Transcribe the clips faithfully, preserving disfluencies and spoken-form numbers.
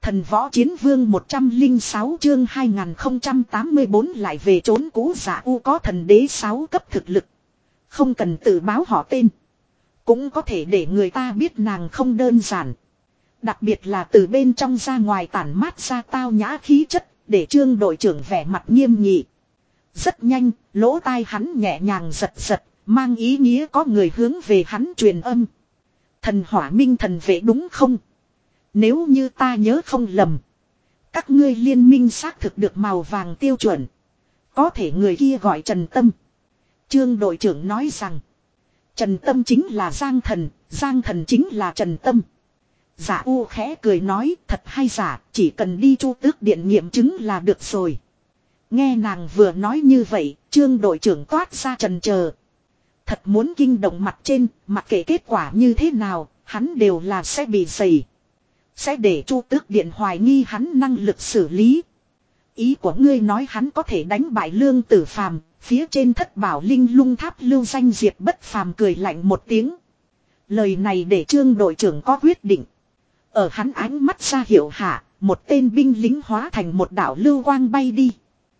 Thần võ chiến vương một trăm lẻ sáu chương hai nghìn không trăm tám mươi bốn lại về trốn cũ. Giả U có thần đế sáu cấp thực lực. Không cần tự báo họ tên. Cũng có thể để người ta biết nàng không đơn giản. Đặc biệt là từ bên trong ra ngoài tản mát ra tao nhã khí chất. Để Trương đội trưởng vẻ mặt nghiêm nghị. Rất nhanh, lỗ tai hắn nhẹ nhàng giật giật. Mang ý nghĩa có người hướng về hắn truyền âm. Thần hỏa minh thần vệ đúng không? Nếu như ta nhớ không lầm. Các ngươi liên minh xác thực được màu vàng tiêu chuẩn. Có thể người kia gọi Trần Tâm. Trương đội trưởng nói rằng. Trần Tâm chính là Giang Thần. Giang Thần chính là Trần Tâm. Giả U khẽ cười nói thật hay giả. Chỉ cần đi Chu Tước Điện nghiệm chứng là được rồi. Nghe nàng vừa nói như vậy. Trương đội trưởng toát ra trần chờ. Thật muốn kinh động mặt trên. Mặc kệ kết quả như thế nào. Hắn đều là sẽ bị dày. Sẽ để Chu Tước Điện hoài nghi hắn năng lực xử lý. Ý của ngươi nói hắn có thể đánh bại Lương Tử Phàm, phía trên Thất Bảo Linh Lung Tháp lưu danh Diệp Bất Phàm cười lạnh một tiếng. Lời này để Trương đội trưởng có quyết định. Ở hắn ánh mắt ra hiệu hạ, một tên binh lính hóa thành một đạo lưu quang bay đi.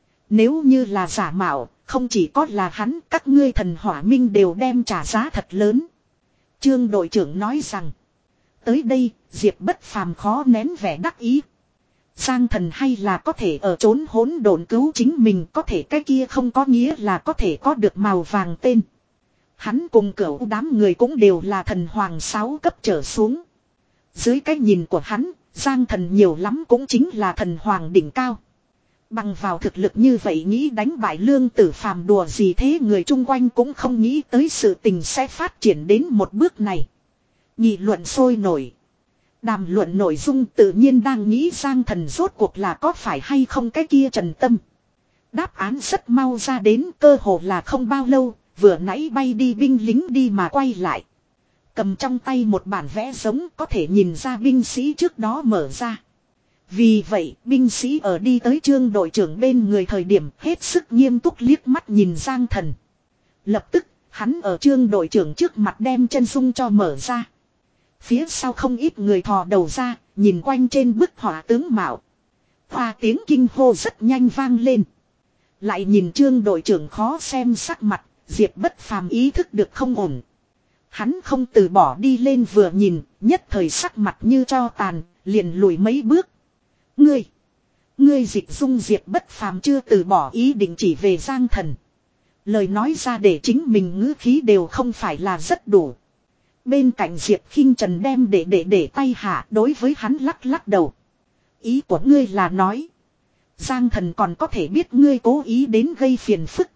Nếu như là giả mạo, không chỉ có là hắn, các ngươi thần hỏa minh đều đem trả giá thật lớn. Trương đội trưởng nói rằng. Tới đây, Diệp Bất Phàm khó nén vẻ đắc ý. Giang Thần hay là có thể ở trốn hỗn độn cứu chính mình, có thể cái kia không có nghĩa là có thể có được màu vàng tên. Hắn cùng cửu đám người cũng đều là thần hoàng sáu cấp trở xuống. Dưới cái nhìn của hắn, Giang Thần nhiều lắm cũng chính là thần hoàng đỉnh cao. Bằng vào thực lực như vậy nghĩ đánh bại Lương Tử Phàm đùa gì thế, người chung quanh cũng không nghĩ tới sự tình sẽ phát triển đến một bước này. Nghị luận sôi nổi. Đàm luận nội dung tự nhiên đang nghĩ Giang Thần rốt cuộc là có phải hay không cái kia Trần Tâm. Đáp án rất mau ra đến, cơ hồ là không bao lâu, vừa nãy bay đi binh lính đi mà quay lại. Cầm trong tay một bản vẽ giống, có thể nhìn ra binh sĩ trước đó mở ra. Vì vậy, binh sĩ ở đi tới Trương đội trưởng bên người thời điểm hết sức nghiêm túc liếc mắt nhìn Giang Thần. Lập tức, hắn ở Trương đội trưởng trước mặt đem chân dung cho mở ra. Phía sau không ít người thò đầu ra, nhìn quanh trên bức họa tướng mạo. Hoa tiếng kinh hô rất nhanh vang lên. Lại nhìn Trương đội trưởng khó xem sắc mặt, Diệp Bất Phàm ý thức được không ổn. Hắn không từ bỏ đi lên vừa nhìn, nhất thời sắc mặt như tro tàn, liền lùi mấy bước. Ngươi, ngươi dịch dung Diệp Bất Phàm chưa từ bỏ ý định chỉ về Giang Thần. Lời nói ra để chính mình ngữ khí đều không phải là rất đủ. Bên cạnh Diệp Khinh Trần đem để để để tay hạ đối với hắn lắc lắc đầu. Ý của ngươi là nói. Giang Thần còn có thể biết ngươi cố ý đến gây phiền phức.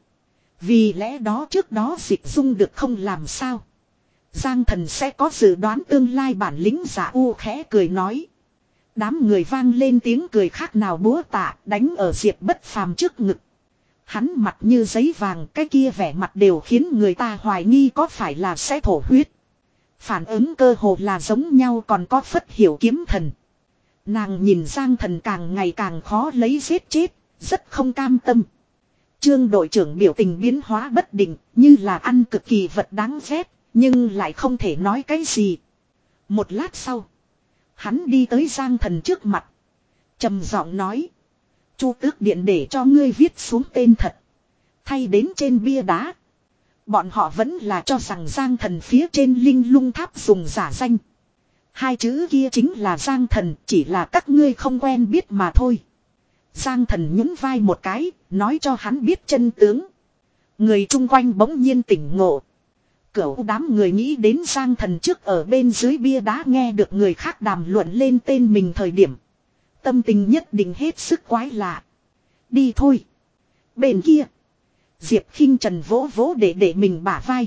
Vì lẽ đó trước đó dịch dung được không làm sao. Giang Thần sẽ có dự đoán tương lai bản lĩnh. Giả U khẽ cười nói. Đám người vang lên tiếng cười khác nào búa tạ đánh ở Diệp Bất Phàm trước ngực. Hắn mặt như giấy vàng, cái kia vẻ mặt đều khiến người ta hoài nghi có phải là sẽ thổ huyết. Phản ứng cơ hồ là giống nhau, còn có Phất Hiểu kiếm thần. Nàng nhìn Giang Thần càng ngày càng khó lấy giết chết, rất không cam tâm. Trương đội trưởng biểu tình biến hóa bất định, như là ăn cực kỳ vật đáng ghét, nhưng lại không thể nói cái gì. Một lát sau, hắn đi tới Giang Thần trước mặt, trầm giọng nói: Chu Tước Điện để cho ngươi viết xuống tên thật, thay đến trên bia đá. Bọn họ vẫn là cho rằng Giang Thần phía trên Linh Lung Tháp dùng giả danh. Hai chữ kia chính là Giang Thần, chỉ là các ngươi không quen biết mà thôi. Giang Thần nhún vai một cái, nói cho hắn biết chân tướng. Người chung quanh bỗng nhiên tỉnh ngộ. Cửu đám người nghĩ đến Giang Thần trước ở bên dưới bia đá nghe được người khác đàm luận lên tên mình thời điểm. Tâm tình nhất định hết sức quái lạ. Đi thôi. Bên kia. Diệp Khinh Trần vỗ vỗ để để mình bả vai.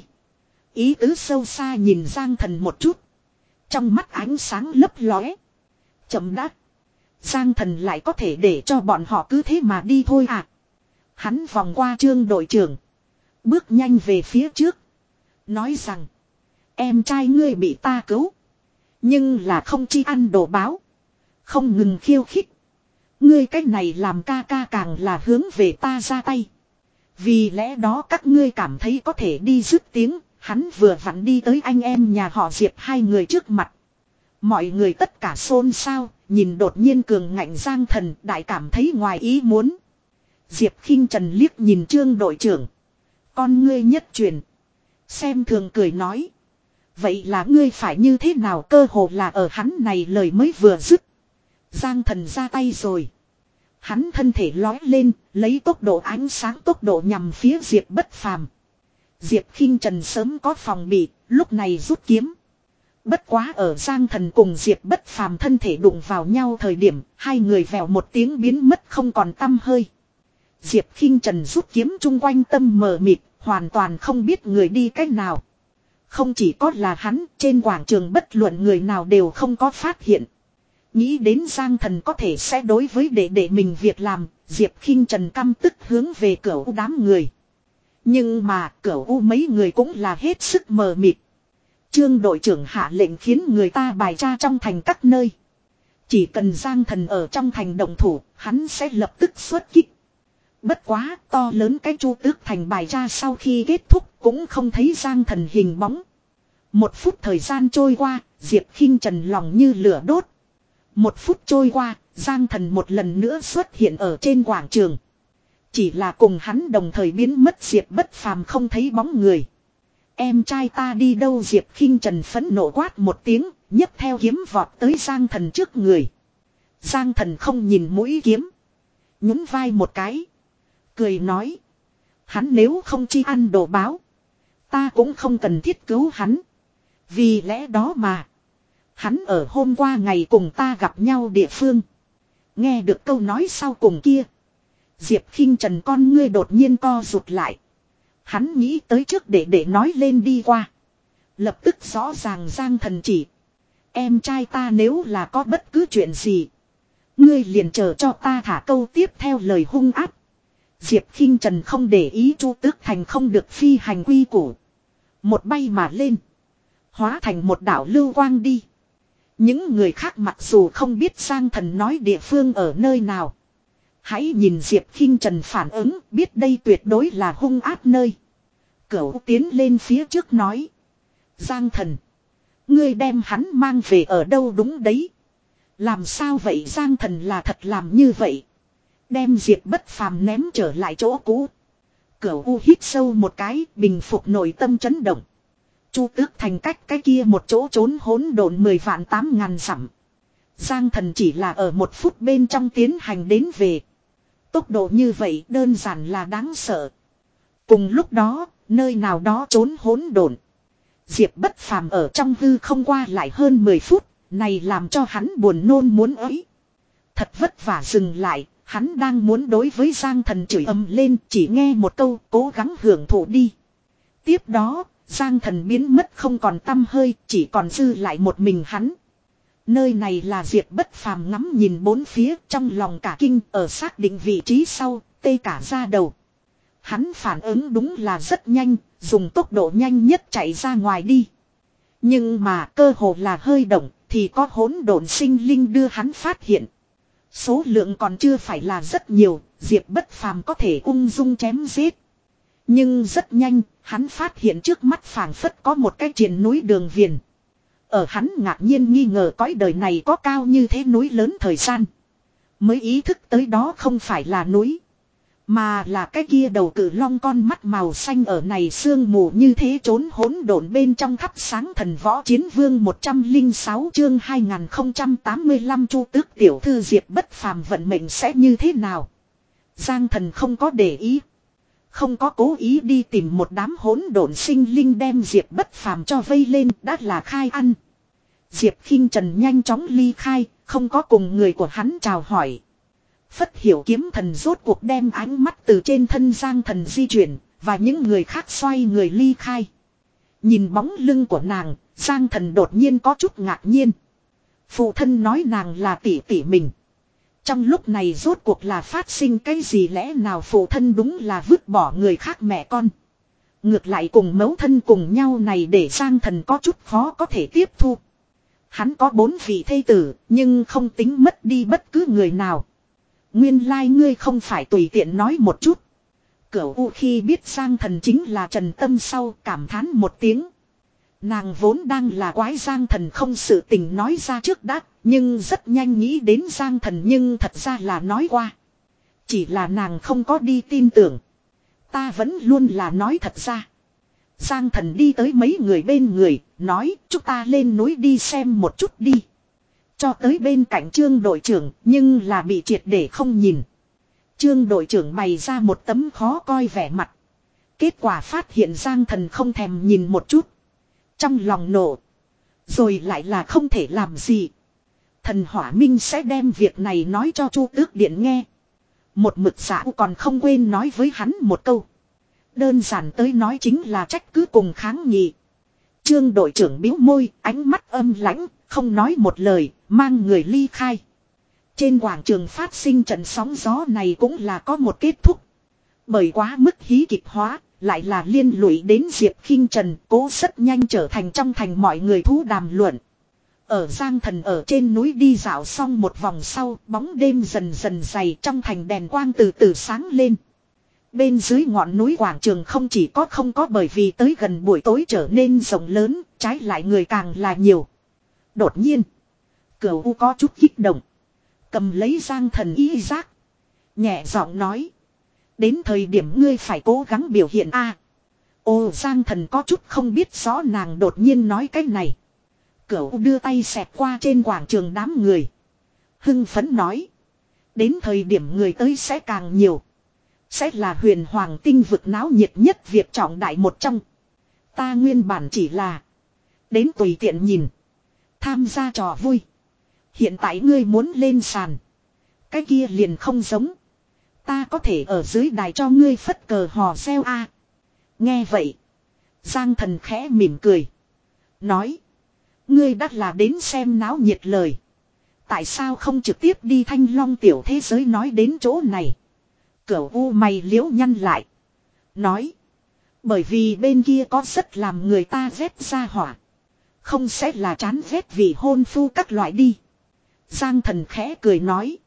Ý tứ sâu xa nhìn Giang Thần một chút. Trong mắt ánh sáng lấp lóe. Chậm đã. Giang Thần lại có thể để cho bọn họ cứ thế mà đi thôi à. Hắn vòng qua Trương đội trưởng. Bước nhanh về phía trước. Nói rằng. Em trai ngươi bị ta cứu. Nhưng là không chi ăn đồ báo. Không ngừng khiêu khích. Ngươi cách này làm ca ca càng là hướng về ta ra tay. Vì lẽ đó các ngươi cảm thấy có thể đi dứt tiếng. Hắn vừa vặn đi tới anh em nhà họ Diệp hai người trước mặt. Mọi người tất cả xôn xao, nhìn đột nhiên cường ngạnh Giang Thần đại cảm thấy ngoài ý muốn. Diệp Khinh Trần liếc nhìn Trương đội trưởng. Con ngươi nhất truyền. Xem thường cười nói. Vậy là ngươi phải như thế nào, cơ hồ là ở hắn này lời mới vừa dứt. Giang Thần ra tay rồi. Hắn thân thể lói lên, lấy tốc độ ánh sáng tốc độ nhằm phía Diệp Bất Phàm. Diệp Khinh Trần sớm có phòng bị, lúc này rút kiếm. Bất quá ở Giang Thần cùng Diệp Bất Phàm thân thể đụng vào nhau thời điểm, hai người vèo một tiếng biến mất không còn tăm hơi. Diệp Khinh Trần rút kiếm chung quanh tâm mờ mịt, hoàn toàn không biết người đi cách nào. Không chỉ có là hắn, trên quảng trường bất luận người nào đều không có phát hiện. Nghĩ đến Giang Thần có thể sẽ đối với đệ đệ mình việc làm, Diệp Khinh Trần căm tức hướng về cửa u đám người. Nhưng mà cửa u mấy người cũng là hết sức mờ mịt. Trương đội trưởng hạ lệnh khiến người ta bài tra trong thành các nơi. Chỉ cần Giang Thần ở trong thành động thủ, hắn sẽ lập tức xuất kích. Bất quá, to lớn cái Chu Tước thành bài tra sau khi kết thúc cũng không thấy Giang Thần hình bóng. Một phút thời gian trôi qua, Diệp Khinh Trần lòng như lửa đốt. Một phút trôi qua, Giang Thần một lần nữa xuất hiện ở trên quảng trường. Chỉ là cùng hắn đồng thời biến mất Diệp Bất Phàm không thấy bóng người. Em trai ta đi đâu, Diệp Khinh Trần phẫn nộ quát một tiếng, nhấc theo kiếm vọt tới Giang Thần trước người. Giang Thần không nhìn mũi kiếm. Nhún vai một cái. Cười nói. Hắn nếu không chi ăn đồ báo. Ta cũng không cần thiết cứu hắn. Vì lẽ đó mà. Hắn ở hôm qua ngày cùng ta gặp nhau địa phương. Nghe được câu nói sau cùng kia. Diệp Khinh Trần con ngươi đột nhiên co rụt lại. Hắn nghĩ tới trước để để nói lên đi qua. Lập tức rõ ràng Giang Thần chỉ. Em trai ta nếu là có bất cứ chuyện gì. Ngươi liền chờ cho ta thả câu tiếp theo lời hung ác. Diệp Khinh Trần không để ý Chu Tước thành không được phi hành quy củ. Một bay mà lên. Hóa thành một đạo lưu quang đi. Những người khác mặc dù không biết Giang Thần nói địa phương ở nơi nào. Hãy nhìn Diệp Khinh Trần phản ứng, biết đây tuyệt đối là hung ác nơi. Cửu tiến lên phía trước nói. Giang Thần. Ngươi đem hắn mang về ở đâu đúng đấy. Làm sao vậy, Giang Thần là thật làm như vậy. Đem Diệp Bất Phàm ném trở lại chỗ cũ. Cửu U hít sâu một cái, bình phục nội tâm chấn động. Chu Tước thành cách cái kia một chỗ trốn hỗn độn mười vạn tám ngàn dặm. Giang Thần chỉ là ở một phút bên trong tiến hành đến về. Tốc độ như vậy đơn giản là đáng sợ. Cùng lúc đó, nơi nào đó trốn hỗn độn. Diệp Bất Phàm ở trong hư không qua lại hơn mười phút, này làm cho hắn buồn nôn muốn ấy. Thật vất vả dừng lại, hắn đang muốn đối với Giang Thần chửi ầm lên, chỉ nghe một câu cố gắng hưởng thụ đi. Tiếp đó, Giang Thần biến mất không còn tăm hơi, chỉ còn dư lại một mình hắn. Nơi này là Diệp Bất Phàm ngắm nhìn bốn phía, trong lòng cả kinh, ở xác định vị trí sau, tê cả da đầu. Hắn phản ứng đúng là rất nhanh, dùng tốc độ nhanh nhất chạy ra ngoài đi. Nhưng mà cơ hồ là hơi động, thì có hỗn độn sinh linh đưa hắn phát hiện. Số lượng còn chưa phải là rất nhiều, Diệp Bất Phàm có thể ung dung chém giết. Nhưng rất nhanh, hắn phát hiện trước mắt phảng phất có một cái triền núi đường viền. Ở hắn ngạc nhiên nghi ngờ cõi đời này có cao như thế núi lớn thời gian. Mới ý thức tới đó không phải là núi. Mà là cái kia đầu cử long con mắt màu xanh ở này sương mù như thế trốn hỗn độn bên trong thắp sáng thần võ chiến vương một trăm lẻ sáu chương hai nghìn không trăm tám mươi lăm Chu Tước tiểu thư Diệp Bất Phàm vận mệnh sẽ như thế nào. Giang Thần không có để ý. Không có cố ý đi tìm một đám hỗn độn sinh linh đem Diệp Bất Phàm cho vây lên, đã là khai ăn. Diệp Khinh Trần nhanh chóng ly khai, không có cùng người của hắn chào hỏi. Phất Hiểu kiếm thần rốt cuộc đem ánh mắt từ trên thân Giang Thần di chuyển, và những người khác xoay người ly khai. Nhìn bóng lưng của nàng, Giang Thần đột nhiên có chút ngạc nhiên. Phụ thân nói nàng là tỷ tỷ mình. Trong lúc này rốt cuộc là phát sinh cái gì, lẽ nào phụ thân đúng là vứt bỏ người khác mẹ con. Ngược lại cùng mẫu thân cùng nhau này để Giang Thần có chút khó có thể tiếp thu. Hắn có bốn vị thê tử, nhưng không tính mất đi bất cứ người nào. Nguyên lai like ngươi không phải tùy tiện nói một chút. Cửu U khi biết Giang Thần chính là Trần Tâm sau cảm thán một tiếng. Nàng vốn đang là quái Giang Thần không sự tình nói ra trước đã, nhưng rất nhanh nghĩ đến Giang Thần nhưng thật ra là nói qua. Chỉ là nàng không có đi tin tưởng. Ta vẫn luôn là nói thật ra. Giang Thần đi tới mấy người bên người, nói chúng ta lên núi đi xem một chút đi. Cho tới bên cạnh Trương đội trưởng, nhưng là bị triệt để không nhìn. Trương đội trưởng bày ra một tấm khó coi vẻ mặt. Kết quả phát hiện Giang Thần không thèm nhìn một chút. Trong lòng nổ. Rồi lại là không thể làm gì. Thần Hỏa Minh sẽ đem việc này nói cho Chu Tước Điện nghe. Một mực giả còn không quên nói với hắn một câu. Đơn giản tới nói chính là trách cứ cùng kháng nghị. Trương đội trưởng bĩu môi, ánh mắt âm lãnh, không nói một lời, mang người ly khai. Trên quảng trường phát sinh trận sóng gió này cũng là có một kết thúc. Bởi quá mức hí kịch hóa, lại là liên lụy đến Diệp Khinh Trần, cố rất nhanh trở thành trong thành mọi người thú đàm luận. Ở Giang Thần ở trên núi đi dạo xong một vòng sau, bóng đêm dần dần dày, trong thành đèn quang từ từ sáng lên. Bên dưới ngọn núi quảng trường không chỉ có không có bởi vì tới gần buổi tối trở nên rộng lớn, trái lại người càng là nhiều. Đột nhiên, Cửu U có chút kích động, cầm lấy Giang Thần y giác, nhẹ giọng nói. Đến thời điểm ngươi phải cố gắng biểu hiện a. À, ô Giang Thần có chút không biết rõ nàng đột nhiên nói cái này. Cửu U đưa tay xẹt qua trên quảng trường đám người. Hưng phấn nói. Đến thời điểm người tới sẽ càng nhiều. Sẽ là huyền hoàng tinh vực náo nhiệt nhất việc trọng đại một trong. Ta nguyên bản chỉ là. Đến tùy tiện nhìn. Tham gia trò vui. Hiện tại ngươi muốn lên sàn. Cái kia liền không giống. Ta có thể ở dưới đài cho ngươi phất cờ hò reo a. À. Nghe vậy. Giang Thần khẽ mỉm cười. Nói. Ngươi đắt là đến xem náo nhiệt lời. Tại sao không trực tiếp đi Thanh Long tiểu thế giới nói đến chỗ này. Cửu U mày liễu nhăn lại. Nói. Bởi vì bên kia có rất làm người ta ghét ra hỏa. Không sẽ là chán ghét vì hôn phu các loại đi. Giang Thần khẽ cười nói.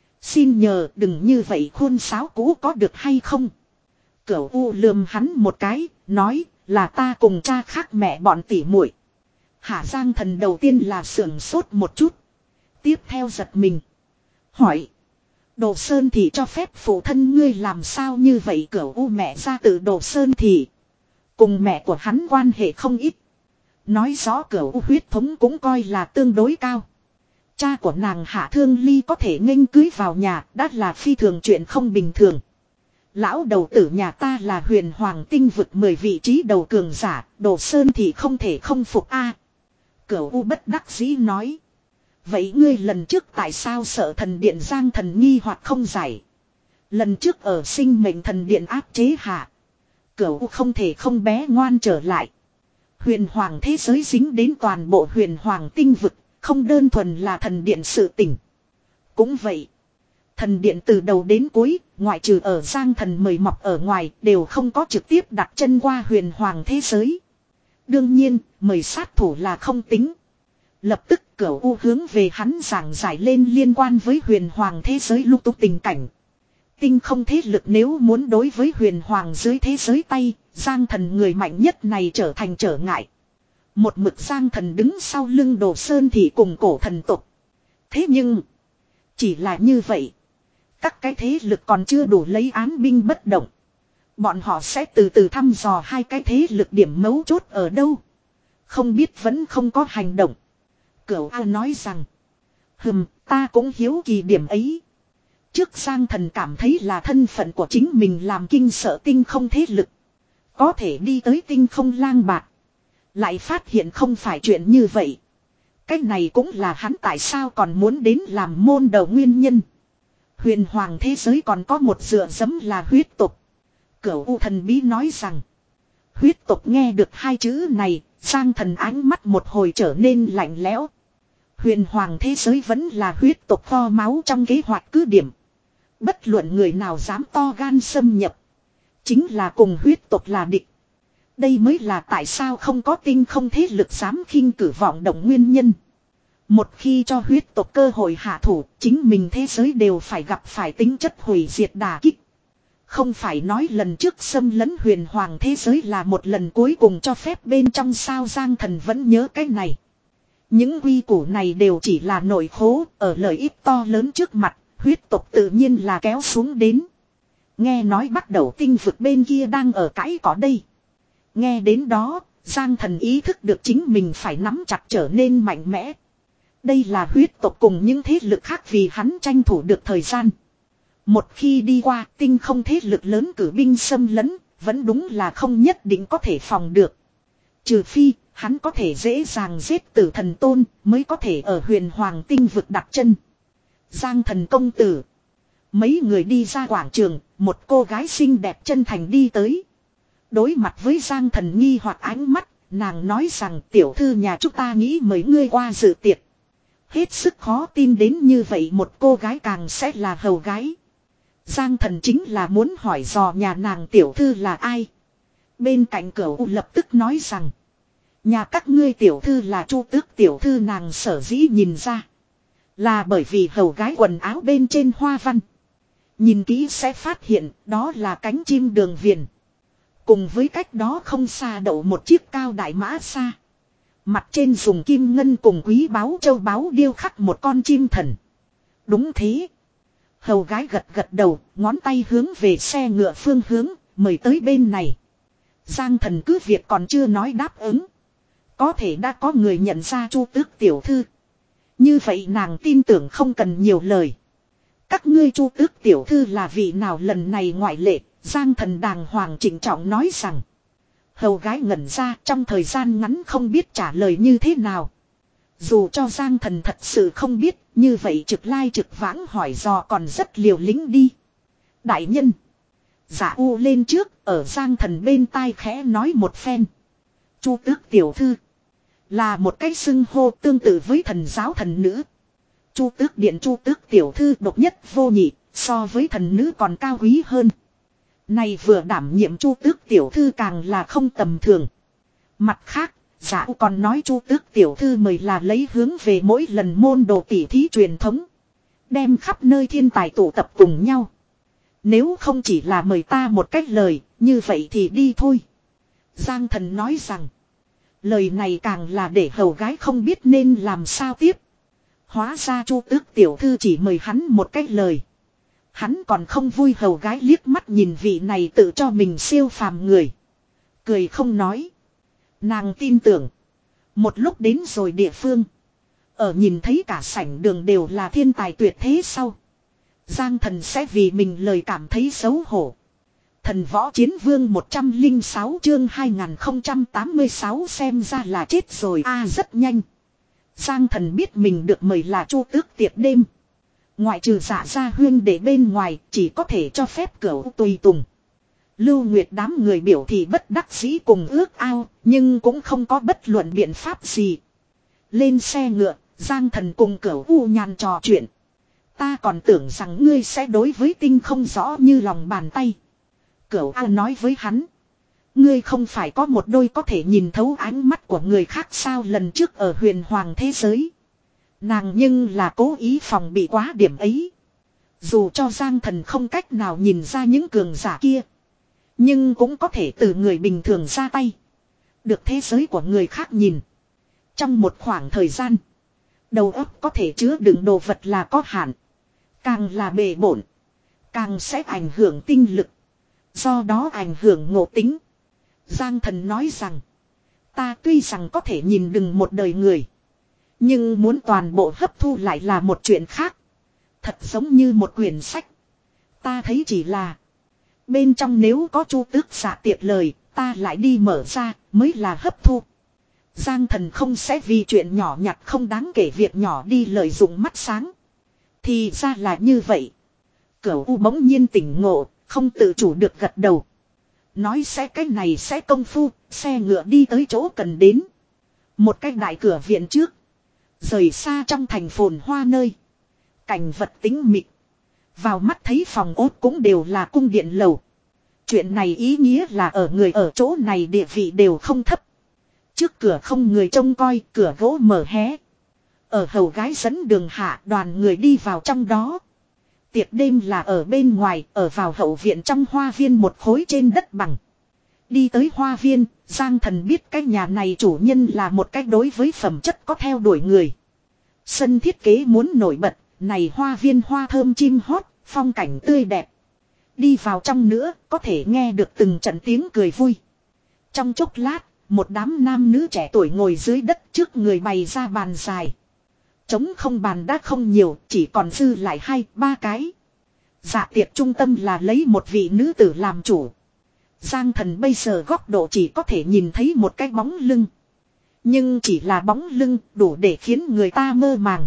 Xin nhờ đừng như vậy khuôn sáo cũ có được hay không. Cửu U lườm hắn một cái. Nói là ta cùng cha khác mẹ bọn tỉ muội. Hạ Giang Thần đầu tiên là sưởng sốt một chút. Tiếp theo giật mình. Hỏi. Đồ Sơn Thị cho phép phụ thân ngươi làm sao như vậy. Cửu U mẹ ra từ Đồ Sơn Thị. Cùng mẹ của hắn quan hệ không ít. Nói rõ Cửu U huyết thống cũng coi là tương đối cao. Cha của nàng Hạ Thương Ly có thể nghênh cưới vào nhà. Đã là phi thường chuyện không bình thường. Lão đầu tử nhà ta là huyền hoàng tinh vực mười vị trí đầu cường giả. Đồ Sơn Thị không thể không phục a. Cửu U bất đắc dĩ nói. Vậy ngươi lần trước tại sao sợ thần điện Giang Thần nghi hoặc không giải. Lần trước ở sinh mệnh thần điện áp chế hạ. Cửu U không thể không bé ngoan trở lại. Huyền hoàng thế giới dính đến toàn bộ huyền hoàng tinh vực. Không đơn thuần là thần điện sự tỉnh. Cũng vậy. Thần điện từ đầu đến cuối. Ngoại trừ ở Giang Thần mời mọc ở ngoài. Đều không có trực tiếp đặt chân qua huyền hoàng thế giới. Đương nhiên mời sát thủ là không tính. Lập tức Cửu U hướng về hắn giảng giải lên liên quan với huyền hoàng thế giới lúc túc tình cảnh. Tinh không thế lực nếu muốn đối với huyền hoàng dưới thế giới tay, Giang Thần người mạnh nhất này trở thành trở ngại. Một mực Giang Thần đứng sau lưng Đồ Sơn Thị cùng cổ thần tục. Thế nhưng, chỉ là như vậy. Các cái thế lực còn chưa đủ lấy án binh bất động. Bọn họ sẽ từ từ thăm dò hai cái thế lực điểm mấu chốt ở đâu. Không biết vẫn không có hành động. Cửu A nói rằng. Hừm, ta cũng hiếu kỳ điểm ấy. Trước Giang Thần cảm thấy là thân phận của chính mình làm kinh sợ tinh không thế lực. Có thể đi tới tinh không lang bạc. Lại phát hiện không phải chuyện như vậy. Cái này cũng là hắn tại sao còn muốn đến làm môn đầu nguyên nhân. Huyền hoàng thế giới còn có một dựa dẫm là huyết tục. Cửu U thần bí nói rằng. Huyết tục nghe được hai chữ này. Giang Thần ánh mắt một hồi trở nên lạnh lẽo. Huyền hoàng thế giới vẫn là huyết tục kho máu trong kế hoạch cứ điểm. Bất luận người nào dám to gan xâm nhập. Chính là cùng huyết tục là địch. Đây mới là tại sao không có tinh không thế lực dám khinh cử vọng động nguyên nhân. Một khi cho huyết tục cơ hội hạ thủ, chính mình thế giới đều phải gặp phải tính chất hủy diệt đả kích. Không phải nói lần trước xâm lấn huyền hoàng thế giới là một lần cuối cùng cho phép bên trong sao Giang Thần vẫn nhớ cái này. Những quy củ này đều chỉ là nội khố, ở lợi ích to lớn trước mặt, huyết tộc tự nhiên là kéo xuống đến. Nghe nói bắt đầu tinh vực bên kia đang ở cãi cỏ đây. Nghe đến đó, Giang Thần ý thức được chính mình phải nắm chặt trở nên mạnh mẽ. Đây là huyết tộc cùng những thế lực khác vì hắn tranh thủ được thời gian. Một khi đi qua tinh không thế lực lớn cử binh xâm lấn, vẫn đúng là không nhất định có thể phòng được. Trừ phi, hắn có thể dễ dàng giết tử thần tôn, mới có thể ở huyền hoàng tinh vực đặt chân. Giang Thần công tử. Mấy người đi ra quảng trường, một cô gái xinh đẹp chân thành đi tới. Đối mặt với Giang Thần nghi hoặc ánh mắt, nàng nói rằng tiểu thư nhà chúng ta nghĩ mời ngươi qua dự tiệc. Hết sức khó tin đến như vậy một cô gái càng sẽ là hầu gái. Giang Thần chính là muốn hỏi dò nhà nàng tiểu thư là ai. Bên cạnh cửa u lập tức nói rằng. Nhà các ngươi tiểu thư là Chu Tước tiểu thư, nàng sở dĩ nhìn ra. Là bởi vì hầu gái quần áo bên trên hoa văn. Nhìn kỹ sẽ phát hiện đó là cánh chim đường viền. Cùng với cách đó không xa đậu một chiếc cao đại mã xa. Mặt trên dùng kim ngân cùng quý báu châu báu điêu khắc một con chim thần. Đúng thế. Hầu gái gật gật đầu, ngón tay hướng về xe ngựa phương hướng, mời tới bên này. Giang Thần cứ việc còn chưa nói đáp ứng. Có thể đã có người nhận ra Chu Tước tiểu thư. Như vậy nàng tin tưởng không cần nhiều lời. Các ngươi Chu Tước tiểu thư là vị nào lần này ngoại lệ, Giang Thần đàng hoàng trịnh trọng nói rằng. Hầu gái ngẩn ra trong thời gian ngắn không biết trả lời như thế nào. Dù cho Giang Thần thật sự không biết, như vậy trực lai trực vãng hỏi dò còn rất liều lĩnh đi. Đại nhân. Giả U lên trước, ở Giang Thần bên tai khẽ nói một phen. Chu Tước tiểu thư. Là một cái xưng hô tương tự với thần giáo thần nữ. Chu Tước điện Chu Tước tiểu thư độc nhất vô nhị, so với thần nữ còn cao quý hơn. Này vừa đảm nhiệm Chu Tước tiểu thư càng là không tầm thường. Mặt khác, Giả U còn nói Chu Tước tiểu thư mời là lấy hướng về mỗi lần môn đồ tỉ thí truyền thống. Đem khắp nơi thiên tài tụ tập cùng nhau. Nếu không chỉ là mời ta một cách lời, như vậy thì đi thôi. Giang Thần nói rằng. Lời này càng là để hầu gái không biết nên làm sao tiếp. Hóa ra Chu Tước tiểu thư chỉ mời hắn một cách lời. Hắn còn không vui, hầu gái liếc mắt nhìn vị này tự cho mình siêu phàm người. Cười không nói. Nàng tin tưởng. Một lúc đến rồi địa phương. Ở nhìn thấy cả sảnh đường đều là thiên tài tuyệt thế sau. Giang Thần sẽ vì mình lời cảm thấy xấu hổ. Thần võ chiến vương một trăm lẻ sáu chương hai nghìn không trăm tám mươi sáu xem ra là chết rồi a à, rất nhanh. Giang Thần biết mình được mời là Chu Tước tiệc đêm. Ngoại trừ Dạ Gia huyên để bên ngoài chỉ có thể cho phép cửu tùy tùng. Lưu Nguyệt đám người biểu thì bất đắc dĩ cùng ước ao, nhưng cũng không có bất luận biện pháp gì. Lên xe ngựa, Giang Thần cùng cửu u nhàn trò chuyện. Ta còn tưởng rằng ngươi sẽ đối với tinh không rõ như lòng bàn tay. Cửu A nói với hắn. Ngươi không phải có một đôi có thể nhìn thấu ánh mắt của người khác sao, lần trước ở huyền hoàng thế giới. Nàng nhưng là cố ý phòng bị quá điểm ấy. Dù cho Giang Thần không cách nào nhìn ra những cường giả kia. Nhưng cũng có thể từ người bình thường ra tay. Được thế giới của người khác nhìn. Trong một khoảng thời gian. Đầu óc có thể chứa đựng đồ vật là có hạn. Càng là bề bổn. Càng sẽ ảnh hưởng tinh lực. Do đó ảnh hưởng ngộ tính. Giang Thần nói rằng. Ta tuy rằng có thể nhìn đừng một đời người. Nhưng muốn toàn bộ hấp thu lại là một chuyện khác. Thật giống như một quyển sách. Ta thấy chỉ là. Bên trong nếu có Chu Tước giả tiệc lời. Ta lại đi mở ra mới là hấp thu. Giang Thần không sẽ vì chuyện nhỏ nhặt không đáng kể việc nhỏ đi lợi dụng mắt sáng. Thì ra là như vậy. Cửu U bỗng nhiên tỉnh ngộ. Không tự chủ được gật đầu. Nói sẽ cái này sẽ công phu. Xe ngựa đi tới chỗ cần đến. Một cái đại cửa viện trước. Rời xa trong thành phồn hoa nơi. Cảnh vật tính mịt. Vào mắt thấy phòng ốt cũng đều là cung điện lầu. Chuyện này ý nghĩa là ở người ở chỗ này địa vị đều không thấp. Trước cửa không người trông coi, cửa gỗ mở hé. Ở hầu gái dẫn đường hạ đoàn người đi vào trong đó. Tiệc đêm là ở bên ngoài, ở vào hậu viện trong hoa viên một khối trên đất bằng. Đi tới hoa viên, Giang Thần biết cái nhà này chủ nhân là một cái đối với phẩm chất có theo đuổi người. Sân thiết kế muốn nổi bật, này hoa viên hoa thơm chim hót, phong cảnh tươi đẹp. Đi vào trong nữa, có thể nghe được từng trận tiếng cười vui. Trong chốc lát, một đám nam nữ trẻ tuổi ngồi dưới đất trước người bày ra bàn dài. Trống không bàn đã không nhiều, chỉ còn dư lại hai, ba cái. Dạ tiệc trung tâm là lấy một vị nữ tử làm chủ. Giang Thần bây giờ góc độ chỉ có thể nhìn thấy một cái bóng lưng. Nhưng chỉ là bóng lưng đủ để khiến người ta mơ màng.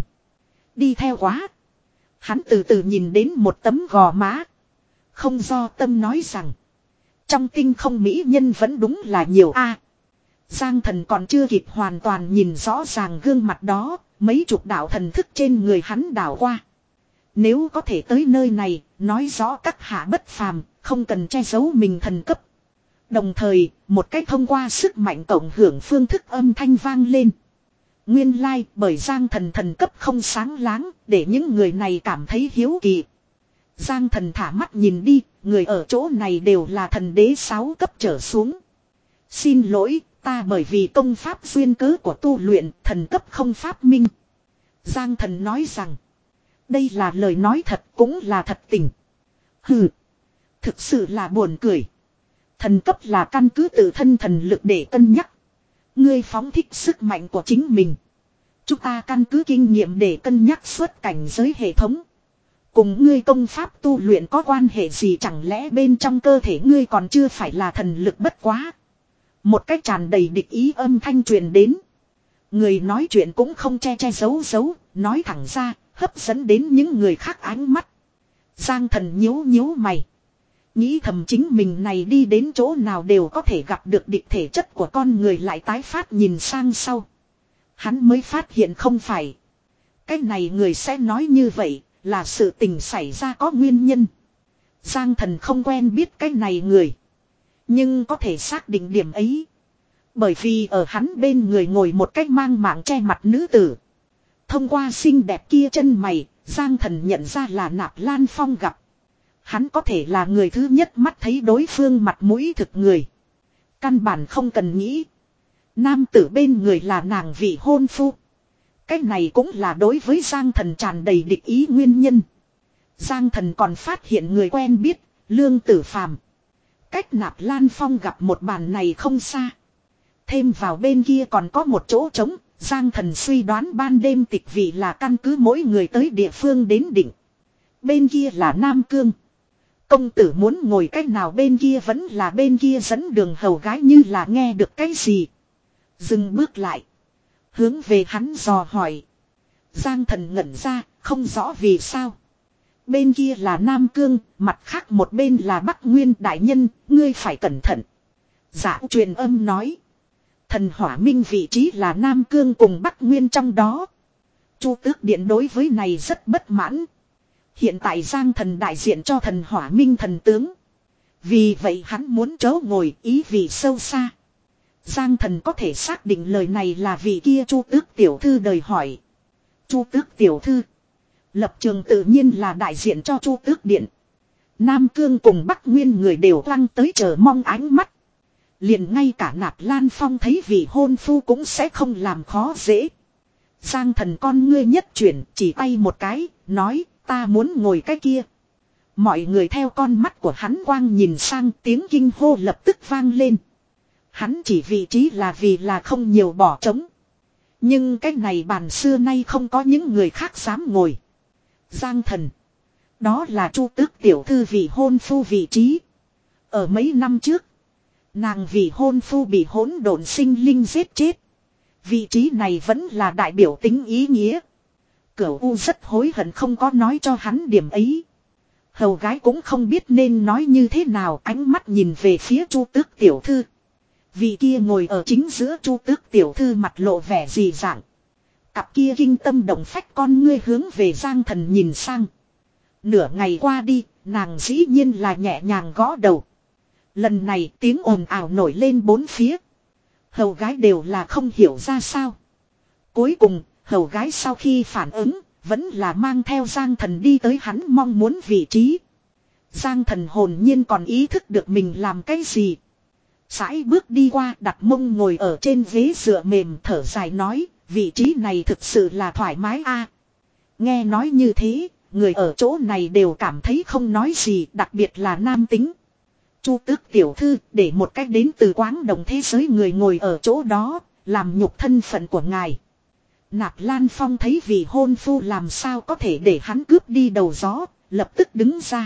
Đi theo quá. Hắn từ từ nhìn đến một tấm gò má. Không do tâm nói rằng. Trong tinh không mỹ nhân vẫn đúng là nhiều a. Giang Thần còn chưa kịp hoàn toàn nhìn rõ ràng gương mặt đó. Mấy chục đạo thần thức trên người hắn đảo qua. Nếu có thể tới nơi này, nói rõ các hạ bất phàm, không cần che giấu mình thần cấp. Đồng thời, một cách thông qua sức mạnh cộng hưởng phương thức âm thanh vang lên. Nguyên lai, like, bởi Giang Thần thần cấp không sáng láng, để những người này cảm thấy hiếu kỳ. Giang Thần thả mắt nhìn đi, người ở chỗ này đều là thần đế sáu cấp trở xuống. Xin lỗi, ta bởi vì công pháp duyên cớ của tu luyện, thần cấp không pháp minh. Giang Thần nói rằng, đây là lời nói thật cũng là thật tình. Hừ, thực sự là buồn cười. Thần cấp là căn cứ tự thân thần lực để cân nhắc. Ngươi phóng thích sức mạnh của chính mình. Chúng ta căn cứ kinh nghiệm để cân nhắc xuất cảnh giới hệ thống. Cùng ngươi công pháp tu luyện có quan hệ gì, chẳng lẽ bên trong cơ thể ngươi còn chưa phải là thần lực bất quá. Một cách tràn đầy địch ý âm thanh truyền đến. Người nói chuyện cũng không che che giấu giấu, nói thẳng ra, hấp dẫn đến những người khác ánh mắt. Giang Thần nhíu nhíu mày. Nghĩ thầm chính mình này đi đến chỗ nào đều có thể gặp được địch thể chất của con người, lại tái phát nhìn sang sau. Hắn mới phát hiện không phải. Cái này người sẽ nói như vậy là sự tình xảy ra có nguyên nhân. Giang Thần không quen biết cái này người. Nhưng có thể xác định điểm ấy. Bởi vì ở hắn bên người ngồi một cách mang mạng che mặt nữ tử. Thông qua xinh đẹp kia chân mày, Giang Thần nhận ra là Nạp Lan Phong gặp. Hắn có thể là người thứ nhất mắt thấy đối phương mặt mũi thực người. Căn bản không cần nghĩ. Nam tử bên người là nàng vị hôn phu. Cái này cũng là đối với Giang Thần tràn đầy địch ý nguyên nhân. Giang Thần còn phát hiện người quen biết, Lương Tử Phàm. Cách Nạp Lan Phong gặp một bàn này không xa. Thêm vào bên kia còn có một chỗ trống, Giang Thần suy đoán ban đêm tịch vị là căn cứ mỗi người tới địa phương đến định. Bên kia là Nam Cương. Công tử muốn ngồi cách nào bên kia vẫn là bên kia dẫn đường hầu gái như là nghe được cái gì. Dừng bước lại. Hướng về hắn dò hỏi. Giang Thần ngẩn ra, không rõ vì sao. Bên kia là Nam Cương, mặt khác một bên là Bắc Nguyên đại nhân, ngươi phải cẩn thận. Giả truyền âm nói. Thần Hỏa Minh vị trí là Nam Cương cùng Bắc Nguyên trong đó. Chu Tước Điện đối với này rất bất mãn. Hiện tại Giang Thần đại diện cho Thần Hỏa Minh thần tướng. Vì vậy hắn muốn chớ ngồi, ý vị sâu xa. Giang Thần có thể xác định lời này là vì kia Chu Tước tiểu thư đời hỏi. Chu Tước tiểu thư. Lập trường tự nhiên là đại diện cho Chu Tước Điện. Nam Cương cùng Bắc Nguyên người đều lăng tới chờ mong ánh mắt. Liền ngay cả Nạp Lan Phong thấy vị hôn phu cũng sẽ không làm khó dễ. Giang Thần con ngươi nhất chuyển, chỉ tay một cái, nói ta muốn ngồi cái kia. Mọi người theo con mắt của hắn quang nhìn sang, tiếng kinh hô lập tức vang lên. Hắn chỉ vị trí là vì là không nhiều bỏ trống. Nhưng cái này bàn xưa nay không có những người khác dám ngồi. Giang Thần. Đó là Chu Tước tiểu thư vị hôn phu vị trí. Ở mấy năm trước. Nàng vì hôn phu bị hỗn độn sinh linh giết chết. Vị trí này vẫn là đại biểu tính ý nghĩa. Cửu U rất hối hận không có nói cho hắn điểm ấy. Hầu gái cũng không biết nên nói như thế nào, ánh mắt nhìn về phía Chu Tước tiểu thư. Vị kia ngồi ở chính giữa Chu Tước tiểu thư mặt lộ vẻ dị dạng. Cặp kia kinh tâm động phách con ngươi hướng về Giang Thần nhìn sang. Nửa ngày qua đi, nàng dĩ nhiên là nhẹ nhàng gõ đầu. Lần này tiếng ồn ào nổi lên bốn phía. Hầu gái đều là không hiểu ra sao. Cuối cùng, hầu gái sau khi phản ứng, vẫn là mang theo Giang Thần đi tới hắn mong muốn vị trí. Giang Thần hồn nhiên còn ý thức được mình làm cái gì. Sải bước đi qua đặt mông ngồi ở trên ghế dựa mềm thở dài nói, vị trí này thực sự là thoải mái a. Nghe nói như thế, người ở chỗ này đều cảm thấy không nói gì, đặc biệt là nam tính. Chu Tước tiểu thư để một cách đến từ Quáng Đồng thế giới người ngồi ở chỗ đó, làm nhục thân phận của ngài. Nạp Lan Phong thấy vị hôn phu làm sao có thể để hắn cướp đi đầu gió, lập tức đứng ra.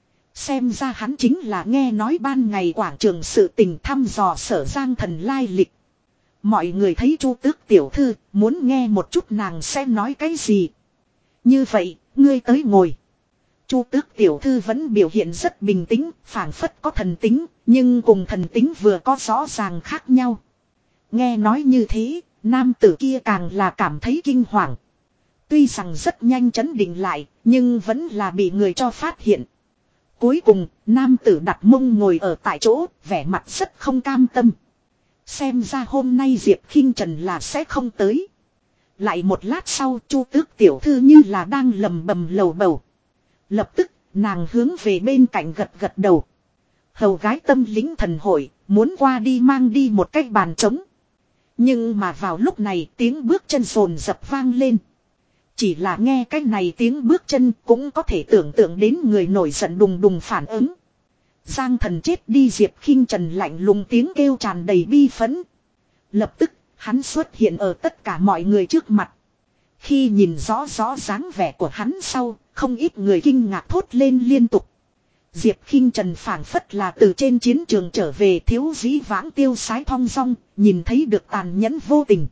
Xem ra hắn chính là nghe nói ban ngày quảng trường sự tình thăm dò Sở Giang Thần lai lịch. Mọi người thấy Chu Tước tiểu thư, muốn nghe một chút nàng sẽ nói cái gì. Như vậy, ngươi tới ngồi. Chu Tước tiểu thư vẫn biểu hiện rất bình tĩnh, phảng phất có thần tính, nhưng cùng thần tính vừa có rõ ràng khác nhau. Nghe nói như thế, nam tử kia càng là cảm thấy kinh hoàng. Tuy rằng rất nhanh chấn định lại, nhưng vẫn là bị người cho phát hiện. Cuối cùng, nam tử đặt mông ngồi ở tại chỗ, vẻ mặt rất không cam tâm. Xem ra hôm nay Diệp Khinh Trần là sẽ không tới. Lại một lát sau, Chu Tước tiểu thư như là đang lầm bầm lầu bầu. Lập tức, nàng hướng về bên cạnh gật gật đầu. Hầu gái tâm lính thần hội, muốn qua đi mang đi một cái bàn trống. Nhưng mà vào lúc này tiếng bước chân rồn rập vang lên. Chỉ là nghe cái này tiếng bước chân cũng có thể tưởng tượng đến người nổi giận đùng đùng phản ứng. Giang Thần chết đi, Diệp Khinh Trần lạnh lùng tiếng kêu tràn đầy bi phẫn. Lập tức, hắn xuất hiện ở tất cả mọi người trước mặt. Khi nhìn rõ rõ dáng vẻ của hắn sau, không ít người kinh ngạc thốt lên liên tục. Diệp Khinh Trần phảng phất là từ trên chiến trường trở về, thiếu dĩ vãng tiêu sái thong dong, nhìn thấy được tàn nhẫn vô tình.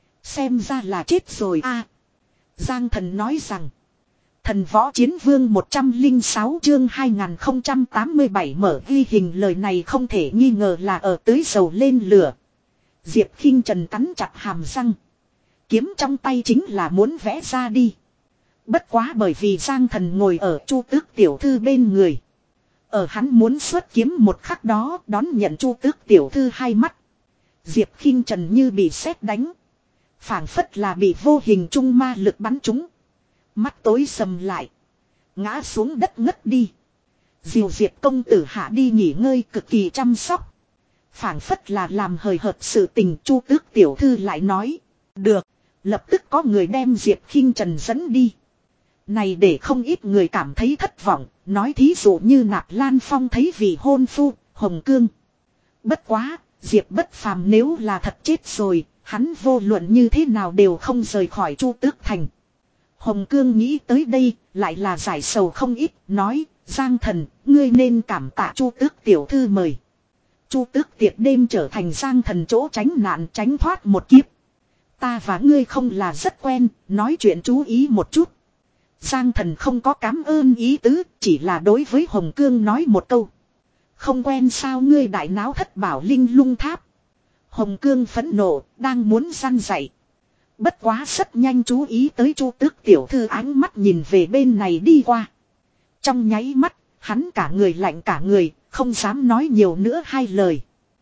Xem ra là chết rồi a. Giang Thần nói rằng, Thần Võ Chiến Vương một trăm lẻ sáu chương hai nghìn không trăm tám mươi bảy mở ghi hình, lời này không thể nghi ngờ là ở tưới dầu lên lửa. Diệp Khinh Trần cắn chặt hàm răng. Kiếm trong tay chính là muốn vẽ ra đi. Bất quá bởi vì Giang Thần ngồi ở Chu Tước tiểu thư bên người. Ở hắn muốn xuất kiếm một khắc đó, đón nhận Chu Tước tiểu thư hai mắt. Diệp Khinh Trần như bị sét đánh. Phảng phất là bị vô hình trung ma lực bắn trúng. Mắt tối sầm lại. Ngã xuống đất ngất đi. Diều Diệp công tử hạ đi nghỉ ngơi, cực kỳ chăm sóc. Phảng phất là làm hời hợt sự tình, Chu Tước tiểu thư lại nói. Được. Lập tức có người đem Diệp Khinh Trần dẫn đi. Này để không ít người cảm thấy thất vọng. Nói thí dụ như Nạp Lan Phong thấy vị hôn phu, Hồng Cương. Bất quá, Diệp Bất Phàm nếu là thật chết rồi, hắn vô luận như thế nào đều không rời khỏi Chu Tước Thành. Hồng Cương nghĩ tới đây, lại là giải sầu không ít, nói, Giang Thần, ngươi nên cảm tạ Chu Tước tiểu thư mời. Chu Tước tiệc đêm trở thành Giang Thần chỗ tránh nạn, tránh thoát một kiếp. Ta và ngươi không là rất quen, nói chuyện chú ý một chút. Giang Thần không có cám ơn ý tứ, chỉ là đối với Hồng Cương nói một câu. Không quen sao ngươi đại náo thất bảo linh lung tháp. Hồng Cương phẫn nộ, đang muốn răn dạy. Bất quá rất nhanh chú ý tới Chu Tước tiểu thư ánh mắt nhìn về bên này đi qua. Trong nháy mắt, hắn cả người lạnh cả người, không dám nói nhiều nữa hai lời.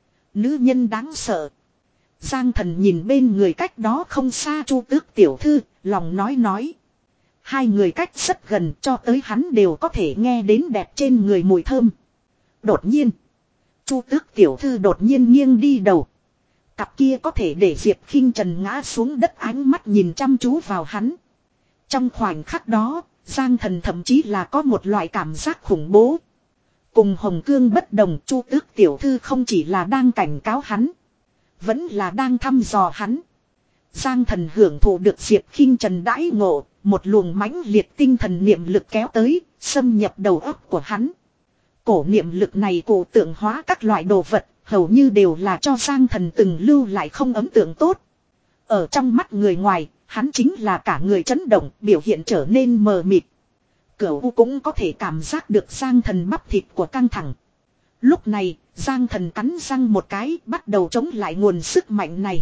Nữ nhân đáng sợ. Giang Thần nhìn bên người cách đó không xa Chu Tước tiểu thư, lòng nói nói. Hai người cách rất gần, cho tới hắn đều có thể nghe đến đẹp trên người mùi thơm. Đột nhiên, Chu Tước tiểu thư đột nhiên nghiêng đi đầu. Cặp kia có thể để Diệp Khinh Trần ngã xuống đất ánh mắt nhìn chăm chú vào hắn. Trong khoảnh khắc đó, Giang Thần thậm chí là có một loại cảm giác khủng bố. Cùng Hồng Cương bất đồng, Chu Tước tiểu thư không chỉ là đang cảnh cáo hắn, vẫn là đang thăm dò hắn. Giang Thần hưởng thụ được Diệp Khinh Trần đãi ngộ, một luồng mãnh liệt tinh thần niệm lực kéo tới, xâm nhập đầu óc của hắn. Cổ niệm lực này cổ tượng hóa các loại đồ vật, hầu như đều là cho Giang Thần từng lưu lại không ấn tượng tốt. Ở trong mắt người ngoài, hắn chính là cả người chấn động, biểu hiện trở nên mờ mịt. Cửu cũng có thể cảm giác được Giang Thần bắp thịt của căng thẳng. Lúc này, Giang Thần cắn răng một cái, bắt đầu chống lại nguồn sức mạnh này.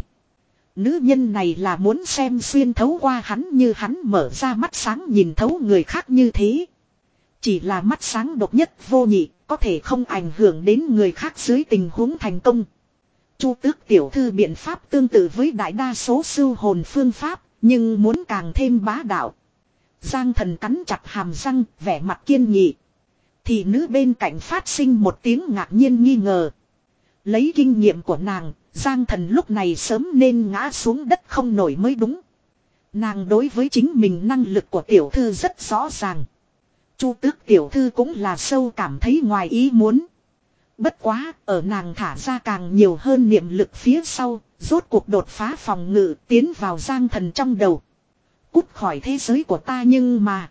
Nữ nhân này là muốn xem xuyên thấu qua hắn, như hắn mở ra mắt sáng nhìn thấu người khác như thế. Chỉ là mắt sáng độc nhất vô nhị, có thể không ảnh hưởng đến người khác dưới tình huống thành công. Chu Tước tiểu thư biện pháp tương tự với đại đa số sưu hồn phương pháp, nhưng muốn càng thêm bá đạo. Giang Thần cắn chặt hàm răng, vẻ mặt kiên nghị. Thì nữ bên cạnh phát sinh một tiếng ngạc nhiên nghi ngờ. Lấy kinh nghiệm của nàng, Giang Thần lúc này sớm nên ngã xuống đất không nổi mới đúng. Nàng đối với chính mình năng lực của tiểu thư rất rõ ràng. Chu Tước tiểu thư cũng là sâu cảm thấy ngoài ý muốn. Bất quá, ở nàng thả ra càng nhiều hơn niệm lực phía sau, rốt cuộc đột phá phòng ngự tiến vào Giang Thần trong đầu. Cút khỏi thế giới của ta nhưng mà.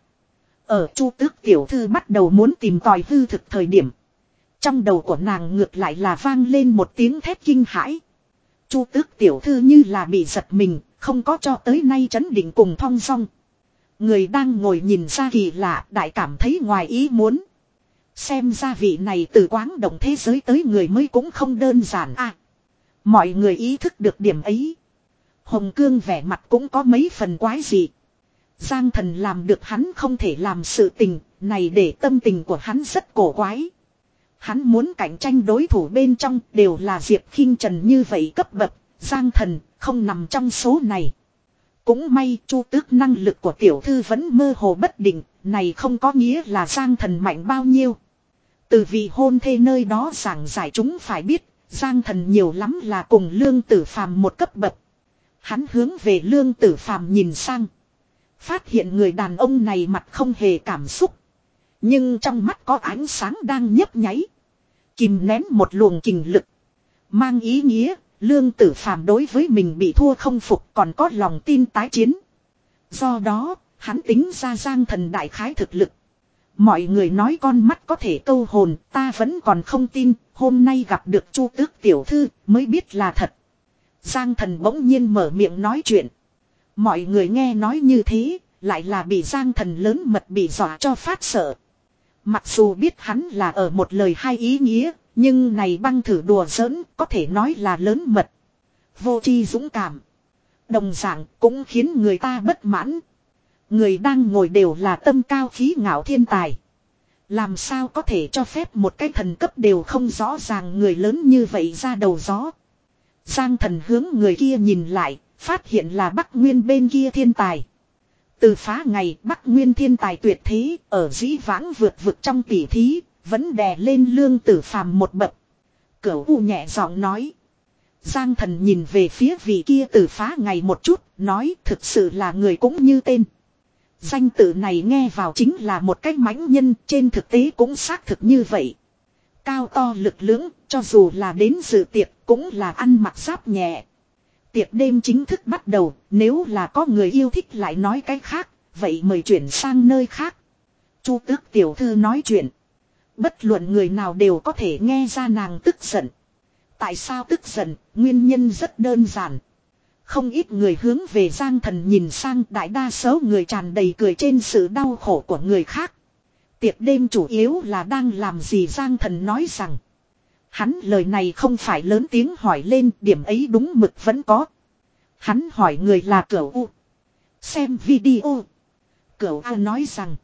Ở Chu Tước tiểu thư bắt đầu muốn tìm tòi hư thực thời điểm. Trong đầu của nàng ngược lại là vang lên một tiếng thét kinh hãi. Chu Tước tiểu thư như là bị giật mình, không có cho tới nay trấn định cùng thong dong. Người đang ngồi nhìn ra kỳ lạ đại cảm thấy ngoài ý muốn. Xem ra vị này từ quáng động thế giới tới người mới cũng không đơn giản à. Mọi người ý thức được điểm ấy. Hồng Cương vẻ mặt cũng có mấy phần quái dị. Giang Thần làm được hắn không thể làm sự tình, này để tâm tình của hắn rất cổ quái. Hắn muốn cạnh tranh đối thủ bên trong đều là Diệp Khinh Trần như vậy cấp bậc, Giang Thần không nằm trong số này. Cũng may Chu Tước năng lực của tiểu thư vẫn mơ hồ bất định, này không có nghĩa là Giang Thần mạnh bao nhiêu. Từ vị hôn thê nơi đó giảng giải chúng phải biết, Giang Thần nhiều lắm là cùng Lương Tử Phàm một cấp bậc. Hắn hướng về Lương Tử Phàm nhìn sang. Phát hiện người đàn ông này mặt không hề cảm xúc. Nhưng trong mắt có ánh sáng đang nhấp nháy. Kìm nén một luồng kình lực. Mang ý nghĩa, Lương Tử Phàm đối với mình bị thua không phục còn có lòng tin tái chiến. Do đó, hắn tính ra Giang Thần đại khái thực lực. Mọi người nói con mắt có thể câu hồn, ta vẫn còn không tin, hôm nay gặp được Chu Tước tiểu thư mới biết là thật. Giang Thần bỗng nhiên mở miệng nói chuyện. Mọi người nghe nói như thế, lại là bị Giang Thần lớn mật bị dọa cho phát sợ. Mặc dù biết hắn là ở một lời hai ý nghĩa, nhưng này băng thử đùa giỡn có thể nói là lớn mật. Vô tri dũng cảm. Đồng dạng cũng khiến người ta bất mãn. Người đang ngồi đều là tâm cao khí ngạo thiên tài. Làm sao có thể cho phép một cái thần cấp đều không rõ ràng người lớn như vậy ra đầu gió. Giang Thần hướng người kia nhìn lại, phát hiện là Bắc Nguyên bên kia thiên tài. Từ phá ngày Bắc Nguyên thiên tài tuyệt thế, ở dĩ vãng vượt vực trong tỉ thí, vẫn đè lên Lương Tử Phàm một bậc. Cửu U nhẹ giọng nói. Giang Thần nhìn về phía vị kia từ phá ngày một chút, nói thực sự là người cũng như tên. Danh tự này nghe vào chính là một cách mãnh nhân, trên thực tế cũng xác thực như vậy. Cao to lực lưỡng, cho dù là đến dự tiệc, cũng là ăn mặc giáp nhẹ. Tiệc đêm chính thức bắt đầu, nếu là có người yêu thích lại nói cái khác, vậy mời chuyển sang nơi khác. Chu Tước tiểu thư nói chuyện. Bất luận người nào đều có thể nghe ra nàng tức giận. Tại sao tức giận, nguyên nhân rất đơn giản. Không ít người hướng về Giang Thần nhìn sang, đại đa số người tràn đầy cười trên sự đau khổ của người khác. Tiệc đêm chủ yếu là đang làm gì Giang Thần nói rằng. Hắn lời này không phải lớn tiếng hỏi lên, điểm ấy đúng mực vẫn có. Hắn hỏi người là Cửu U. Xem video. Cửu U nói rằng.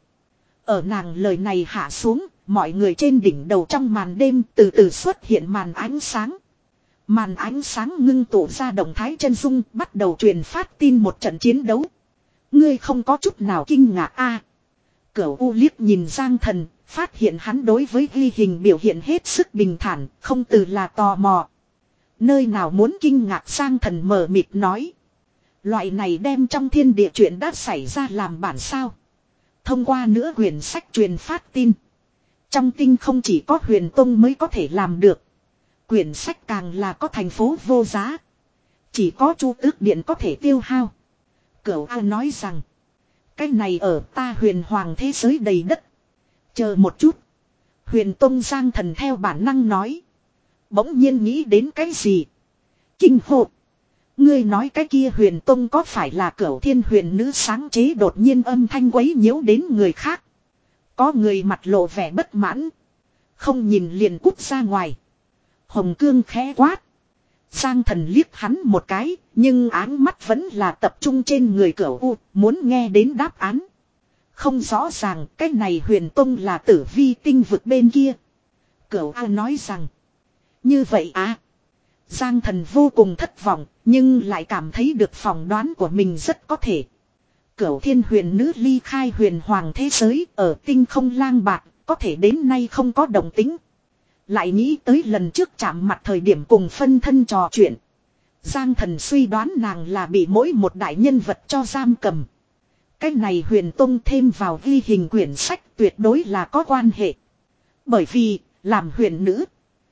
Ở nàng lời này hạ xuống, mọi người trên đỉnh đầu trong màn đêm từ từ xuất hiện màn ánh sáng. Màn ánh sáng ngưng tụ ra động thái chân dung, bắt đầu truyền phát tin một trận chiến đấu. Ngươi không có chút nào kinh ngạc a? À, Cửu U liếc nhìn Giang Thần, phát hiện hắn đối với ghi hình biểu hiện hết sức bình thản, không từ là tò mò. Nơi nào muốn kinh ngạc Giang Thần mờ mịt nói. Loại này đem trong thiên địa chuyện đã xảy ra làm bản sao. Thông qua nữa quyển sách truyền phát tin. Trong tinh không chỉ có Huyền Tông mới có thể làm được. Quyển sách càng là có thành phố vô giá. Chỉ có Chu Tước Điện có thể tiêu hao. Cửu A nói rằng. Cái này ở ta huyền hoàng thế giới đầy đất. Chờ một chút. Huyền Tông Giang Thần theo bản năng nói. Bỗng nhiên nghĩ đến cái gì. Kinh hộ. Ngươi nói cái kia Huyền Tông có phải là Cửu Thiên Huyền Nữ sáng chế đột nhiên âm thanh quấy nhiễu đến người khác. Có người mặt lộ vẻ bất mãn. Không nhìn liền cút ra ngoài. Hồng Cương khẽ quát. Giang Thần liếc hắn một cái, nhưng áng mắt vẫn là tập trung trên người Cửu U, muốn nghe đến đáp án. Không rõ ràng cái này Huyền Tông là Tử Vi tinh vực bên kia. Cửu A nói rằng. Như vậy à. Giang Thần vô cùng thất vọng, nhưng lại cảm thấy được phỏng đoán của mình rất có thể. Cửu thiên huyền nữ ly khai huyền hoàng thế giới ở tinh không lang bạc, có thể đến nay không có động tính. Lại nghĩ tới lần trước chạm mặt thời điểm cùng phân thân trò chuyện. Giang Thần suy đoán nàng là bị mỗi một đại nhân vật cho giam cầm. Cái này huyền tông thêm vào ghi hình quyển sách tuyệt đối là có quan hệ. Bởi vì, làm huyền nữ.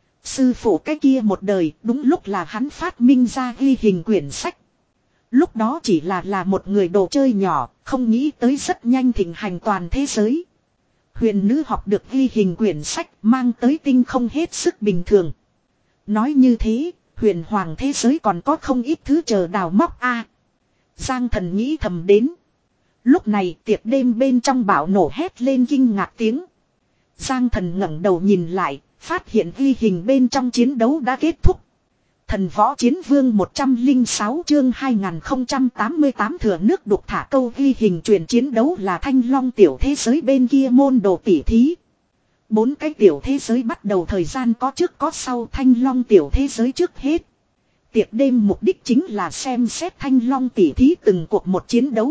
Sư phụ cái kia một đời đúng lúc là hắn phát minh ra ghi hình quyển sách. Lúc đó chỉ là là một người đồ chơi nhỏ, không nghĩ tới rất nhanh thịnh hành toàn thế giới. Huyền nữ học được ghi hình quyển sách mang tới tinh không hết sức bình thường. Nói như thế, huyền hoàng thế giới còn có không ít thứ chờ đào móc a. Giang Thần nghĩ thầm đến. Lúc này tiệc đêm bên trong bão nổ hét lên kinh ngạc tiếng. Giang Thần ngẩng đầu nhìn lại, phát hiện ghi hình bên trong chiến đấu đã kết thúc. Thần võ chiến vương một trăm lẻ sáu chương hai nghìn không trăm tám mươi tám thừa nước đục thả câu ghi hình truyền chiến đấu là Thanh Long tiểu thế giới bên kia môn đồ tỉ thí. Bốn cái tiểu thế giới bắt đầu thời gian có trước có sau, Thanh Long tiểu thế giới trước hết. Tiệc đêm mục đích chính là xem xét Thanh Long tỉ thí từng cuộc một chiến đấu.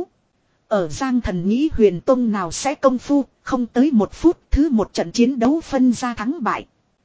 Ở Giang Thần nghĩ huyền tông nào sẽ công phu, không tới một phút thứ một trận chiến đấu phân ra thắng bại.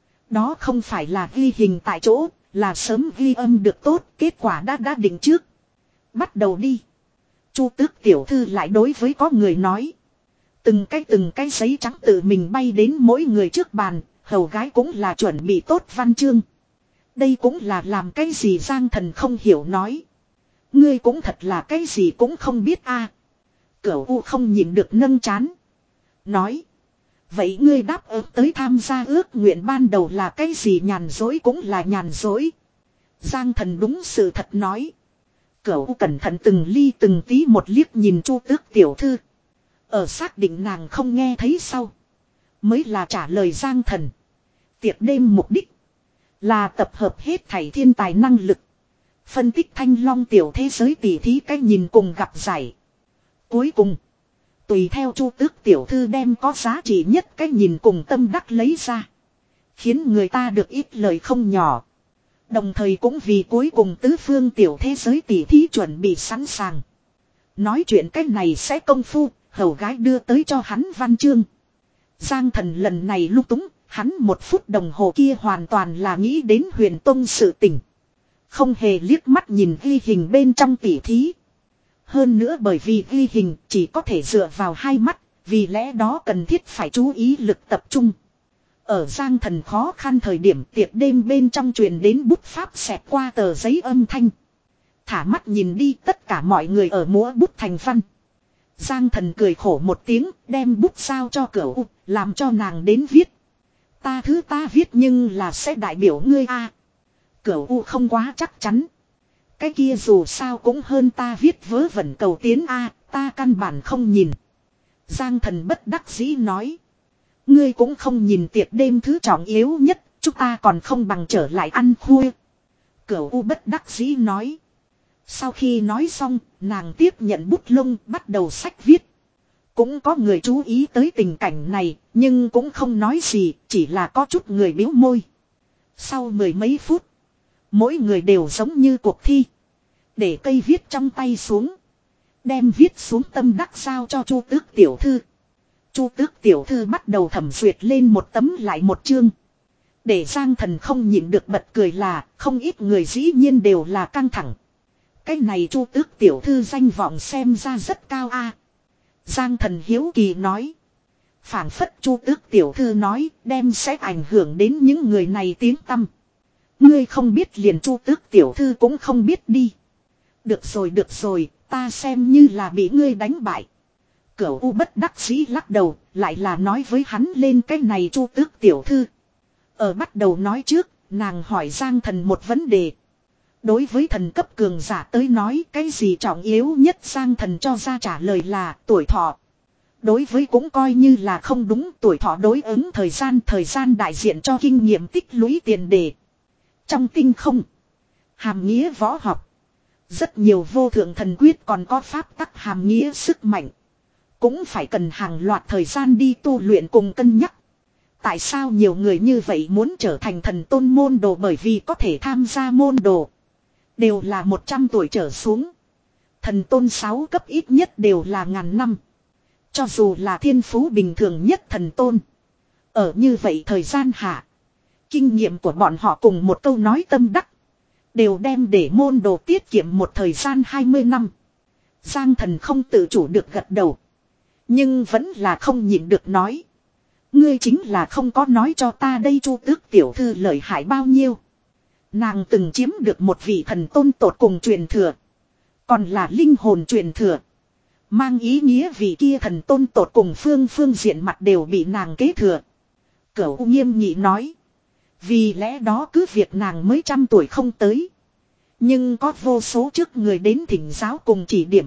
Đó không phải là ghi hình tại chỗ, là sớm ghi âm được tốt, kết quả đã đã định trước. Bắt đầu đi. Chu Tước tiểu thư lại đối với có người nói. Từng cái từng cái giấy trắng tự mình bay đến mỗi người trước bàn, hầu gái cũng là chuẩn bị tốt văn chương. Đây cũng là làm cái gì Giang Thần không hiểu nói. Ngươi cũng thật là cái gì cũng không biết a. Cửu U không nhịn được nâng chán. Nói. Vậy ngươi đáp ứng tới tham gia ước nguyện ban đầu là cái gì, nhàn dối cũng là nhàn dối. Giang Thần đúng sự thật nói. Cửu U cẩn thận từng ly từng tí một liếc nhìn Chu Tước tiểu thư. Ở xác định nàng không nghe thấy sau. Mới là trả lời Giang Thần. Tiệc đêm mục đích. Là tập hợp hết thảy thiên tài năng lực. Phân tích Thanh Long tiểu thế giới tỉ thí cách nhìn cùng gặp giải. Cuối cùng. Tùy theo Chu Tước tiểu thư đem có giá trị nhất cách nhìn cùng tâm đắc lấy ra. Khiến người ta được ít lời không nhỏ. Đồng thời cũng vì cuối cùng tứ phương tiểu thế giới tỉ thí chuẩn bị sẵn sàng. Nói chuyện cách này sẽ công phu, hầu gái đưa tới cho hắn văn chương. Giang Thần lần này lung túng, hắn một phút đồng hồ kia hoàn toàn là nghĩ đến huyền tông sự tình. Không hề liếc mắt nhìn ghi hình bên trong tỉ thí. Hơn nữa bởi vì ghi hình chỉ có thể dựa vào hai mắt, vì lẽ đó cần thiết phải chú ý lực tập trung. Ở Giang Thần khó khăn thời điểm tiệc đêm bên trong truyền đến bút pháp xẹt qua tờ giấy âm thanh. Thả mắt nhìn đi, tất cả mọi người ở múa bút thành văn. Giang Thần cười khổ một tiếng, đem bút giao cho Cửu U, làm cho nàng đến viết. Ta thứ ta viết nhưng là sẽ đại biểu ngươi a. Cửu U không quá chắc chắn. Cái kia dù sao cũng hơn ta viết vớ vẩn cầu tiến a, ta căn bản không nhìn. Giang Thần bất đắc dĩ nói. Ngươi cũng không nhìn tiệc đêm thứ trọng yếu nhất, chúng ta còn không bằng trở lại ăn khuya. Cửu U bất đắc dĩ nói. Sau khi nói xong, nàng tiếp nhận bút lông bắt đầu sách viết. Cũng có người chú ý tới tình cảnh này, nhưng cũng không nói gì, chỉ là có chút người biếu môi. Sau mười mấy phút, mỗi người đều giống như cuộc thi. Để cây viết trong tay xuống. Đem viết xuống tâm đắc giao cho Chu Tước tiểu thư. Chu Tước tiểu thư bắt đầu thẩm duyệt lên một tấm lại một chương. Để Giang Thần không nhịn được bật cười là không ít người dĩ nhiên đều là căng thẳng. Cái này Chu Tước tiểu thư danh vọng xem ra rất cao a. Giang Thần hiếu kỳ nói. Phảng phất Chu Tước tiểu thư nói đem sẽ ảnh hưởng đến những người này tiếng tăm. Ngươi không biết liền Chu Tước tiểu thư cũng không biết đi. Được rồi được rồi, ta xem như là bị ngươi đánh bại. Cửu U bất đắc dĩ lắc đầu, lại là nói với hắn lên cái này Chu Tước tiểu thư. Ở bắt đầu nói trước, nàng hỏi Giang Thần một vấn đề. Đối với thần cấp cường giả tới nói cái gì trọng yếu nhất, Giang Thần cho ra trả lời là tuổi thọ. Đối với cũng coi như là không đúng, tuổi thọ đối ứng thời gian, thời gian đại diện cho kinh nghiệm tích lũy tiền đề. Trong tinh không, hàm nghĩa võ học, rất nhiều vô thượng thần quyết còn có pháp tắc hàm nghĩa sức mạnh. Cũng phải cần hàng loạt thời gian đi tu luyện cùng cân nhắc. Tại sao nhiều người như vậy muốn trở thành thần tôn môn đồ, bởi vì có thể tham gia môn đồ đều là một trăm tuổi trở xuống. Thần tôn sáu cấp ít nhất đều là ngàn năm. Cho dù là thiên phú bình thường nhất thần tôn. Ở như vậy thời gian hạ. Kinh nghiệm của bọn họ cùng một câu nói tâm đắc. Đều đem để môn đồ tiết kiệm một thời gian hai mươi năm. Giang Thần không tự chủ được gật đầu. Nhưng vẫn là không nhịn được nói. Ngươi chính là không có nói cho ta đây Chu Tước tiểu thư lợi hại bao nhiêu. Nàng từng chiếm được một vị thần tôn tột cùng truyền thừa. Còn là linh hồn truyền thừa. Mang ý nghĩa vị kia thần tôn tột cùng phương phương diện mặt đều bị nàng kế thừa. Cửu nghiêm nghị nói. Vì lẽ đó cứ việc nàng mới trăm tuổi không tới. Nhưng có vô số trước người đến thỉnh giáo cùng chỉ điểm.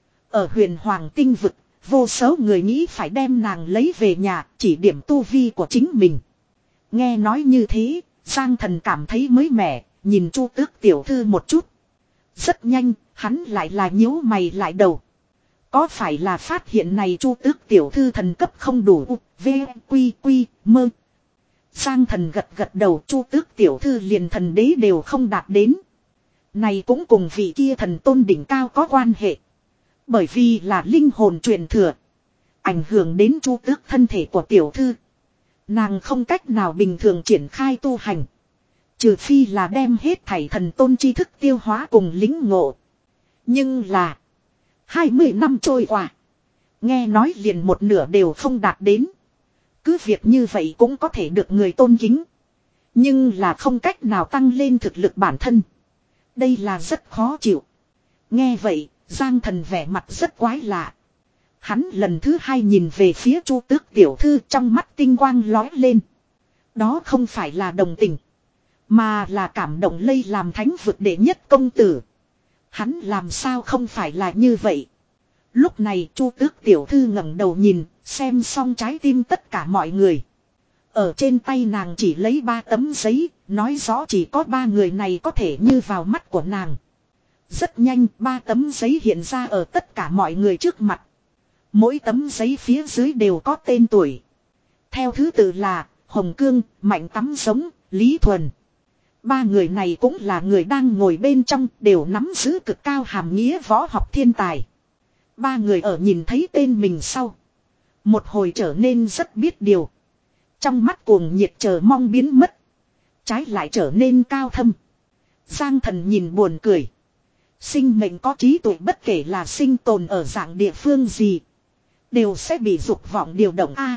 Ở huyền hoàng tinh vực, vô số người nghĩ phải đem nàng lấy về nhà chỉ điểm tu vi của chính mình. Nghe nói như thế, Giang Thần cảm thấy mới mẻ, nhìn Chu Tước tiểu thư một chút. Rất nhanh, hắn lại là nhíu mày lại đầu. Có phải là phát hiện này Chu Tước tiểu thư thần cấp không đủ u, v, quy, quy, mơ. Giang Thần gật gật đầu, Chu Tước tiểu thư liền thần đế đều không đạt đến. Này cũng cùng vị kia thần tôn đỉnh cao có quan hệ. Bởi vì là linh hồn truyền thừa. Ảnh hưởng đến Chu Tước thân thể của tiểu thư. Nàng không cách nào bình thường triển khai tu hành. Trừ phi là đem hết thảy thần tôn tri thức tiêu hóa cùng lính ngộ. Nhưng là. Hai mươi năm trôi qua. Nghe nói liền một nửa đều không đạt đến. Cứ việc như vậy cũng có thể được người tôn kính. Nhưng là không cách nào tăng lên thực lực bản thân. Đây là rất khó chịu. Nghe vậy, Giang Thần vẻ mặt rất quái lạ. Hắn lần thứ hai nhìn về phía Chu Tước tiểu thư, trong mắt tinh quang lói lên. Đó không phải là đồng tình. Mà là cảm động lây làm thánh vực đệ nhất công tử. Hắn làm sao không phải là như vậy. Lúc này Chu Tước tiểu thư ngẩng đầu nhìn, xem xong trái tim tất cả mọi người. Ở trên tay nàng chỉ lấy ba tấm giấy, nói rõ chỉ có ba người này có thể như vào mắt của nàng. Rất nhanh, ba tấm giấy hiện ra ở tất cả mọi người trước mặt. Mỗi tấm giấy phía dưới đều có tên tuổi. Theo thứ tự là Hồng Cương, Mạnh Tắm Sống, Lý Thuần. Ba người này cũng là người đang ngồi bên trong, đều nắm giữ cực cao hàm nghĩa võ học thiên tài. Ba người ở nhìn thấy tên mình sau. Một hồi trở nên rất biết điều. Trong mắt cuồng nhiệt chờ mong biến mất. Trái lại trở nên cao thâm. Giang Thần nhìn buồn cười. Sinh mệnh có trí tuệ bất kể là sinh tồn ở dạng địa phương gì. Đều sẽ bị dục vọng điều động A.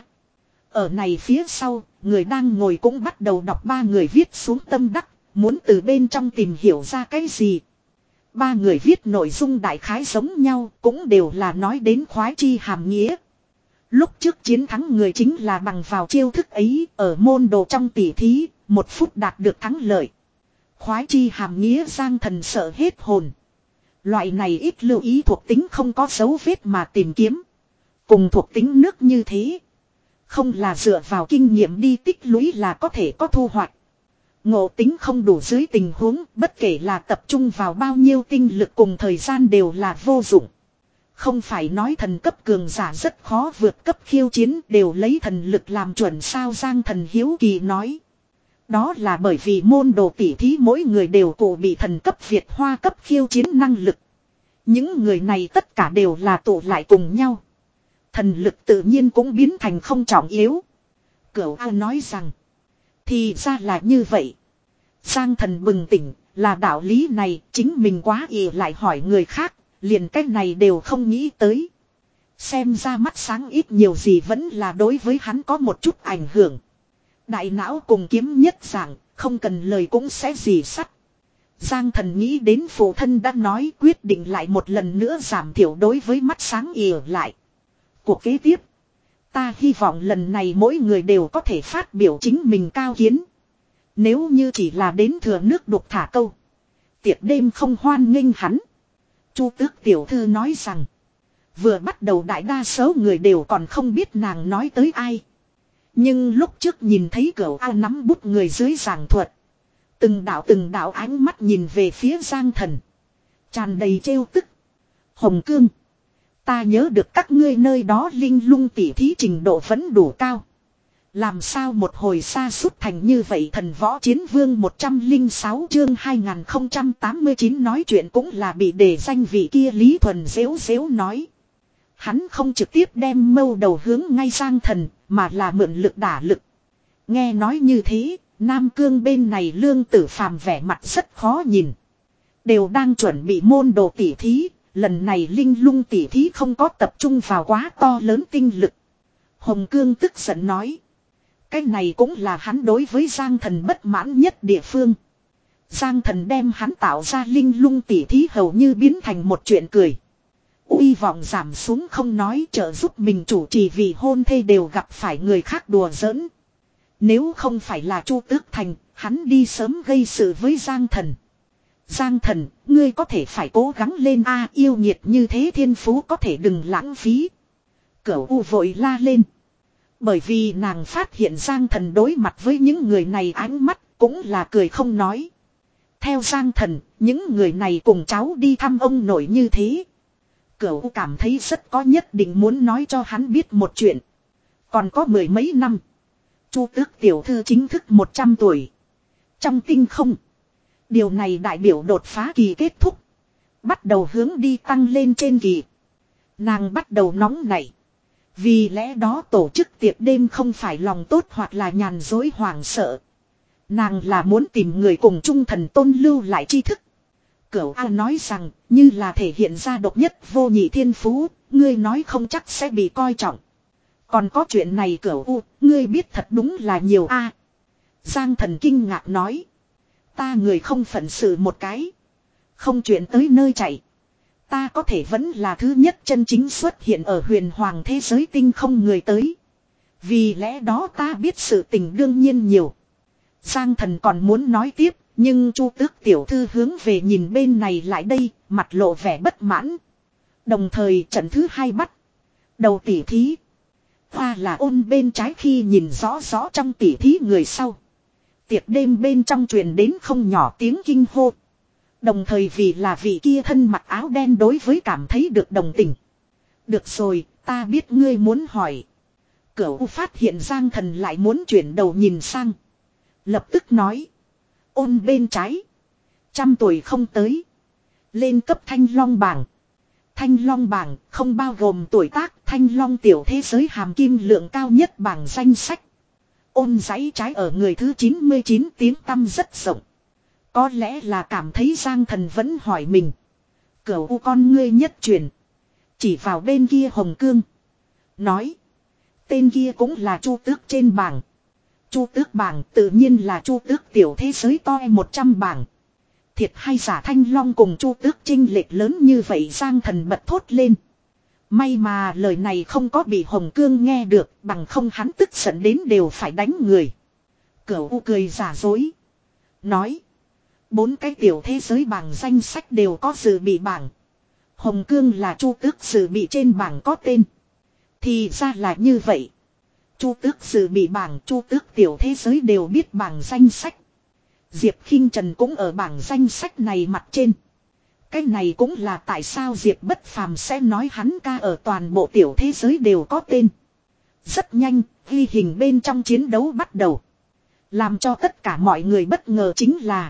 Ở này phía sau, người đang ngồi cũng bắt đầu đọc ba người viết xuống tâm đắc. Muốn từ bên trong tìm hiểu ra cái gì. Ba người viết nội dung đại khái giống nhau, cũng đều là nói đến khoái chi hàm nghĩa. Lúc trước chiến thắng người chính là bằng vào chiêu thức ấy, ở môn đồ trong tỉ thí, một phút đạt được thắng lợi. Khoái chi hàm nghĩa Giang Thần sợ hết hồn. Loại này ít lưu ý thuộc tính không có dấu vết mà tìm kiếm. Cùng thuộc tính nước như thế. Không là dựa vào kinh nghiệm đi tích lũy là có thể có thu hoạch. Ngộ tính không đủ dưới tình huống, bất kể là tập trung vào bao nhiêu tinh lực cùng thời gian đều là vô dụng. Không phải nói thần cấp cường giả rất khó vượt cấp khiêu chiến, đều lấy thần lực làm chuẩn sao. Giang Thần hiếu kỳ nói. Đó là bởi vì môn đồ tỉ thí mỗi người đều cụ bị thần cấp Việt Hoa cấp khiêu chiến năng lực. Những người này tất cả đều là tụ lại cùng nhau. Thần lực tự nhiên cũng biến thành không trọng yếu. Cửu Ao nói rằng. Thì ra là như vậy. Giang Thần bừng tỉnh, là đạo lý này, chính mình quá ỷ lại hỏi người khác, liền cách này đều không nghĩ tới. Xem ra mắt sáng ít nhiều gì vẫn là đối với hắn có một chút ảnh hưởng. Đại não cùng kiếm nhất dạng, không cần lời cũng sẽ dì sắt. Giang Thần nghĩ đến phụ thân đã nói, quyết định lại một lần nữa giảm thiểu đối với mắt sáng ỷ lại. Cuộc kế tiếp, ta hy vọng lần này mỗi người đều có thể phát biểu chính mình cao kiến. Nếu như chỉ là đến thừa nước đục thả câu, tiệc đêm không hoan nghênh hắn. Chu Tước tiểu thư nói rằng, vừa bắt đầu đại đa số người đều còn không biết nàng nói tới ai. Nhưng lúc trước nhìn thấy Cửu Ao nắm bút người dưới giảng thuật, từng đạo từng đạo ánh mắt nhìn về phía Giang Thần, tràn đầy trêu tức. Hồng Cương, ta nhớ được các ngươi nơi đó linh lung tỉ thí trình độ vẫn đủ cao. Làm sao một hồi xa sút thành như vậy thần võ chiến vương một trăm lẻ sáu chương hai nghìn không trăm tám mươi chín nói chuyện cũng là bị đề danh vị kia Lý Thuần dễu dễu nói. Hắn không trực tiếp đem mâu đầu hướng ngay Giang Thần mà là mượn lực đả lực. Nghe nói như thế, Nam Cương bên này Lương Tử Phàm vẻ mặt rất khó nhìn. Đều đang chuẩn bị môn đồ tỉ thí, lần này linh lung tỉ thí không có tập trung vào quá to lớn tinh lực. Hồng Cương tức giận nói. Cái này cũng là hắn đối với Giang Thần bất mãn nhất địa phương. Giang Thần đem hắn tạo ra linh lung tỉ thí hầu như biến thành một chuyện cười. Uy vọng giảm xuống không nói trợ giúp mình chủ trì vì hôn thê đều gặp phải người khác đùa giỡn. Nếu không phải là Chu Tước Thành, hắn đi sớm gây sự với Giang Thần. Giang Thần, ngươi có thể phải cố gắng lên a, yêu nghiệt như thế thiên phú có thể đừng lãng phí. Cửu U vội la lên. Bởi vì nàng phát hiện Giang Thần đối mặt với những người này ánh mắt cũng là cười không nói. Theo Giang Thần, những người này cùng cháu đi thăm ông nội như thế. Cửu U cảm thấy rất có nhất định muốn nói cho hắn biết một chuyện. Còn có mười mấy năm. Chu Tước tiểu thư chính thức một trăm tuổi. Trong tinh không. Điều này đại biểu đột phá kỳ kết thúc. Bắt đầu hướng đi tăng lên trên kỳ. Nàng bắt đầu nóng nảy. Vì lẽ đó tổ chức tiệc đêm không phải lòng tốt hoặc là nhàn dối hoảng sợ. Nàng là muốn tìm người cùng chung thần tôn lưu lại tri thức. Cửu A nói rằng như là thể hiện ra độc nhất vô nhị thiên phú, ngươi nói không chắc sẽ bị coi trọng. Còn có chuyện này Cửu U, ngươi biết thật đúng là nhiều a. Giang Thần kinh ngạc nói. Ta người không phận sự một cái. Không chuyện tới nơi chạy. Ta có thể vẫn là thứ nhất chân chính xuất hiện ở huyền hoàng thế giới tinh không người tới. Vì lẽ đó ta biết sự tình đương nhiên nhiều. Giang Thần còn muốn nói tiếp, nhưng Chu Tước tiểu thư hướng về nhìn bên này lại đây, mặt lộ vẻ bất mãn. Đồng thời trận thứ hai bắt. Đầu tỉ thí. Hoa là Ôn bên trái khi nhìn rõ rõ trong tỉ thí người sau. Tiệc đêm bên trong truyền đến không nhỏ tiếng kinh hô. Đồng thời vì là vị kia thân mặc áo đen đối với cảm thấy được đồng tình. Được rồi, ta biết ngươi muốn hỏi. Cửu U phát hiện Giang Thần lại muốn chuyển đầu nhìn sang. Lập tức nói. Ôn bên trái. Trăm tuổi không tới. Lên cấp Thanh Long bảng. Thanh Long bảng không bao gồm tuổi tác. Thanh Long tiểu thế giới hàm kim lượng cao nhất bảng danh sách. Ôn giấy trái ở người thứ chín mươi chín tiếng tăm rất rộng. Có lẽ là cảm thấy Giang Thần vẫn hỏi mình. Cửu U con ngươi nhất truyền. Chỉ vào bên kia Hồng Cương. Nói. Tên kia cũng là Chu Tước trên bảng. Chu Tước bảng tự nhiên là Chu Tước tiểu thế giới to một trăm bảng. Thiệt hay giả Thanh Long cùng Chu Tước chênh lệch lớn như vậy Giang Thần bật thốt lên. May mà lời này không có bị Hồng Cương nghe được, bằng không hắn tức giận đến đều phải đánh người. Cửu U cười giả dối. Nói. Bốn cái tiểu thế giới bảng danh sách đều có dự bị bảng. Hồng Cương là Chu Tước dự bị trên bảng có tên. Thì ra là như vậy. Chu Tước dự bị bảng, Chu Tước tiểu thế giới đều biết bảng danh sách. Diệp Khinh Trần cũng ở bảng danh sách này mặt trên. Cái này cũng là tại sao Diệp Bất Phàm sẽ nói hắn ca ở toàn bộ tiểu thế giới đều có tên. Rất nhanh, ghi hình bên trong chiến đấu bắt đầu. Làm cho tất cả mọi người bất ngờ chính là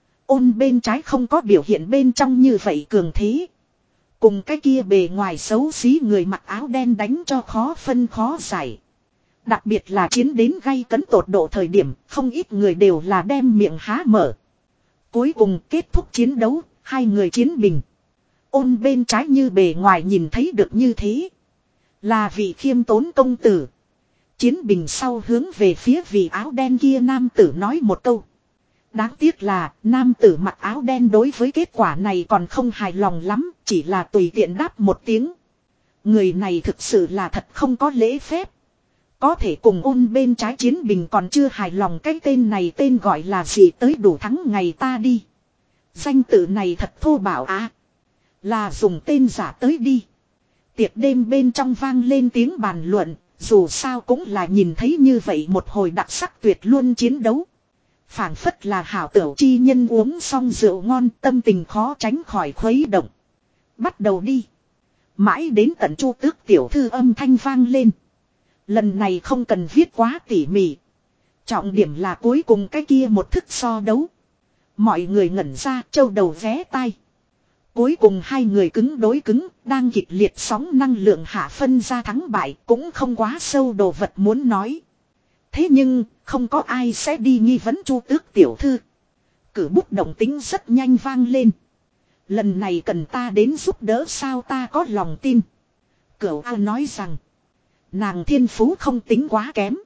Ôn bên trái không có biểu hiện bên trong như vậy cường thế. Cùng cái kia bề ngoài xấu xí người mặc áo đen đánh cho khó phân khó giải. Đặc biệt là chiến đến gay cấn tột độ thời điểm, không ít người đều là đem miệng há mở. Cuối cùng kết thúc chiến đấu, hai người chiến bình. Ôn bên trái như bề ngoài nhìn thấy được như thế. Là vị khiêm tốn công tử. Chiến bình sau hướng về phía vị áo đen kia nam tử nói một câu. Đáng tiếc là nam tử mặc áo đen đối với kết quả này còn không hài lòng lắm, chỉ là tùy tiện đáp một tiếng. Người này thực sự là thật không có lễ phép. Có thể cùng Ôn bên trái chiến bình còn chưa hài lòng cái tên này tên gọi là gì tới đủ thắng ngày ta đi. Danh tự này thật thô bạo á. Là dùng tên giả tới đi. Tiệc đêm bên trong vang lên tiếng bàn luận, dù sao cũng là nhìn thấy như vậy một hồi đặc sắc tuyệt luôn chiến đấu. Phảng phất là hảo tửu chi nhân uống xong rượu ngon tâm tình khó tránh khỏi khuấy động. Bắt đầu đi. Mãi đến tận Chu Tước tiểu thư âm thanh vang lên. Lần này không cần viết quá tỉ mỉ. Trọng điểm là cuối cùng cái kia một thức so đấu. Mọi người ngẩn ra châu đầu vé tai. Cuối cùng hai người cứng đối cứng, đang kịch liệt sóng năng lượng hạ phân ra thắng bại, cũng không quá sâu đồ vật muốn nói. Thế nhưng, không có ai sẽ đi nghi vấn Chu Tước tiểu thư. Cử bút động tính rất nhanh vang lên. Lần này cần ta đến giúp đỡ sao, ta có lòng tin. Cửu A nói rằng, nàng thiên phú không tính quá kém.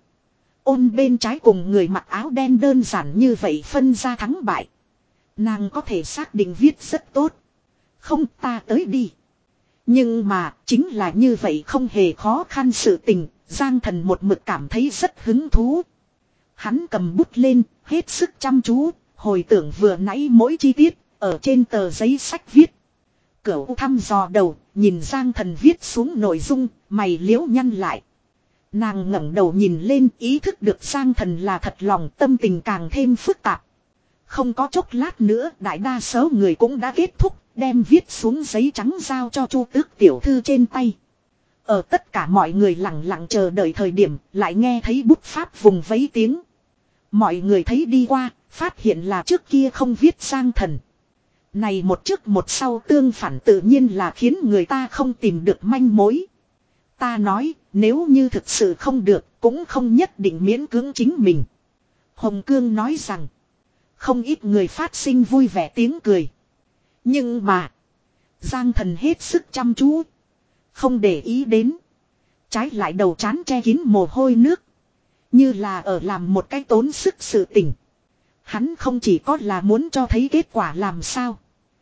Ôn bên trái cùng người mặc áo đen đơn giản như vậy phân ra thắng bại. Nàng có thể xác định viết rất tốt. Không, ta tới đi. Nhưng mà, chính là như vậy không hề khó khăn sự tình, Giang Thần một mực cảm thấy rất hứng thú. Hắn cầm bút lên, hết sức chăm chú, hồi tưởng vừa nãy mỗi chi tiết, ở trên tờ giấy sách viết. Cửu thăm dò đầu, nhìn Giang Thần viết xuống nội dung, mày liễu nhăn lại. Nàng ngẩng đầu nhìn lên, ý thức được Giang Thần là thật lòng, tâm tình càng thêm phức tạp. Không có chốc lát nữa, đại đa số người cũng đã kết thúc, đem viết xuống giấy trắng giao cho Chu Tước tiểu thư trên tay. Ở tất cả mọi người lặng lặng chờ đợi thời điểm, lại nghe thấy bút pháp vùng vẫy tiếng. Mọi người thấy đi qua, phát hiện là trước kia không viết Giang Thần. Này một trước một sau tương phản tự nhiên là khiến người ta không tìm được manh mối. Ta nói, nếu như thực sự không được, cũng không nhất định miễn cưỡng chính mình. Hồng Cương nói rằng, không ít người phát sinh vui vẻ tiếng cười. Nhưng mà, Giang Thần hết sức chăm chú, không để ý đến. Trái lại đầu trán che kín mồ hôi nước, như là ở làm một cái tốn sức sự tình. Hắn không chỉ có là muốn cho thấy kết quả làm sao,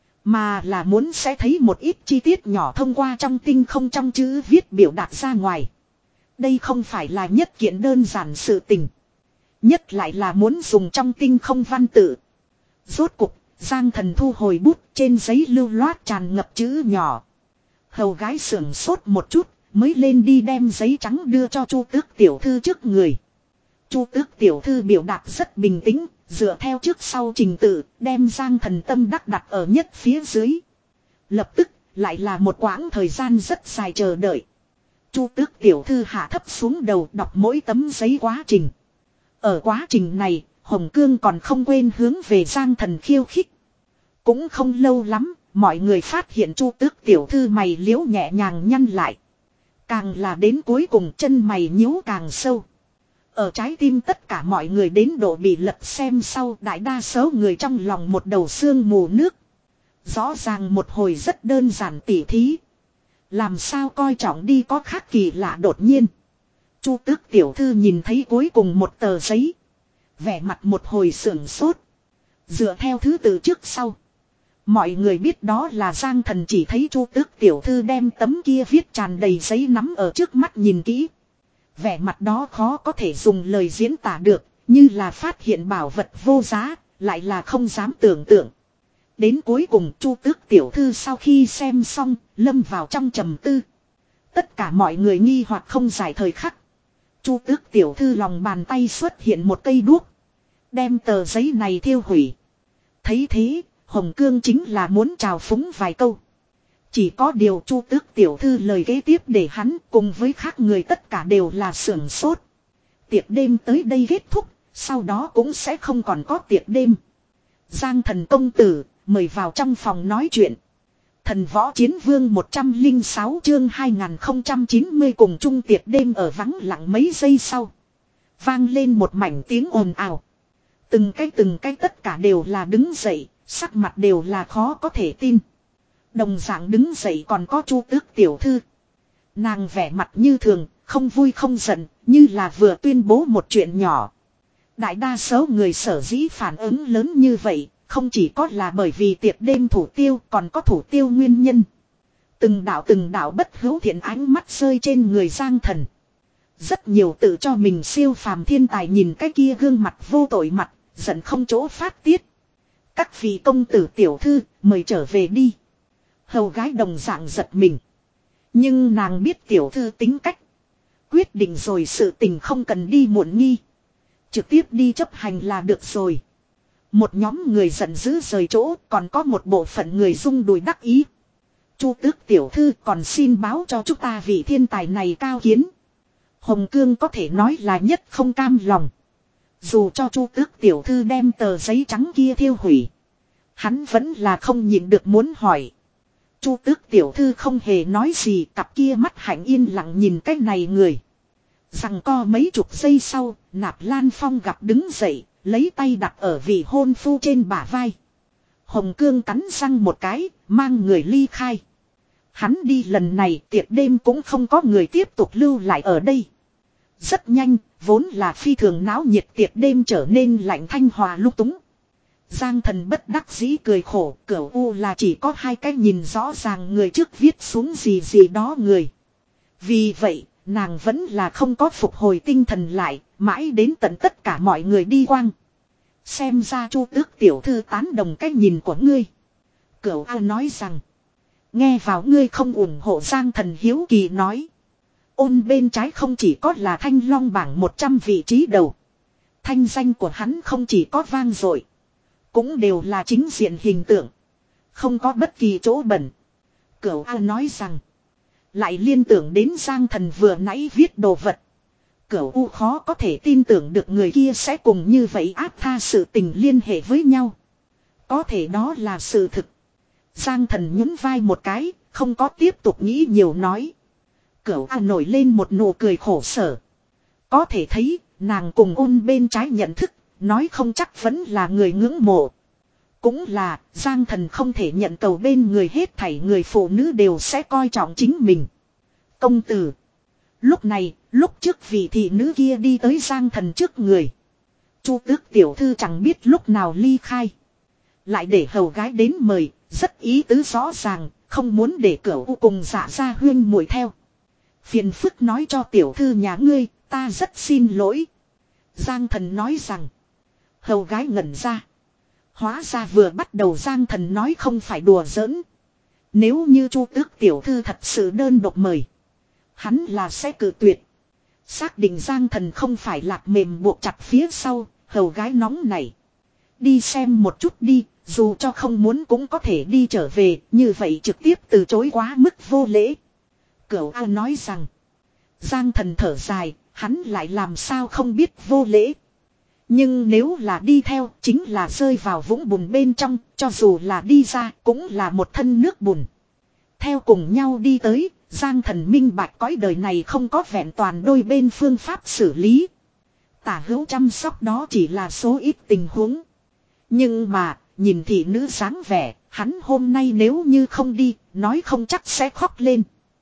mà là muốn sẽ thấy một ít chi tiết nhỏ thông qua trong tinh không trong chữ viết biểu đạt ra ngoài. Đây không phải là nhất kiện đơn giản sự tình. Nhất lại là muốn dùng trong tinh không văn tự. Rốt cục, Giang Thần thu hồi bút, trên giấy lưu loát tràn ngập chữ nhỏ. Hầu gái sưởng sốt một chút, mới lên đi đem giấy trắng đưa cho Chu Tước tiểu thư trước người. Chu Tước tiểu thư biểu đạt rất bình tĩnh, dựa theo trước sau trình tự, đem Giang Thần tâm đắc đặt ở nhất phía dưới. Lập tức, lại là một quãng thời gian rất dài chờ đợi. Chu Tước tiểu thư hạ thấp xuống đầu đọc mỗi tấm giấy quá trình. Ở quá trình này, Hồng Cương còn không quên hướng về Giang Thần khiêu khích. Cũng không lâu lắm, mọi người phát hiện Chu Tước tiểu thư mày liễu nhẹ nhàng nhăn lại. Càng là đến cuối cùng chân mày nhíu càng sâu. Ở trái tim tất cả mọi người đến độ bị lật xem sau, đại đa số người trong lòng một đầu sương mù nước. Rõ ràng một hồi rất đơn giản tỉ thí. Làm sao coi trọng đi có khác kỳ lạ đột nhiên. Chu Tước tiểu thư nhìn thấy cuối cùng một tờ giấy. Vẻ mặt một hồi sưởng sốt. Dựa theo thứ tự trước sau. Mọi người biết đó là Giang Thần chỉ thấy Chu Tước tiểu thư đem tấm kia viết tràn đầy giấy nắm ở trước mắt nhìn kỹ. Vẻ mặt đó khó có thể dùng lời diễn tả được, như là phát hiện bảo vật vô giá, lại là không dám tưởng tượng. Đến cuối cùng Chu Tước tiểu thư sau khi xem xong, lâm vào trong trầm tư. Tất cả mọi người nghi hoặc không giải thời khắc. Chu Tước tiểu thư lòng bàn tay xuất hiện một cây đuốc, đem tờ giấy này thiêu hủy. Thấy thế, Hồng Cương chính là muốn chào phúng vài câu. Chỉ có điều Chu Tước tiểu thư lời kế tiếp để hắn cùng với khác người tất cả đều là sưởng sốt. Tiệc đêm tới đây kết thúc, sau đó cũng sẽ không còn có tiệc đêm. Giang Thần công tử, mời vào trong phòng nói chuyện. Thần võ chiến vương một trăm lẻ sáu chương hai nghìn không trăm chín mươi cùng chung tiệc đêm ở vắng lặng mấy giây sau. Vang lên một mảnh tiếng ồn ào. Từng cái từng cái tất cả đều là đứng dậy, sắc mặt đều là khó có thể tin. Đồng dạng đứng dậy còn có Chu Tước tiểu thư. Nàng vẻ mặt như thường, không vui không giận, như là vừa tuyên bố một chuyện nhỏ. Đại đa số người sở dĩ phản ứng lớn như vậy, không chỉ có là bởi vì tiệc đêm thủ tiêu, còn có thủ tiêu nguyên nhân. Từng đạo từng đạo bất hữu thiện ánh mắt rơi trên người Giang Thần. Rất nhiều tự cho mình siêu phàm thiên tài nhìn cái kia gương mặt vô tội mặt, giận không chỗ phát tiết. Các vị công tử tiểu thư, mời trở về đi. Hầu gái đồng dạng giật mình. Nhưng nàng biết tiểu thư tính cách. Quyết định rồi sự tình không cần đi muộn nghi. Trực tiếp đi chấp hành là được rồi. Một nhóm người giận dữ rời chỗ, còn có một bộ phận người rung đùi đắc ý. Chu Tước tiểu thư còn xin báo cho chúng ta vị thiên tài này cao kiến. Hồng Cương có thể nói là nhất không cam lòng. Dù cho Chu Tước tiểu thư đem tờ giấy trắng kia thiêu hủy, hắn vẫn là không nhịn được muốn hỏi. Chu Tước tiểu thư không hề nói gì, cặp kia mắt hạnh yên lặng nhìn cái này người. Rằng co mấy chục giây sau, Nạp Lan Phong gặp đứng dậy, lấy tay đặt ở vị hôn phu trên bả vai. Hồng Cương cắn răng một cái, mang người ly khai. Hắn đi lần này tiệc đêm cũng không có người tiếp tục lưu lại ở đây. Rất nhanh, vốn là phi thường náo nhiệt tiệc đêm trở nên lạnh thanh hòa lung túng. Giang Thần bất đắc dĩ cười khổ, cửu u là chỉ có hai cái nhìn rõ ràng người trước viết xuống gì gì đó người. Vì vậy, nàng vẫn là không có phục hồi tinh thần lại, mãi đến tận tất cả mọi người đi quang. Xem ra Chu Tước tiểu thư tán đồng cái nhìn của ngươi. Cửu u nói rằng, nghe vào ngươi không ủng hộ. Giang Thần hiếu kỳ nói. Ôn bên trái không chỉ có là thanh long bảng một trăm vị trí đầu. Thanh danh của hắn không chỉ có vang dội, cũng đều là chính diện hình tượng, không có bất kỳ chỗ bẩn. Cửu A nói rằng, lại liên tưởng đến Giang Thần vừa nãy viết đồ vật. Cửu U khó có thể tin tưởng được người kia sẽ cùng như vậy áp tha sự tình liên hệ với nhau. Có thể đó là sự thực. Giang Thần nhún vai một cái, không có tiếp tục nghĩ nhiều nói. Cửu A nổi lên một nụ cười khổ sở. Có thể thấy, nàng cùng ôn bên trái nhận thức, nói không chắc vẫn là người ngưỡng mộ. Cũng là, Giang Thần không thể nhận cầu bên người hết thảy người phụ nữ đều sẽ coi trọng chính mình. Công tử. Lúc này, lúc trước vị thị nữ kia đi tới Giang Thần trước người. Chu Tước tiểu thư chẳng biết lúc nào ly khai. Lại để hầu gái đến mời, rất ý tứ rõ ràng, không muốn để Cửu U cùng Dạ Gia huyên muội theo. Phiền phức nói cho tiểu thư nhà ngươi, ta rất xin lỗi. Giang Thần nói rằng. Hầu gái ngẩn ra. Hóa ra vừa bắt đầu Giang Thần nói không phải đùa giỡn. Nếu như Chu Tước tiểu thư thật sự đơn độc mời, hắn là sẽ cự tuyệt. Xác định Giang Thần không phải lạc mềm buộc chặt phía sau, hầu gái nóng này. Đi xem một chút đi, dù cho không muốn cũng có thể đi trở về, như vậy trực tiếp từ chối quá mức vô lễ. Cửu A nói rằng. Giang Thần thở dài, hắn lại làm sao không biết vô lễ. Nhưng nếu là đi theo, chính là rơi vào vũng bùn bên trong, cho dù là đi ra, cũng là một thân nước bùn. Theo cùng nhau đi tới, Giang Thần minh bạch cõi đời này không có vẹn toàn đôi bên phương pháp xử lý. Tả hữu chăm sóc đó chỉ là số ít tình huống. Nhưng mà, nhìn thị nữ dáng vẻ, hắn hôm nay nếu như không đi, nói không chắc sẽ khóc lên.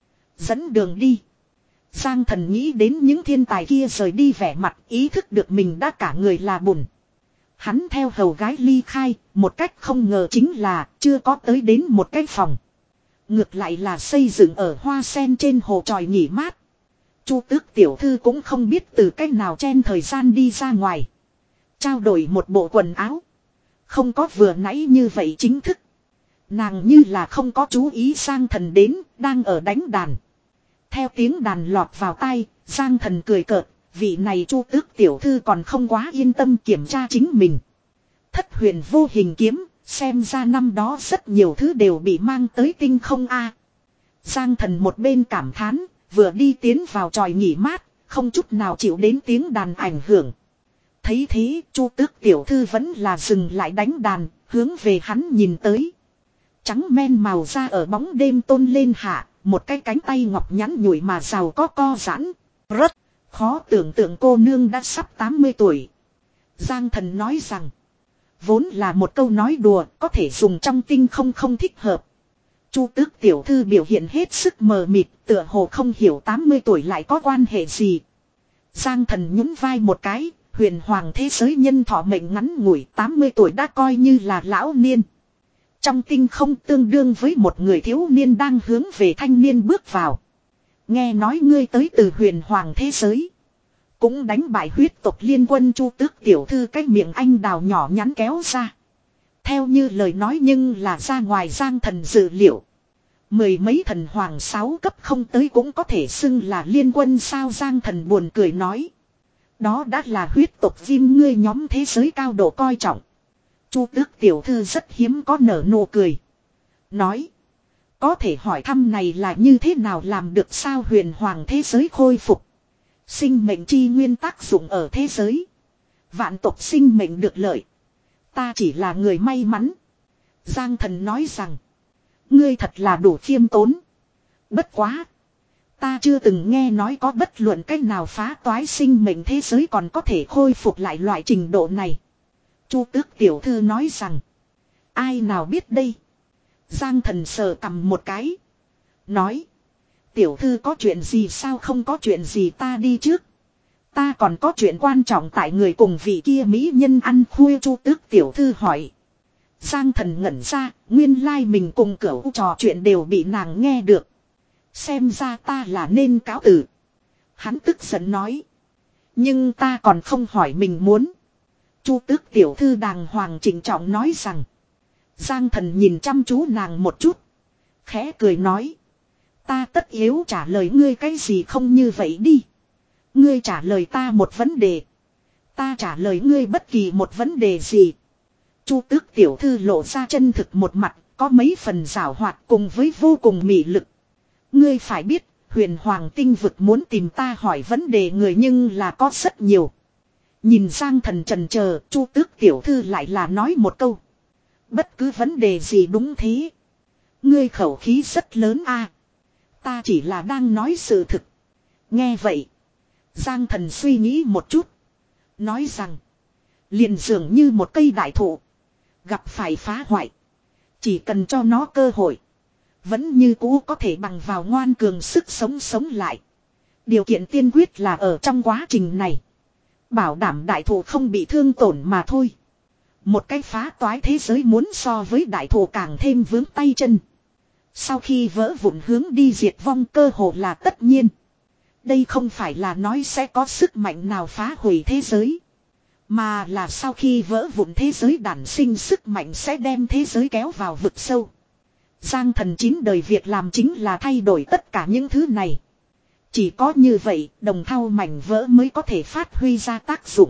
Dẫn đường đi. Giang Thần nghĩ đến những thiên tài kia rời đi vẻ mặt, ý thức được mình đã cả người là bùn. Hắn theo hầu gái ly khai, một cách không ngờ chính là chưa có tới đến một cái phòng. Ngược lại là xây dựng ở hoa sen trên hồ tròi nghỉ mát. Chu Tước tiểu thư cũng không biết từ cách nào chen thời gian đi ra ngoài. Trao đổi một bộ quần áo. Không có vừa nãy như vậy chính thức. Nàng như là không có chú ý Giang Thần đến, đang ở đánh đàn. Theo tiếng đàn lọt vào tai, Giang Thần cười cợt, vị này Chu Tước tiểu thư còn không quá yên tâm kiểm tra chính mình. Thất huyền vô hình kiếm, xem ra năm đó rất nhiều thứ đều bị mang tới tinh không a. Giang Thần một bên cảm thán, vừa đi tiến vào tròi nghỉ mát, không chút nào chịu đến tiếng đàn ảnh hưởng. Thấy thế, Chu Tước tiểu thư vẫn là dừng lại đánh đàn, hướng về hắn nhìn tới. Trắng men màu da ở bóng đêm tôn lên hạ, một cái cánh tay ngọc nhắn nhủi mà giàu có co giãn. Rất khó tưởng tượng cô nương đã sắp tám mươi tuổi. Giang Thần nói rằng, vốn là một câu nói đùa, có thể dùng trong tinh không không thích hợp. Chu Tước tiểu thư biểu hiện hết sức mờ mịt, tựa hồ không hiểu tám mươi tuổi lại có quan hệ gì. Giang Thần nhún vai một cái, huyền hoàng thế giới nhân thọ mệnh ngắn ngủi, tám mươi tuổi đã coi như là lão niên. Trong tinh không tương đương với một người thiếu niên đang hướng về thanh niên bước vào. Nghe nói ngươi tới từ huyền hoàng thế giới. Cũng đánh bại huyết tộc liên quân. Chu Tước tiểu thư cái miệng anh đào nhỏ nhắn kéo ra. Theo như lời nói nhưng là ra ngoài Giang Thần dự liệu. Mười mấy thần hoàng sáu cấp không tới cũng có thể xưng là liên quân sao. Giang Thần buồn cười nói. Đó đã là huyết tộc viêm ngươi nhóm thế giới cao độ coi trọng. Chu Tước tiểu thư rất hiếm có nở nụ cười. Nói. Có thể hỏi thăm này là như thế nào làm được sao huyền hoàng thế giới khôi phục. Sinh mệnh chi nguyên tác dụng ở thế giới. Vạn tộc sinh mệnh được lợi. Ta chỉ là người may mắn. Giang Thần nói rằng. Ngươi thật là đủ khiêm tốn. Bất quá. Ta chưa từng nghe nói có bất luận cách nào phá toái sinh mệnh thế giới còn có thể khôi phục lại loại trình độ này. Chu Tước tiểu thư nói rằng. Ai nào biết đây. Giang Thần sờ cầm một cái. Nói. Tiểu thư có chuyện gì sao không có chuyện gì ta đi trước. Ta còn có chuyện quan trọng tại người cùng vị kia mỹ nhân ăn khuya. Chu Tước tiểu thư hỏi. Giang Thần ngẩn ra. Nguyên lai mình cùng cửu trò chuyện đều bị nàng nghe được. Xem ra ta là nên cáo từ. Hắn tức giận nói. Nhưng ta còn không hỏi mình muốn. Chu Tước tiểu thư đàng hoàng trịnh trọng nói rằng. Giang Thần nhìn chăm chú nàng một chút. Khẽ cười nói. Ta tất yếu trả lời ngươi cái gì không như vậy đi. Ngươi trả lời ta một vấn đề. Ta trả lời ngươi bất kỳ một vấn đề gì. Chu Tước tiểu thư lộ ra chân thực một mặt. Có mấy phần giảo hoạt cùng với vô cùng mị lực. Ngươi phải biết. Huyền Hoàng tinh vực muốn tìm ta hỏi vấn đề người nhưng là có rất nhiều. Nhìn Giang Thần trần chờ, Chu Tước tiểu thư lại là nói một câu. Bất cứ vấn đề gì đúng thế. Ngươi khẩu khí rất lớn a. Ta chỉ là đang nói sự thực. Nghe vậy. Giang Thần suy nghĩ một chút. Nói rằng. Liền dường như một cây đại thụ. Gặp phải phá hoại. Chỉ cần cho nó cơ hội. Vẫn như cũ có thể bằng vào ngoan cường sức sống sống lại. Điều kiện tiên quyết là ở trong quá trình này. Bảo đảm đại thụ không bị thương tổn mà thôi. Một cái phá toái thế giới muốn so với đại thụ càng thêm vướng tay chân. Sau khi vỡ vụn hướng đi diệt vong cơ hồ là tất nhiên. Đây không phải là nói sẽ có sức mạnh nào phá hủy thế giới. Mà là sau khi vỡ vụn thế giới đản sinh sức mạnh sẽ đem thế giới kéo vào vực sâu. Giang Thần chín đời việc làm chính là thay đổi tất cả những thứ này. Chỉ có như vậy, đồng thau mảnh vỡ mới có thể phát huy ra tác dụng.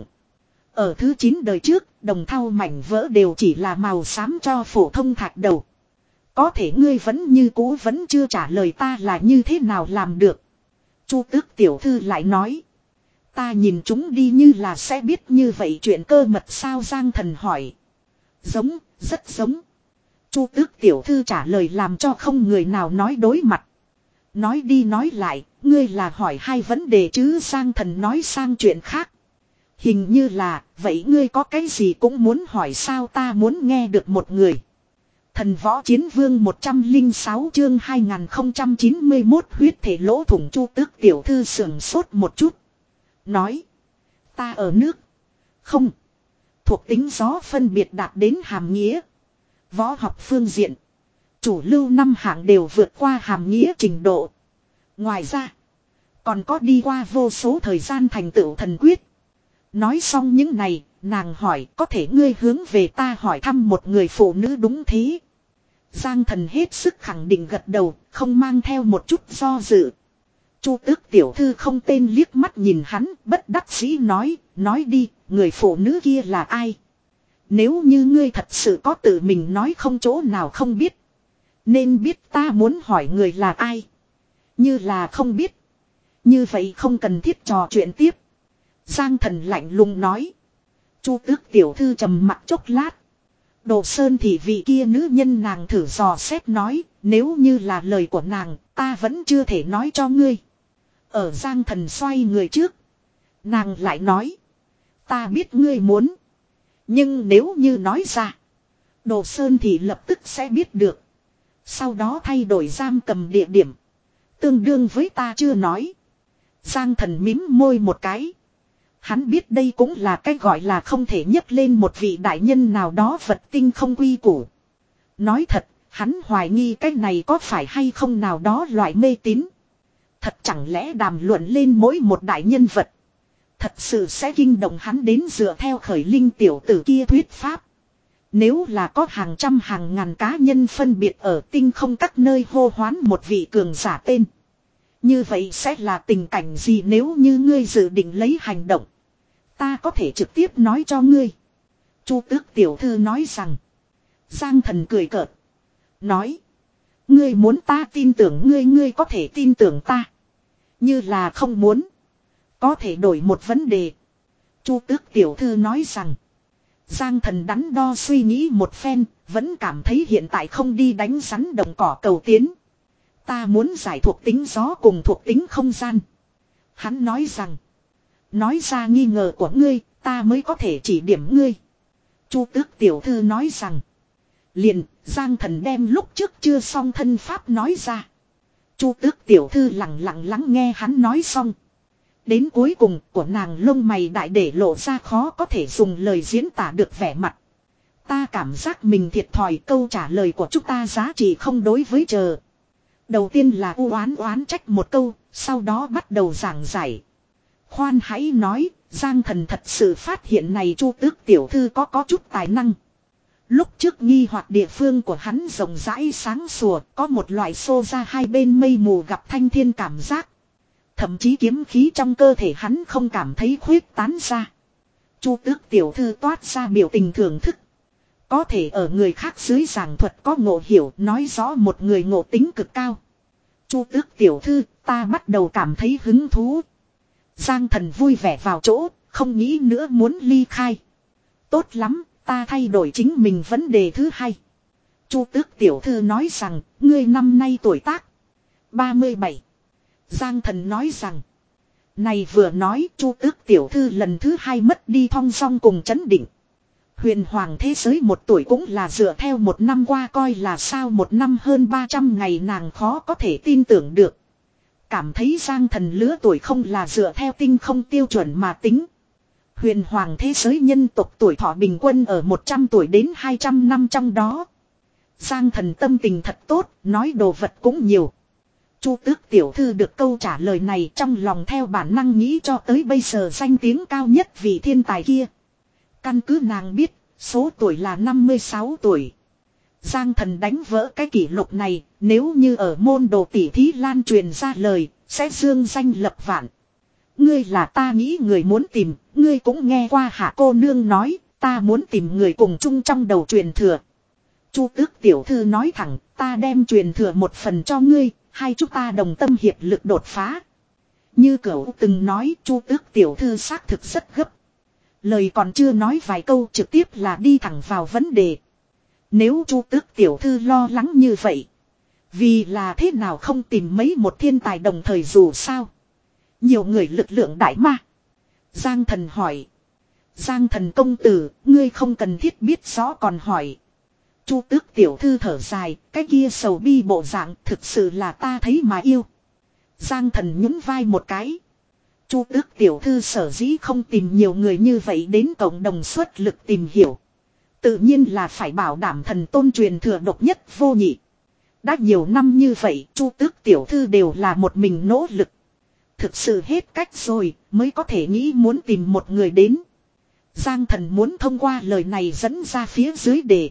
Ở thứ chín đời trước, đồng thau mảnh vỡ đều chỉ là màu xám cho phổ thông thạch đầu. Có thể ngươi vẫn như cũ vẫn chưa trả lời ta là như thế nào làm được. Chu Tước tiểu thư lại nói. Ta nhìn chúng đi như là sẽ biết như vậy chuyện cơ mật sao Giang Thần hỏi. Giống, rất giống. Chu Tước tiểu thư trả lời làm cho không người nào nói đối mặt. Nói đi nói lại, ngươi là hỏi hai vấn đề chứ Giang Thần nói sang chuyện khác. Hình như là, vậy ngươi có cái gì cũng muốn hỏi sao ta muốn nghe được một người. Thần võ chiến vương một trăm lẻ sáu chương hai nghìn không trăm chín mươi mốt huyết thể lỗ thủng. Chu Tước tiểu thư sườn sốt một chút. Nói, ta ở nước. Không. Thuộc tính gió phân biệt đạt đến hàm nghĩa. Võ học phương diện. Chủ lưu năm hạng đều vượt qua hàm nghĩa trình độ. Ngoài ra. Còn có đi qua vô số thời gian thành tựu thần quyết. Nói xong những này. Nàng hỏi có thể ngươi hướng về ta hỏi thăm một người phụ nữ đúng thế. Giang Thần hết sức khẳng định gật đầu. Không mang theo một chút do dự. Chu Tước tiểu thư không tên liếc mắt nhìn hắn. Bất đắc dĩ nói. Nói đi. Người phụ nữ kia là ai? Nếu như ngươi thật sự có tự mình nói không chỗ nào không biết. Nên biết ta muốn hỏi người là ai. Như là không biết. Như vậy không cần thiết trò chuyện tiếp. Giang Thần lạnh lùng nói. Chu Tước tiểu thư trầm mặt chốc lát. Đồ Sơn thì vị kia nữ nhân nàng thử dò xét nói. Nếu như là lời của nàng ta vẫn chưa thể nói cho ngươi. Ở Giang Thần xoay người trước. Nàng lại nói. Ta biết ngươi muốn. Nhưng nếu như nói ra. Đồ Sơn thì lập tức sẽ biết được. Sau đó thay đổi giam cầm địa điểm. Tương đương với ta chưa nói. Giang Thần mím môi một cái. Hắn biết đây cũng là cái gọi là không thể nhấc lên một vị đại nhân nào đó vật tinh không quy củ. Nói thật, hắn hoài nghi cái này có phải hay không nào đó loại mê tín. Thật chẳng lẽ đàm luận lên mỗi một đại nhân vật. Thật sự sẽ kinh động hắn đến dựa theo khởi linh tiểu tử kia thuyết pháp. Nếu là có hàng trăm hàng ngàn cá nhân phân biệt ở tinh không các nơi hô hoán một vị cường giả tên. Như vậy sẽ là tình cảnh gì nếu như ngươi dự định lấy hành động. Ta có thể trực tiếp nói cho ngươi. Chu Tước tiểu thư nói rằng. Giang Thần cười cợt. Nói. Ngươi muốn ta tin tưởng ngươi ngươi có thể tin tưởng ta. Như là không muốn. Có thể đổi một vấn đề. Chu Tước tiểu thư nói rằng. Giang Thần đắn đo suy nghĩ một phen, vẫn cảm thấy hiện tại không đi đánh rắn đồng cỏ cầu tiến. Ta muốn giải thuộc tính gió cùng thuộc tính không gian. Hắn nói rằng. Nói ra nghi ngờ của ngươi, ta mới có thể chỉ điểm ngươi. Chu Tước tiểu thư nói rằng. Liền, Giang Thần đem lúc trước chưa xong thân pháp nói ra. Chu Tước tiểu thư lặng lặng lắng nghe hắn nói xong. Đến cuối cùng của nàng lông mày đại để lộ ra khó có thể dùng lời diễn tả được vẻ mặt. Ta cảm giác mình thiệt thòi, câu trả lời của chúng ta giá trị không đối với chờ. Đầu tiên là u oán oán trách một câu, sau đó bắt đầu giảng giải. Khoan hãy nói, Giang Thần thật sự phát hiện này Chu Tước tiểu thư có có chút tài năng. Lúc trước nghi hoặc địa phương của hắn rộng rãi sáng sủa, có một loại xô ra hai bên mây mù gặp thanh thiên cảm giác. Thậm chí kiếm khí trong cơ thể hắn không cảm thấy khuyết tán ra. Chu Tước tiểu thư toát ra biểu tình thưởng thức. Có thể ở người khác dưới giảng thuật có ngộ hiểu, nói rõ một người ngộ tính cực cao. Chu Tước tiểu thư, ta bắt đầu cảm thấy hứng thú. Giang Thần vui vẻ vào chỗ, không nghĩ nữa muốn ly khai. Tốt lắm, ta thay đổi chính mình vấn đề thứ hai. Chu Tước tiểu thư nói rằng, ngươi năm nay tuổi tác ba mươi bảy. Giang Thần nói rằng. Này vừa nói Chu Tước tiểu thư lần thứ hai mất đi thong dong cùng chấn định. Huyền hoàng thế giới một tuổi cũng là dựa theo một năm qua coi là sao một năm hơn ba trăm ngày nàng khó có thể tin tưởng được. Cảm thấy Giang Thần lứa tuổi không là dựa theo tinh không tiêu chuẩn mà tính. Huyền hoàng thế giới nhân tộc tuổi thọ bình quân ở một trăm tuổi đến hai trăm năm trong đó. Giang Thần tâm tình thật tốt, nói đồ vật cũng nhiều. Chu Tước tiểu thư được câu trả lời này trong lòng theo bản năng nghĩ cho tới bây giờ danh tiếng cao nhất vị thiên tài kia. Căn cứ nàng biết, số tuổi là năm mươi sáu tuổi. Giang Thần đánh vỡ cái kỷ lục này, nếu như ở môn đồ tỷ thí lan truyền ra lời, sẽ dương danh lập vạn. Ngươi là ta nghĩ người muốn tìm, ngươi cũng nghe qua hạ cô nương nói, ta muốn tìm người cùng chung trong đầu truyền thừa. Chu Tước tiểu thư nói thẳng, ta đem truyền thừa một phần cho ngươi, hai chúng ta đồng tâm hiệp lực đột phá. Như cửu từng nói, Chu Tước tiểu thư xác thực rất gấp. Lời còn chưa nói vài câu trực tiếp là đi thẳng vào vấn đề. Nếu Chu Tước tiểu thư lo lắng như vậy, vì là thế nào không tìm mấy một thiên tài đồng thời dù sao. Nhiều người lực lượng đại ma. Giang Thần hỏi. Giang Thần công tử, ngươi không cần thiết biết rõ còn hỏi. Chu Tước tiểu thư thở dài, cái kia sầu bi bộ dạng thực sự là ta thấy mà yêu. Giang Thần nhún vai một cái. Chu Tước tiểu thư sở dĩ không tìm nhiều người như vậy đến cộng đồng xuất lực tìm hiểu. Tự nhiên là phải bảo đảm thần tôn truyền thừa độc nhất vô nhị. Đã nhiều năm như vậy, Chu Tước tiểu thư đều là một mình nỗ lực. Thực sự hết cách rồi, mới có thể nghĩ muốn tìm một người đến. Giang Thần muốn thông qua lời này dẫn ra phía dưới đề.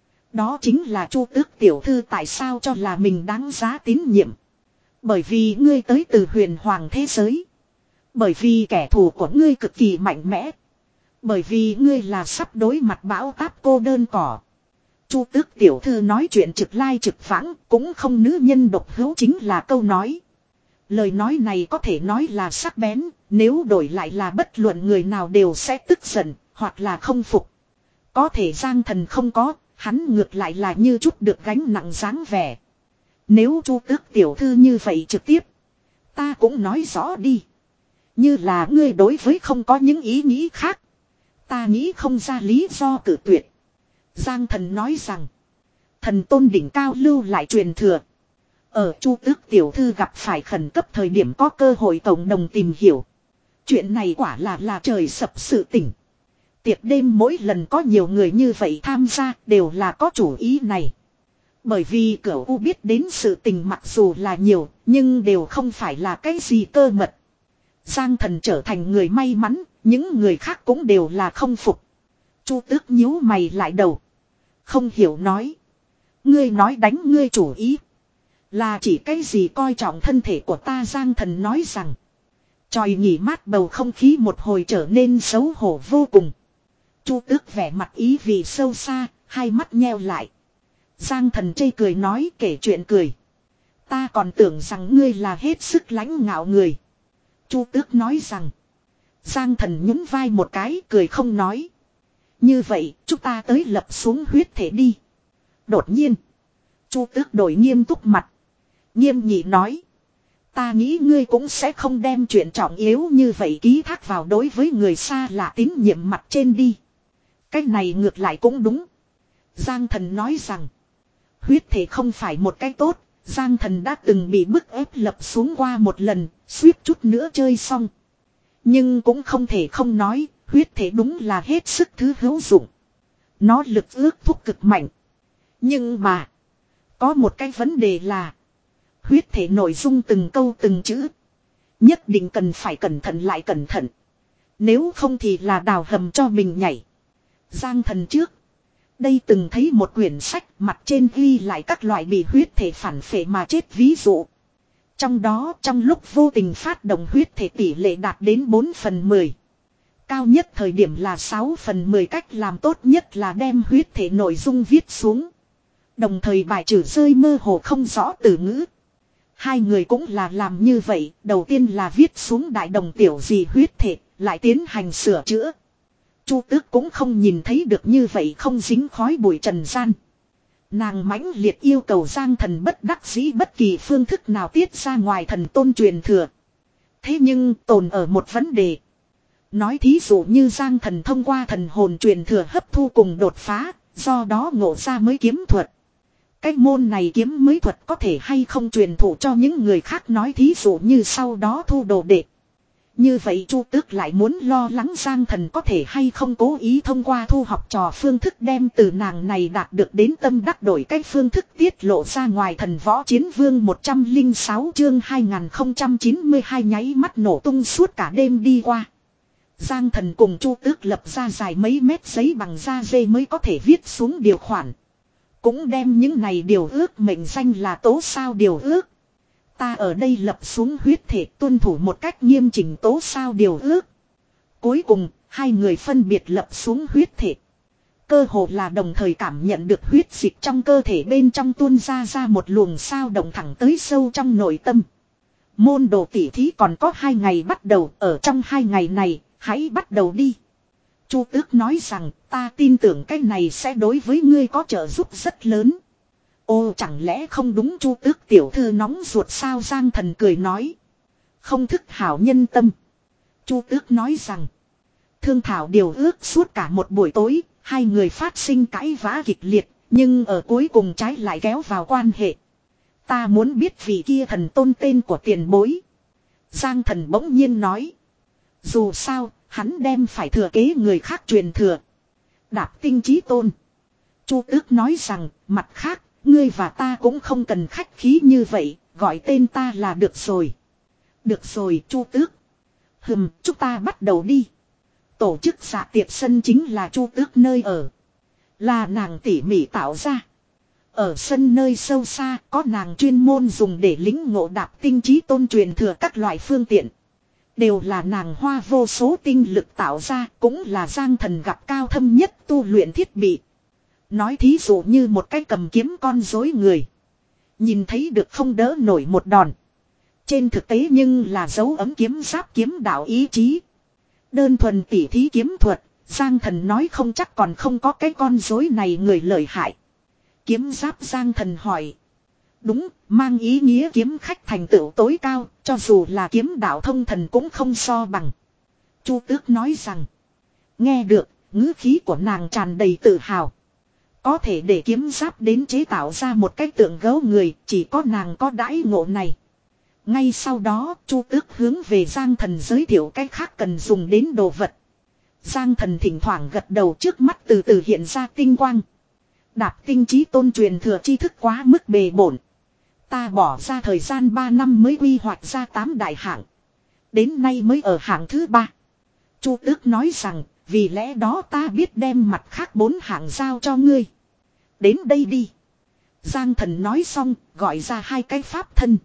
Đó chính là Chu Tước tiểu thư tại sao cho là mình đáng giá tín nhiệm. Bởi vì ngươi tới từ huyền hoàng thế giới. Bởi vì kẻ thù của ngươi cực kỳ mạnh mẽ. Bởi vì ngươi là sắp đối mặt bão táp cô đơn cỏ. Chu Tước tiểu thư nói chuyện trực lai trực vãng, cũng không nữ nhân độc hữu chính là câu nói. Lời nói này có thể nói là sắc bén, nếu đổi lại là bất luận người nào đều sẽ tức giận, hoặc là không phục. Có thể Giang Thần không có, hắn ngược lại là như chút được gánh nặng dáng vẻ. Nếu Chu Tước tiểu thư như vậy trực tiếp, ta cũng nói rõ đi. Như là ngươi đối với không có những ý nghĩ khác. Ta nghĩ không ra lý do cử tuyệt. Giang Thần nói rằng, thần tôn đỉnh cao lưu lại truyền thừa. Ở Chu Tước tiểu thư gặp phải khẩn cấp thời điểm có cơ hội cộng đồng tìm hiểu. Chuyện này quả là là trời sập sự tỉnh. Tiệc đêm mỗi lần có nhiều người như vậy tham gia đều là có chủ ý này. Bởi vì Cửu U biết đến sự tình mặc dù là nhiều, nhưng đều không phải là cái gì cơ mật. Giang Thần trở thành người may mắn, những người khác cũng đều là không phục. Chu Tước nhíu mày lại đầu. Không hiểu nói. Ngươi nói đánh ngươi chủ ý. Là chỉ cái gì coi trọng thân thể của ta. Giang Thần nói rằng. Tròi nghỉ mát bầu không khí một hồi trở nên xấu hổ vô cùng. Chu Tước vẻ mặt ý vì sâu xa, hai mắt nheo lại. Giang Thần chê cười nói kể chuyện cười. Ta còn tưởng rằng ngươi là hết sức lãnh ngạo người. Chu Tước nói rằng. Giang Thần nhún vai một cái cười không nói. Như vậy chúng ta tới lập xuống huyết thể đi. Đột nhiên. Chu Tước đổi nghiêm túc mặt. Nghiêm nghị nói. Ta nghĩ ngươi cũng sẽ không đem chuyện trọng yếu như vậy ký thác vào đối với người xa lạ tín nhiệm mặt trên đi. Cái này ngược lại cũng đúng. Giang Thần nói rằng. Huyết thể không phải một cái tốt. Giang Thần đã từng bị bức ép lập xuống qua một lần. Suýt chút nữa chơi xong. Nhưng cũng không thể không nói. Huyết thể đúng là hết sức thứ hữu dụng. Nó lực ước thúc cực mạnh. Nhưng mà. Có một cái vấn đề là. Huyết thể nội dung từng câu từng chữ. Nhất định cần phải cẩn thận lại cẩn thận. Nếu không thì là đào hầm cho mình nhảy. Giang Thần trước. Đây từng thấy một quyển sách mặt trên ghi lại các loại bị huyết thể phản phệ mà chết ví dụ. Trong đó trong lúc vô tình phát động huyết thể tỷ lệ đạt đến bốn phần mười. Cao nhất thời điểm là sáu phần mười, cách làm tốt nhất là đem huyết thể nội dung viết xuống. Đồng thời bài trừ rơi mơ hồ không rõ từ ngữ. Hai người cũng là làm như vậy, đầu tiên là viết xuống đại đồng tiểu gì huyết thể, lại tiến hành sửa chữa. Chu Tước cũng không nhìn thấy được như vậy không dính khói bụi trần gian. Nàng mãnh liệt yêu cầu Giang Thần bất đắc dĩ bất kỳ phương thức nào tiết ra ngoài thần tôn truyền thừa. Thế nhưng tồn ở một vấn đề. Nói thí dụ như Giang Thần thông qua thần hồn truyền thừa hấp thu cùng đột phá, do đó ngộ ra mới kiếm thuật. Cái môn này kiếm mới thuật có thể hay không truyền thụ cho những người khác, nói thí dụ như sau đó thu đồ đệ. Như vậy Chu Tước lại muốn lo lắng Giang Thần có thể hay không cố ý thông qua thu học trò phương thức đem từ nàng này đạt được đến tâm đắc đổi cái phương thức tiết lộ ra ngoài. Thần võ chiến vương một trăm lẻ sáu chương hai nghìn không trăm chín mươi hai nháy mắt nổ tung suốt cả đêm đi qua. Giang Thần cùng Chu Tước lập ra dài mấy mét giấy bằng da dê mới có thể viết xuống điều khoản. Cũng đem những này điều ước mệnh danh là tố sao điều ước. Ta ở đây lập xuống huyết thể tuân thủ một cách nghiêm chỉnh tố sao điều ước. Cuối cùng, hai người phân biệt lập xuống huyết thể. Cơ hồ là đồng thời cảm nhận được huyết dịch trong cơ thể bên trong tuôn ra ra một luồng sao động thẳng tới sâu trong nội tâm. Môn đồ tỷ thí còn có hai ngày bắt đầu, ở trong hai ngày này, hãy bắt đầu đi. Chu Tước nói rằng, ta tin tưởng cái này sẽ đối với ngươi có trợ giúp rất lớn. Ô chẳng lẽ không đúng Chu Tước tiểu thư nóng ruột sao? Giang Thần cười nói. Không thức hảo nhân tâm. Chu Tước nói rằng. Thương thảo điều ước suốt cả một buổi tối, hai người phát sinh cãi vã kịch liệt, nhưng ở cuối cùng trái lại kéo vào quan hệ. Ta muốn biết vị kia thần tôn tên của tiền bối. Giang Thần bỗng nhiên nói. Dù sao, hắn đem phải thừa kế người khác truyền thừa. Đạp Tinh Chí Tôn. Chu Tước nói rằng, mặt khác, ngươi và ta cũng không cần khách khí như vậy, gọi tên ta là được rồi. Được rồi Chu Tước. Hừm, chúng ta bắt đầu đi. Tổ chức dạ tiệc sân chính là Chu Tước nơi ở. Là nàng tỉ mỉ tạo ra. Ở sân nơi sâu xa có nàng chuyên môn dùng để lính ngộ Đạp Tinh Chí Tôn truyền thừa các loại phương tiện. Đều là nàng hoa vô số tinh lực tạo ra, cũng là Giang Thần gặp cao thâm nhất tu luyện thiết bị. Nói thí dụ như một cái cầm kiếm con rối người. Nhìn thấy được không đỡ nổi một đòn. Trên thực tế nhưng là dấu ấm kiếm giáp kiếm đạo ý chí. Đơn thuần tỉ thí kiếm thuật, Giang Thần nói không chắc còn không có cái con rối này người lợi hại. Kiếm giáp Giang Thần hỏi. Đúng, mang ý nghĩa kiếm khách thành tựu tối cao, cho dù là kiếm đạo thông thần cũng không so bằng. Chu Tước nói rằng. Nghe được, ngữ khí của nàng tràn đầy tự hào. Có thể để kiếm giáp đến chế tạo ra một cái tượng gấu người, chỉ có nàng có đãi ngộ này. Ngay sau đó, Chu Tước hướng về Giang Thần giới thiệu cái khác cần dùng đến đồ vật. Giang Thần thỉnh thoảng gật đầu, trước mắt từ từ hiện ra tinh quang. Đạp Tinh Chí Tôn truyền thừa tri thức quá mức bề bổn. Ta bỏ ra thời gian ba năm mới quy hoạch ra tám đại hạng. Đến nay mới ở hạng thứ ba. Chu Tước nói rằng, vì lẽ đó ta biết đem mặt khác bốn hạng giao cho ngươi. Đến đây đi. Giang Thần nói xong, gọi ra hai cái pháp thân.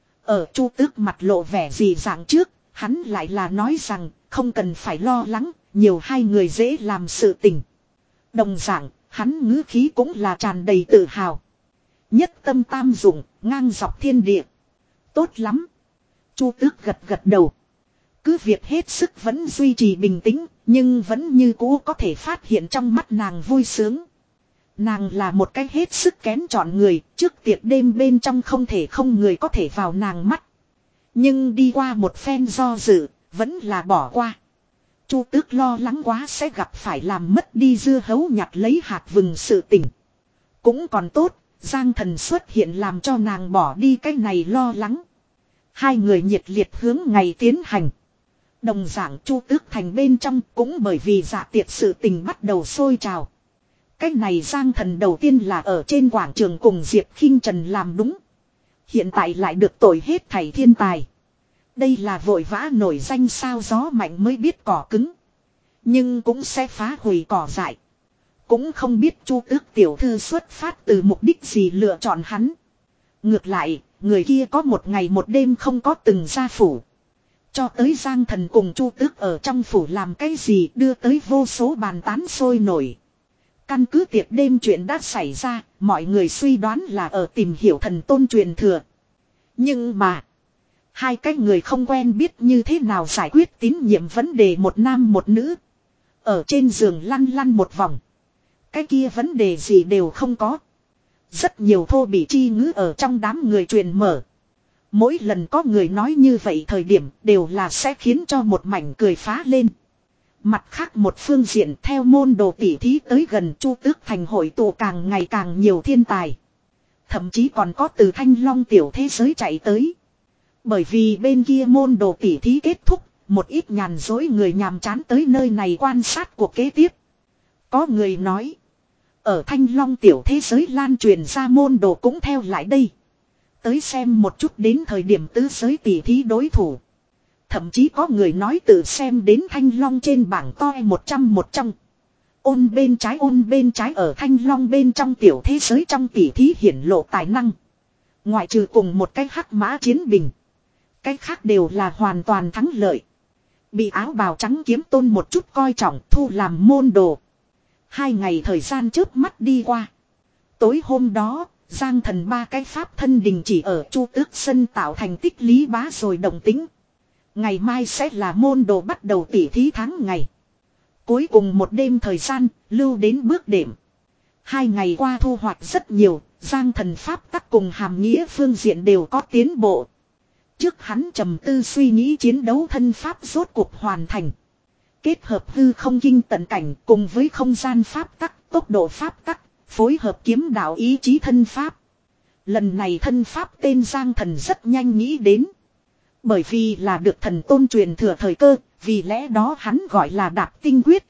Ở Chu Tước mặt lộ vẻ gì dạng trước, hắn lại là nói rằng, không cần phải lo lắng, nhiều hai người dễ làm sự tình. Đồng dạng, hắn ngữ khí cũng là tràn đầy tự hào. Nhất tâm tam dụng, ngang dọc thiên địa. Tốt lắm. Chu Tước gật gật đầu. Cứ việc hết sức vẫn duy trì bình tĩnh, nhưng vẫn như cũ có thể phát hiện trong mắt nàng vui sướng. Nàng là một cái hết sức kén chọn người, trước tiệc đêm bên trong không thể không người có thể vào nàng mắt. Nhưng đi qua một phen do dự, vẫn là bỏ qua. Chu Tước lo lắng quá sẽ gặp phải làm mất đi dưa hấu nhặt lấy hạt vừng sự tình. Cũng còn tốt, Giang Thần xuất hiện làm cho nàng bỏ đi cái này lo lắng. Hai người nhiệt liệt hướng ngày tiến hành. Đồng dạng Chu Tước thành bên trong cũng bởi vì dạ tiệc sự tình bắt đầu sôi trào. Cái này Giang Thần đầu tiên là ở trên quảng trường cùng Diệp Khinh Trần làm đúng. Hiện tại lại được tội hết thảy thiên tài. Đây là vội vã nổi danh sao gió mạnh mới biết cỏ cứng. Nhưng cũng sẽ phá hủy cỏ dại. Cũng không biết Chu Tước tiểu thư xuất phát từ mục đích gì lựa chọn hắn. Ngược lại, người kia có một ngày một đêm không có từng ra phủ. Cho tới Giang Thần cùng Chu Tước ở trong phủ làm cái gì đưa tới vô số bàn tán sôi nổi. Căn cứ tiệc đêm chuyện đã xảy ra, mọi người suy đoán là ở tìm hiểu thần tôn truyền thừa. Nhưng mà, hai cái người không quen biết như thế nào giải quyết tín nhiệm vấn đề một nam một nữ. Ở trên giường lăn lăn một vòng. Cái kia vấn đề gì đều không có. Rất nhiều thô bị chi ngữ ở trong đám người truyền mở. Mỗi lần có người nói như vậy thời điểm đều là sẽ khiến cho một mảnh cười phá lên. Mặt khác một phương diện theo môn đồ tỉ thí tới gần Chu Tước thành hội tụ càng ngày càng nhiều thiên tài. Thậm chí còn có từ Thanh Long tiểu thế giới chạy tới. Bởi vì bên kia môn đồ tỉ thí kết thúc, một ít nhàn dối người nhàm chán tới nơi này quan sát cuộc kế tiếp. Có người nói, ở Thanh Long tiểu thế giới lan truyền ra môn đồ cũng theo lại đây. Tới xem một chút đến thời điểm tứ giới tỉ thí đối thủ. Thậm chí có người nói tự xem đến Thanh Long trên bảng to một trăm một trong. Ôn bên trái ôn bên trái ở Thanh Long bên trong tiểu thế giới trong tỉ thí hiển lộ tài năng. Ngoại trừ cùng một cái hắc mã chiến bình. Cái khác đều là hoàn toàn thắng lợi. Bị áo bào trắng kiếm tôn một chút coi trọng thu làm môn đồ. Hai ngày thời gian trước mắt đi qua. Tối hôm đó, Giang Thần ba cái pháp thân đình chỉ ở Chu Tước sân tạo thành tích lý bá rồi đồng tính. Ngày mai sẽ là môn đồ bắt đầu tỉ thí tháng ngày. Cuối cùng một đêm thời gian, lưu đến bước đệm. Hai ngày qua thu hoạch rất nhiều, Giang Thần pháp tắc cùng hàm nghĩa phương diện đều có tiến bộ. Trước hắn trầm tư suy nghĩ chiến đấu thân pháp rốt cuộc hoàn thành. Kết hợp hư không kinh tận cảnh cùng với không gian pháp tắc, tốc độ pháp tắc, phối hợp kiếm đạo ý chí thân pháp. Lần này thân pháp tên Giang Thần rất nhanh nghĩ đến. Bởi vì là được thần tôn truyền thừa thời cơ, vì lẽ đó hắn gọi là đạp tinh quyết.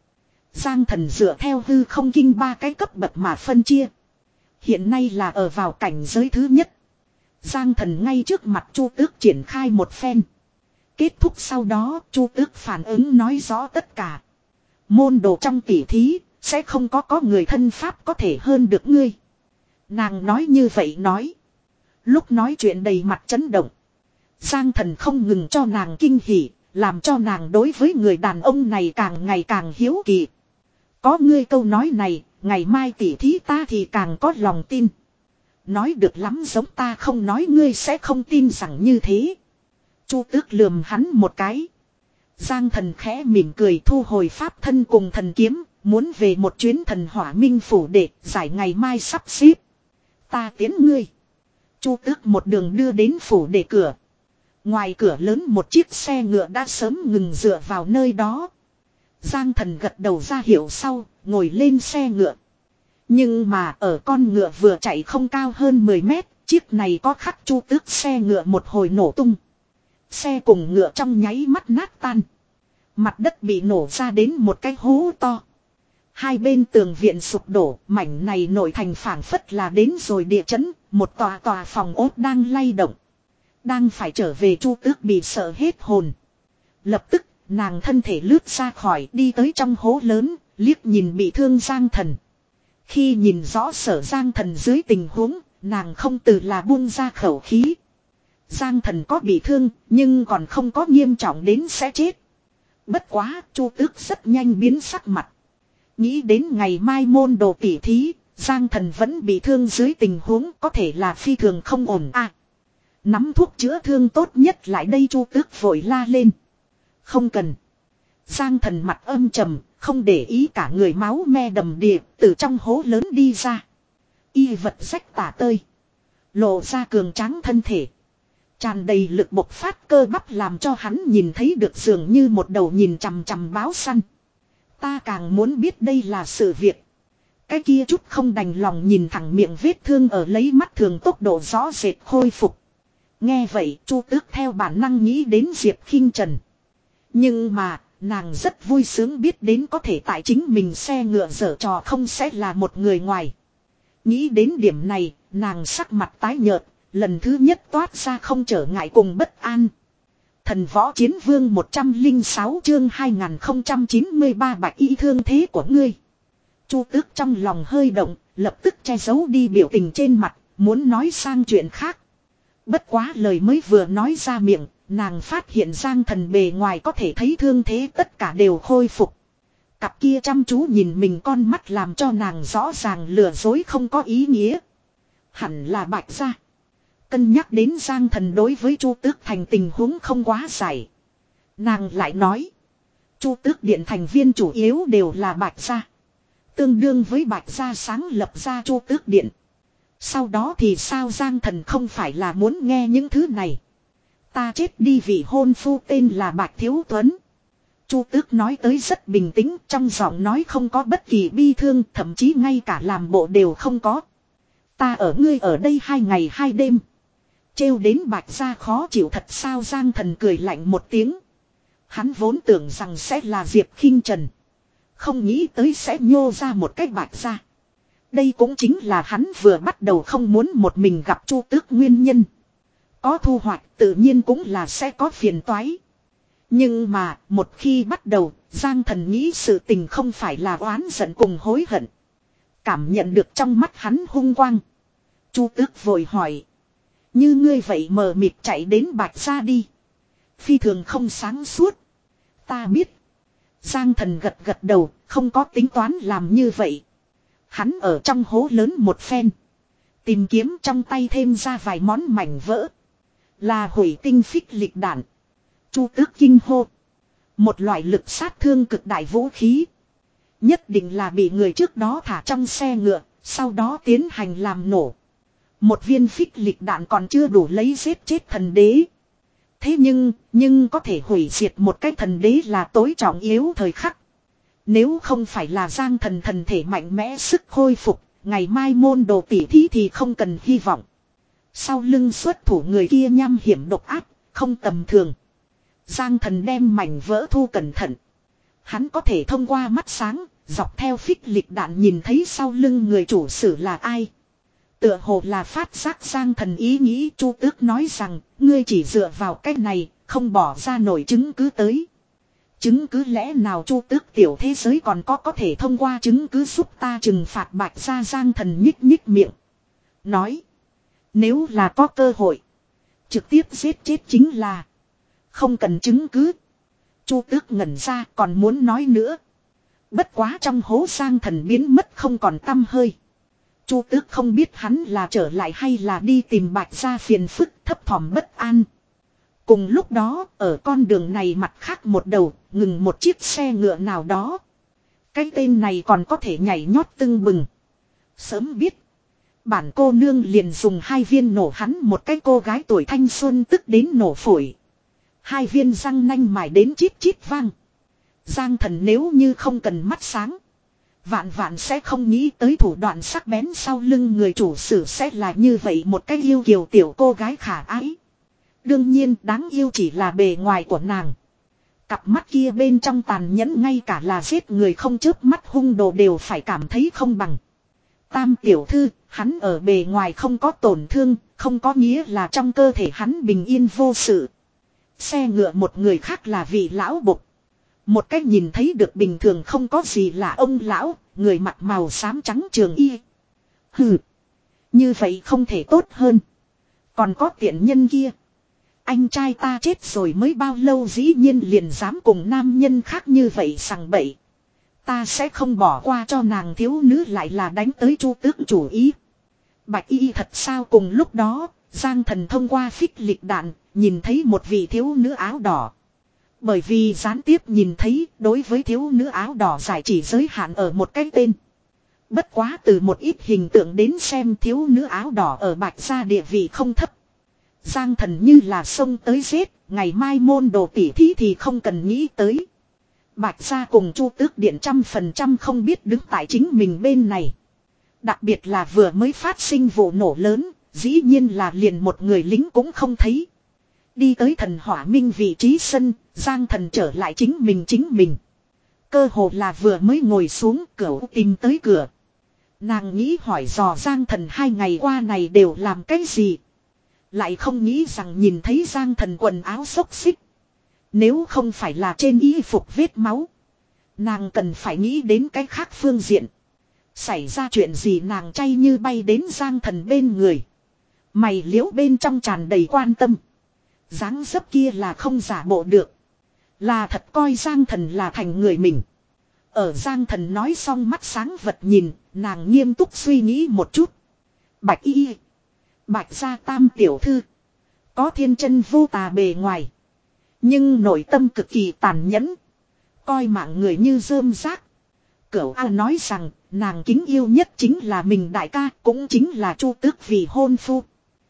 Giang Thần dựa theo hư không kinh ba cái cấp bậc mà phân chia. Hiện nay là ở vào cảnh giới thứ nhất. Giang Thần ngay trước mặt Chu Tước triển khai một phen. Kết thúc sau đó Chu Tước phản ứng nói rõ tất cả. Môn đồ trong tỉ thí sẽ không có có người thân pháp có thể hơn được ngươi. Nàng nói như vậy nói. Lúc nói chuyện đầy mặt chấn động. Giang Thần không ngừng cho nàng kinh hỉ, làm cho nàng đối với người đàn ông này càng ngày càng hiếu kỳ. Có ngươi câu nói này, ngày mai tỉ thí ta thì càng có lòng tin. Nói được lắm giống ta không nói ngươi sẽ không tin rằng như thế. Chu Tước lườm hắn một cái. Giang Thần khẽ mỉm cười thu hồi pháp thân cùng thần kiếm, muốn về một chuyến thần hỏa minh phủ để giải ngày mai sắp xếp. Ta tiến ngươi. Chu Tước một đường đưa đến phủ để cửa. Ngoài cửa lớn một chiếc xe ngựa đã sớm ngừng dựa vào nơi đó. Giang Thần gật đầu ra hiệu sau, ngồi lên xe ngựa. Nhưng mà ở con ngựa vừa chạy không cao hơn mười mét, chiếc này có khắc Chu Tước xe ngựa một hồi nổ tung. Xe cùng ngựa trong nháy mắt nát tan. Mặt đất bị nổ ra đến một cái hố to. Hai bên tường viện sụp đổ, mảnh này nội thành phảng phất là đến rồi địa chấn, một tòa tòa phòng ốt đang lay động. Đang phải trở về Chu Tước bị sợ hết hồn. Lập tức, nàng thân thể lướt ra khỏi đi tới trong hố lớn, liếc nhìn bị thương Giang Thần. Khi nhìn rõ Sở Giang Thần dưới tình huống, nàng không từ là buông ra khẩu khí. Giang Thần có bị thương, nhưng còn không có nghiêm trọng đến sẽ chết. Bất quá, Chu Tước rất nhanh biến sắc mặt. Nghĩ đến ngày mai môn đồ tỉ thí, Giang Thần vẫn bị thương dưới tình huống có thể là phi thường không ổn à. Nắm thuốc chữa thương tốt nhất lại đây Chu Tước vội la lên. Không cần. Giang Thần mặt âm trầm, không để ý cả người máu me đầm đìa, từ trong hố lớn đi ra. Y vật rách tả tơi. Lộ ra cường tráng thân thể. Tràn đầy lực bộc phát cơ bắp làm cho hắn nhìn thấy được dường như một đầu nhìn chằm chằm báo săn. Ta càng muốn biết đây là sự việc. Cái kia chút không đành lòng nhìn thẳng miệng vết thương ở lấy mắt thường tốc độ rõ rệt khôi phục. Nghe vậy Chu Tước theo bản năng nghĩ đến Diệp Khinh Trần. Nhưng mà nàng rất vui sướng biết đến có thể tại chính mình xe ngựa dở trò không sẽ là một người ngoài. Nghĩ đến điểm này nàng sắc mặt tái nhợt. Lần thứ nhất toát ra không trở ngại cùng bất an. Thần võ chiến vương một trăm lẻ sáu chương hai nghìn không trăm chín mươi ba bạch y thương thế của ngươi. Chu Tước trong lòng hơi động, lập tức che giấu đi biểu tình trên mặt, muốn nói sang chuyện khác. Bất quá lời mới vừa nói ra miệng, nàng phát hiện Giang Thần bề ngoài có thể thấy thương thế tất cả đều khôi phục. Cặp kia chăm chú nhìn mình con mắt làm cho nàng rõ ràng lừa dối không có ý nghĩa. Hẳn là Bạch gia. Cân nhắc đến Giang Thần đối với Chu Tước thành tình huống không quá giải. Nàng lại nói. Chu Tước điện thành viên chủ yếu đều là Bạch gia. Tương đương với Bạch gia sáng lập ra Chu Tước điện. Sau đó thì sao Giang Thần không phải là muốn nghe những thứ này. Ta chết đi vị hôn phu tên là Bạch Thiếu Tuấn. Chu Tước nói tới rất bình tĩnh, trong giọng nói không có bất kỳ bi thương, thậm chí ngay cả làm bộ đều không có. Ta ở ngươi ở đây hai ngày hai đêm. Trêu đến Bạch gia khó chịu thật sao Giang Thần cười lạnh một tiếng. Hắn vốn tưởng rằng sẽ là Diệp Khinh Trần. Không nghĩ tới sẽ nhô ra một cách Bạch gia. Đây cũng chính là hắn vừa bắt đầu không muốn một mình gặp Chu Tước nguyên nhân. Có thu hoạch tự nhiên cũng là sẽ có phiền toái. Nhưng mà một khi bắt đầu Giang Thần nghĩ sự tình không phải là oán giận cùng hối hận. Cảm nhận được trong mắt hắn hung quang. Chu Tước vội hỏi. Như ngươi vậy mờ mịt chạy đến Bạch gia đi. Phi thường không sáng suốt. Ta biết. Giang Thần gật gật đầu, không có tính toán làm như vậy. Hắn ở trong hố lớn một phen. Tìm kiếm trong tay thêm ra vài món mảnh vỡ. Là hủy tinh phích lịch đạn. Chu Tước kinh hô. Một loại lực sát thương cực đại vũ khí. Nhất định là bị người trước đó thả trong xe ngựa, sau đó tiến hành làm nổ. Một viên phích lịch đạn còn chưa đủ lấy giết chết thần đế. Thế nhưng, nhưng có thể hủy diệt một cái thần đế là tối trọng yếu thời khắc. Nếu không phải là Giang Thần thần thể mạnh mẽ sức khôi phục, ngày mai môn đồ tỉ thí thì không cần hy vọng. Sau lưng xuất thủ người kia nham hiểm độc ác, không tầm thường. Giang Thần đem mảnh vỡ thu cẩn thận. Hắn có thể thông qua mắt sáng, dọc theo phích lịch đạn nhìn thấy sau lưng người chủ sử là ai. Tựa hồ là phát giác Giang Thần ý nghĩ. Chu Tước nói rằng, ngươi chỉ dựa vào cách này, không bỏ ra nổi chứng cứ tới. Chứng cứ lẽ nào Chu Tước tiểu thế giới còn có có thể thông qua chứng cứ giúp ta trừng phạt Bạch gia Giang Thần nhích nhích miệng. Nói, nếu là có cơ hội, trực tiếp giết chết chính là, không cần chứng cứ. Chu Tước ngẩn ra còn muốn nói nữa. Bất quá trong hố Giang Thần biến mất không còn tăm hơi. Chu Tước không biết hắn là trở lại hay là đi tìm Bạch gia phiền phức, thấp thỏm bất an. Cùng lúc đó, ở con đường này mặt khác một đầu, ngừng một chiếc xe ngựa nào đó. Cái tên này còn có thể nhảy nhót tưng bừng. Sớm biết, bản cô nương liền dùng hai viên nổ hắn một cái cô gái tuổi thanh xuân tức đến nổ phổi. Hai viên răng nanh mài đến chít chít vang. Giang Thần nếu như không cần mắt sáng, vạn vạn sẽ không nghĩ tới thủ đoạn sắc bén sau lưng người chủ sử sẽ là như vậy một cái yêu kiều tiểu cô gái khả ái. Đương nhiên đáng yêu chỉ là bề ngoài của nàng. Cặp mắt kia bên trong tàn nhẫn ngay cả là giết người không chớp mắt hung đồ đều phải cảm thấy không bằng. Tam tiểu thư, hắn ở bề ngoài không có tổn thương, không có nghĩa là trong cơ thể hắn bình yên vô sự. Xe ngựa một người khác là vị lão bộc. Một cách nhìn thấy được bình thường không có gì là ông lão, người mặt màu xám trắng trường y. Hừ, như vậy không thể tốt hơn. Còn có tiện nhân kia. Anh trai ta chết rồi mới bao lâu dĩ nhiên liền dám cùng nam nhân khác như vậy sằng bậy. Ta sẽ không bỏ qua cho nàng thiếu nữ lại là đánh tới Chu Tước chủ ý. Bạch y thật sao cùng lúc đó, Giang Thần thông qua phích lịch đạn, nhìn thấy một vị thiếu nữ áo đỏ. Bởi vì gián tiếp nhìn thấy đối với thiếu nữ áo đỏ giải chỉ giới hạn ở một cái tên. Bất quá từ một ít hình tượng đến xem thiếu nữ áo đỏ ở Bạch gia địa vị không thấp. Giang Thần như là xông tới giết, ngày mai môn đồ tỉ thí thì không cần nghĩ tới. Bạch gia cùng Chu Tước Điện trăm phần trăm không biết đứng tại chính mình bên này. Đặc biệt là vừa mới phát sinh vụ nổ lớn, dĩ nhiên là liền một người lính cũng không thấy. Đi tới Thần Hỏa Minh vị trí sân, Giang Thần trở lại chính mình chính mình. Cơ hồ là vừa mới ngồi xuống cửa tìm tới cửa. Nàng nghĩ hỏi dò Giang Thần hai ngày qua này đều làm cái gì. Lại không nghĩ rằng nhìn thấy Giang Thần quần áo xốc xích. Nếu không phải là trên y phục vết máu. Nàng cần phải nghĩ đến cái khác phương diện. Xảy ra chuyện gì nàng chay như bay đến Giang Thần bên người. Mày liễu bên trong tràn đầy quan tâm. Dáng dấp kia là không giả bộ được. Là thật coi Giang Thần là thành người mình. Ở Giang Thần nói xong mắt sáng vật nhìn, nàng nghiêm túc suy nghĩ một chút. Bạch y. Bạch gia tam tiểu thư. Có thiên chân vô tà bề ngoài. Nhưng nội tâm cực kỳ tàn nhẫn. Coi mạng người như rơm rác. Cửu A nói rằng nàng kính yêu nhất chính là mình đại ca, cũng chính là Chu Tước vì hôn phu.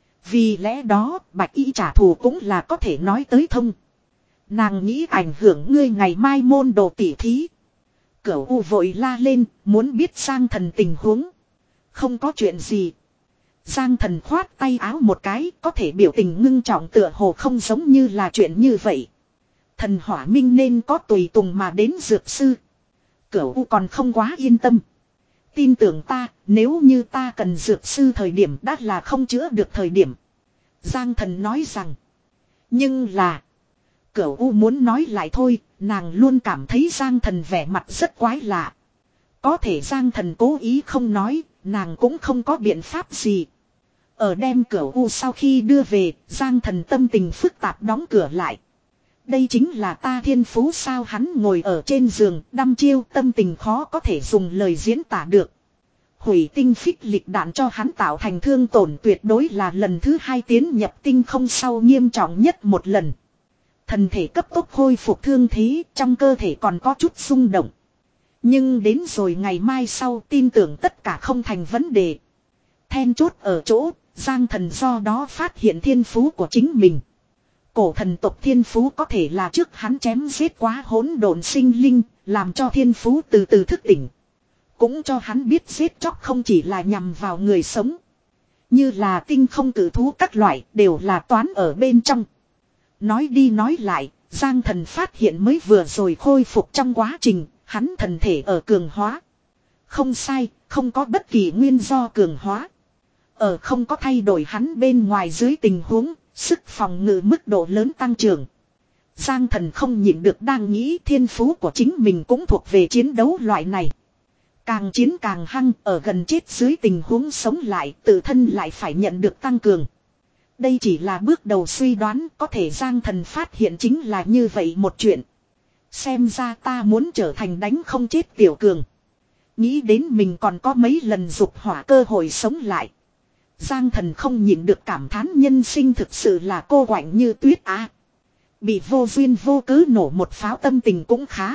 Vì lẽ đó Bạch y trả thù cũng là có thể nói tới thông. Nàng nghĩ ảnh hưởng ngươi ngày mai môn đồ tỉ thí. Cửu U vội la lên, muốn biết Giang Thần tình huống. Không có chuyện gì. Giang Thần khoát tay áo một cái, có thể biểu tình ngưng trọng tựa hồ không giống như là chuyện như vậy. Thần Hỏa Minh nên có tùy tùng mà đến dược sư. Cửu U còn không quá yên tâm. Tin tưởng ta, nếu như ta cần dược sư thời điểm đã là không chữa được thời điểm. Giang Thần nói rằng. Nhưng là. Cửu U muốn nói lại thôi, nàng luôn cảm thấy Giang Thần vẻ mặt rất quái lạ. Có thể Giang Thần cố ý không nói, nàng cũng không có biện pháp gì. Ở đem Cửu U sau khi đưa về, Giang Thần tâm tình phức tạp đóng cửa lại. Đây chính là ta thiên phú sao, hắn ngồi ở trên giường, đăm chiêu, tâm tình khó có thể dùng lời diễn tả được. Hủy tinh phích lịch đạn cho hắn tạo thành thương tổn tuyệt đối là lần thứ hai tiến nhập tinh không sau nghiêm trọng nhất một lần. Thần thể cấp tốc khôi phục thương thế, trong cơ thể còn có chút xung động. Nhưng đến rồi ngày mai sau tin tưởng tất cả không thành vấn đề. Then chốt ở chỗ, Giang Thần do đó phát hiện thiên phú của chính mình. Cổ thần tộc thiên phú có thể là trước hắn chém giết quá hỗn độn sinh linh, làm cho thiên phú từ từ thức tỉnh. Cũng cho hắn biết giết chóc không chỉ là nhằm vào người sống. Như là tinh không cử thú các loại đều là toán ở bên trong. Nói đi nói lại, Giang Thần phát hiện mới vừa rồi khôi phục trong quá trình, hắn thần thể ở cường hóa. Không sai, không có bất kỳ nguyên do cường hóa. Ở không có thay đổi hắn bên ngoài dưới tình huống, sức phòng ngự mức độ lớn tăng trưởng. Giang Thần không nhịn được đang nghĩ thiên phú của chính mình cũng thuộc về chiến đấu loại này. Càng chiến càng hăng, ở gần chết dưới tình huống sống lại, tự thân lại phải nhận được tăng cường. Đây chỉ là bước đầu suy đoán, có thể Giang Thần phát hiện chính là như vậy một chuyện. Xem ra ta muốn trở thành đánh không chết tiểu cường. Nghĩ đến mình còn có mấy lần dục hỏa cơ hội sống lại. Giang Thần không nhịn được cảm thán nhân sinh thực sự là cô quạnh như tuyết á. Bị vô duyên vô cớ nổ một pháo tâm tình cũng khá.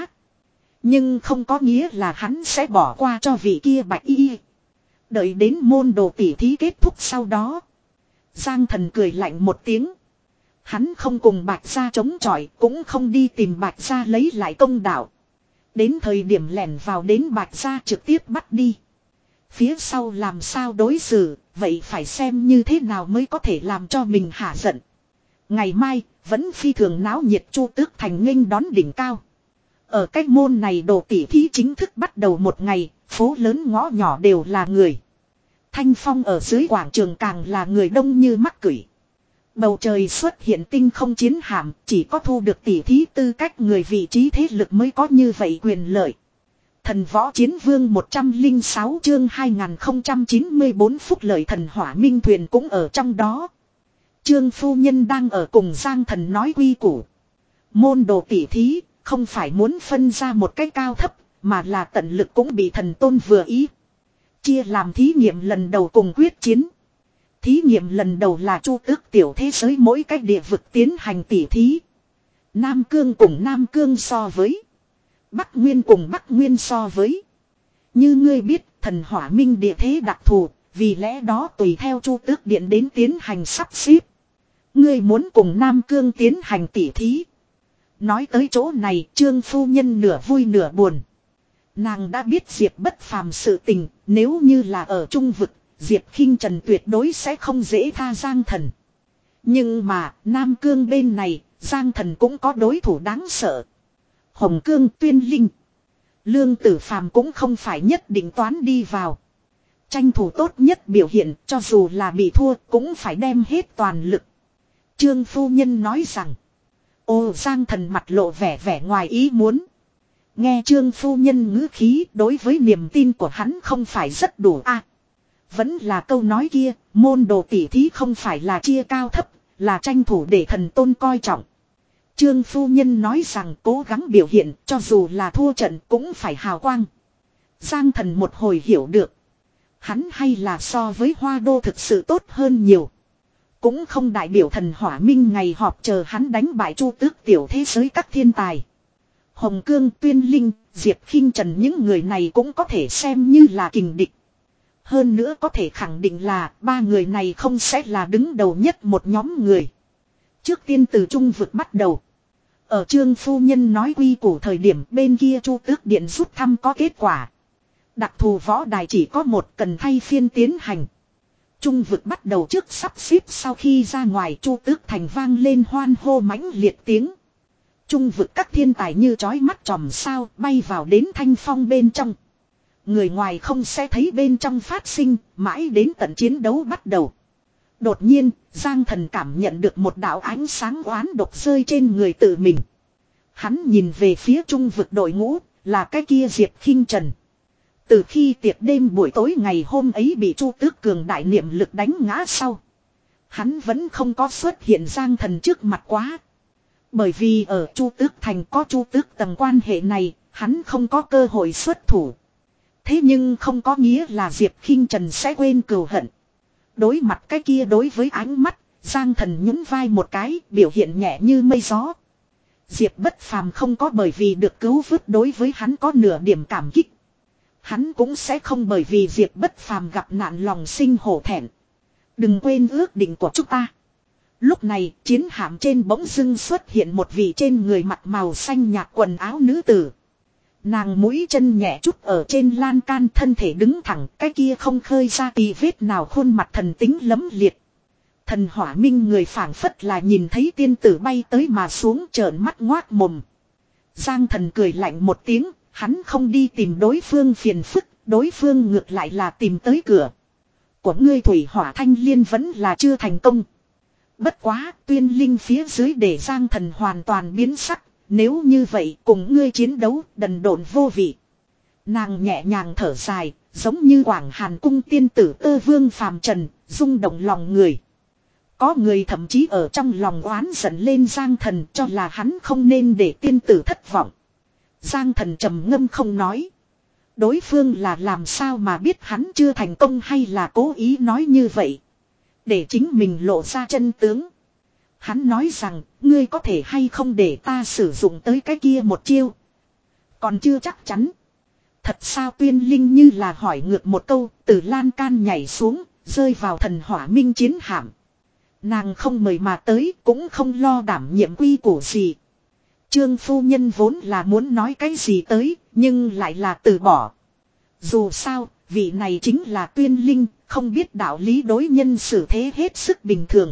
Nhưng không có nghĩa là hắn sẽ bỏ qua cho vị kia Bạch y. Đợi đến môn đồ tỉ thí kết thúc sau đó. Giang Thần cười lạnh một tiếng. Hắn không cùng Bạch gia chống chọi, cũng không đi tìm Bạch gia lấy lại công đạo. Đến thời điểm lẻn vào đến Bạch gia trực tiếp bắt đi. Phía sau làm sao đối xử, vậy phải xem như thế nào mới có thể làm cho mình hả giận. Ngày mai, vẫn phi thường náo nhiệt Chu Tước Thành nghênh đón đỉnh cao. Ở cách môn này đồ tỉ thí chính thức bắt đầu một ngày, phố lớn ngõ nhỏ đều là người. Thanh phong ở dưới quảng trường càng là người đông như mắc cửi. Bầu trời xuất hiện tinh không chiến hạm, chỉ có thu được tỉ thí tư cách người vị trí thế lực mới có như vậy quyền lợi. Thần võ chiến vương một trăm lẻ sáu chương hai nghìn không trăm chín mươi bốn phúc lợi thần hỏa minh thuyền cũng ở trong đó. Trương phu nhân đang ở cùng Giang Thần nói quy củ. Môn đồ tỉ thí, không phải muốn phân ra một cái cao thấp, mà là tận lực cũng bị thần tôn vừa ý. Chia làm thí nghiệm lần đầu cùng quyết chiến. Thí nghiệm lần đầu là Chu Tước tiểu thế giới mỗi cách địa vực tiến hành tỉ thí. Nam Cương cùng Nam Cương so với. Bắc Nguyên cùng Bắc Nguyên so với. Như ngươi biết, thần hỏa minh địa thế đặc thù, vì lẽ đó tùy theo Chu Tước Điện đến tiến hành sắp xếp. Ngươi muốn cùng Nam Cương tiến hành tỉ thí. Nói tới chỗ này, Trương phu nhân nửa vui nửa buồn. Nàng đã biết Diệp Bất Phàm sự tình, nếu như là ở Trung Vực, Diệp Khinh Trần tuyệt đối sẽ không dễ tha Giang Thần. Nhưng mà, Nam Cương bên này, Giang Thần cũng có đối thủ đáng sợ. Hồng Cương, Tuyên Linh. Lương Tử Phàm cũng không phải nhất định toán đi vào. Tranh thủ tốt nhất biểu hiện, cho dù là bị thua, cũng phải đem hết toàn lực. Trương phu nhân nói rằng. Ô Giang Thần mặt lộ vẻ vẻ ngoài ý muốn. Nghe Trương phu nhân ngữ khí, đối với niềm tin của hắn không phải rất đủ a. À, vẫn là câu nói kia, môn đồ tỉ thí không phải là chia cao thấp, là tranh thủ để thần tôn coi trọng. Trương phu nhân nói rằng cố gắng biểu hiện, cho dù là thua trận cũng phải hào quang. Giang Thần một hồi hiểu được. Hắn hay là so với Hoa Đô thực sự tốt hơn nhiều. Cũng không đại biểu thần hỏa minh ngày họp chờ hắn đánh bại Chu Tước tiểu thế giới các thiên tài. Hồng Cương, Tuyên Linh, Diệp Khinh Trần những người này cũng có thể xem như là kình địch. Hơn nữa có thể khẳng định là ba người này không sẽ là đứng đầu nhất một nhóm người. Trước tiên từ Trung Vực bắt đầu. Ở Trương phu nhân nói quy củ thời điểm bên kia Chu Tước Điện rút thăm có kết quả. Đặc thù võ đài chỉ có một, cần thay phiên tiến hành. Trung Vực bắt đầu trước sắp xếp, sau khi ra ngoài Chu Tước Thành vang lên hoan hô mãnh liệt tiếng. Trung Vực các thiên tài như chói mắt chòm sao bay vào đến thanh phong bên trong. Người ngoài không sẽ thấy bên trong phát sinh, mãi đến tận chiến đấu bắt đầu. Đột nhiên, Giang Thần cảm nhận được một đạo ánh sáng oán độc rơi trên người tự mình. Hắn nhìn về phía Trung Vực đội ngũ, là cái kia Diệp Khinh Trần. Từ khi tiệc đêm buổi tối ngày hôm ấy bị Chu Tước cường đại niệm lực đánh ngã sau, hắn vẫn không có xuất hiện Giang Thần trước mặt quá. Bởi vì ở Chu Tước Thành có Chu Tước tầng quan hệ này, hắn không có cơ hội xuất thủ. Thế nhưng không có nghĩa là Diệp Khinh Trần sẽ quên cừu hận. Đối mặt cái kia đối với ánh mắt, Giang Thần nhún vai một cái, biểu hiện nhẹ như mây gió. Diệp Bất Phàm không có bởi vì được cứu vớt đối với hắn có nửa điểm cảm kích. Hắn cũng sẽ không bởi vì Diệp Bất Phàm gặp nạn lòng sinh hổ thẹn. Đừng quên ước định của chúng ta. Lúc này, chiến hạm trên bỗng dưng xuất hiện một vị trên người mặc màu xanh nhạt quần áo nữ tử. Nàng mũi chân nhẹ chút ở trên lan can, thân thể đứng thẳng, cái kia không khơi ra tì vết nào, khuôn mặt thần tính lấm liệt. Thần hỏa minh người phảng phất là nhìn thấy tiên tử bay tới mà xuống, trợn mắt ngoác mồm. Giang Thần cười lạnh một tiếng, hắn không đi tìm đối phương phiền phức, đối phương ngược lại là tìm tới cửa. Của ngươi thủy hỏa thanh liên vẫn là chưa thành công. Bất quá, Tuyên Linh phía dưới để Giang Thần hoàn toàn biến sắc. Nếu như vậy cùng ngươi chiến đấu đần độn vô vị. Nàng nhẹ nhàng thở dài, giống như Quảng Hàn cung tiên tử Tơ Vương phàm trần, rung động lòng người. Có người thậm chí ở trong lòng oán giận lên Giang Thần, cho là hắn không nên để tiên tử thất vọng. Giang Thần trầm ngâm không nói. Đối phương là làm sao mà biết hắn chưa thành công, hay là cố ý nói như vậy để chính mình lộ ra chân tướng. Hắn nói rằng, ngươi có thể hay không để ta sử dụng tới cái kia một chiêu. Còn chưa chắc chắn. Thật sao? Tuyên Linh như là hỏi ngược một câu, từ lan can nhảy xuống, rơi vào thần hỏa minh chiến hạm. Nàng không mời mà tới, cũng không lo đảm nhiệm quy củ gì. Trương phu nhân vốn là muốn nói cái gì tới, nhưng lại là từ bỏ. Dù sao, vị này chính là Tuyên Linh, không biết đạo lý đối nhân xử thế hết sức bình thường.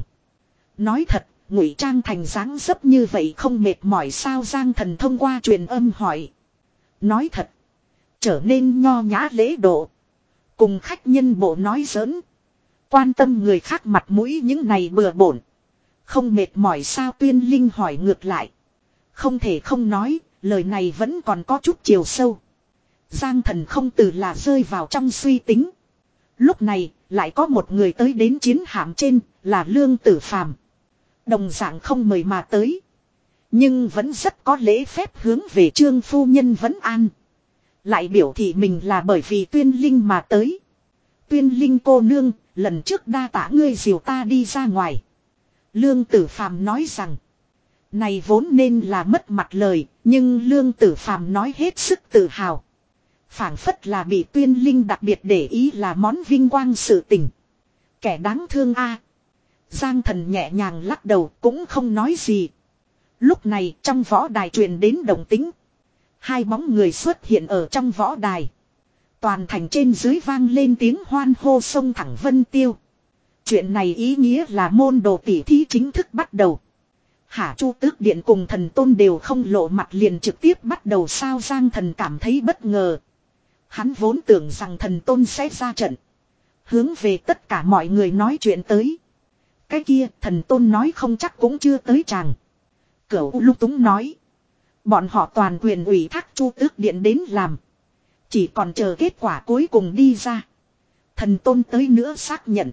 Nói thật, ngụy trang thành dáng dấp như vậy không mệt mỏi sao? Giang Thần thông qua truyền âm hỏi. Nói thật, trở nên nho nhã lễ độ, cùng khách nhân bộ nói giỡn, quan tâm người khác mặt mũi những này bừa bổn, không mệt mỏi sao? Tuyên Linh hỏi ngược lại. Không thể không nói, lời này vẫn còn có chút chiều sâu. Giang Thần không từ là rơi vào trong suy tính. Lúc này, lại có một người tới đến chiến hạm trên, là Lương Tử Phàm. Đồng dạng không mời mà tới, nhưng vẫn rất có lễ phép hướng về Trương phu nhân vấn an. Lại biểu thị mình là bởi vì Tuyên Linh mà tới. Tuyên Linh cô nương, lần trước đa tả ngươi dìu ta đi ra ngoài. Lương Tử Phàm nói rằng, Này vốn nên là mất mặt lời, nhưng Lương Tử Phàm nói hết sức tự hào. Phảng phất là bị Tuyên Linh đặc biệt để ý là món vinh quang sự tình. Kẻ đáng thương a. Giang Thần nhẹ nhàng lắc đầu cũng không nói gì. Lúc này trong võ đài truyền đến động tĩnh. Hai bóng người xuất hiện ở trong võ đài. Toàn thành trên dưới vang lên tiếng hoan hô sông thẳng Vân Tiêu. Chuyện này ý nghĩa là môn đồ tỷ thí chính thức bắt đầu. Hả, Chu Tước Điện cùng Thần Tôn đều không lộ mặt liền trực tiếp bắt đầu sao? Giang Thần cảm thấy bất ngờ. Hắn vốn tưởng rằng Thần Tôn sẽ ra trận. Hướng về tất cả mọi người nói chuyện tới. Cái kia Thần Tôn nói không chắc cũng chưa tới chàng. Cửu lung túng nói. Bọn họ toàn quyền ủy thác Chu Tước Điện đến làm. Chỉ còn chờ kết quả cuối cùng đi ra. Thần Tôn tới nữa xác nhận.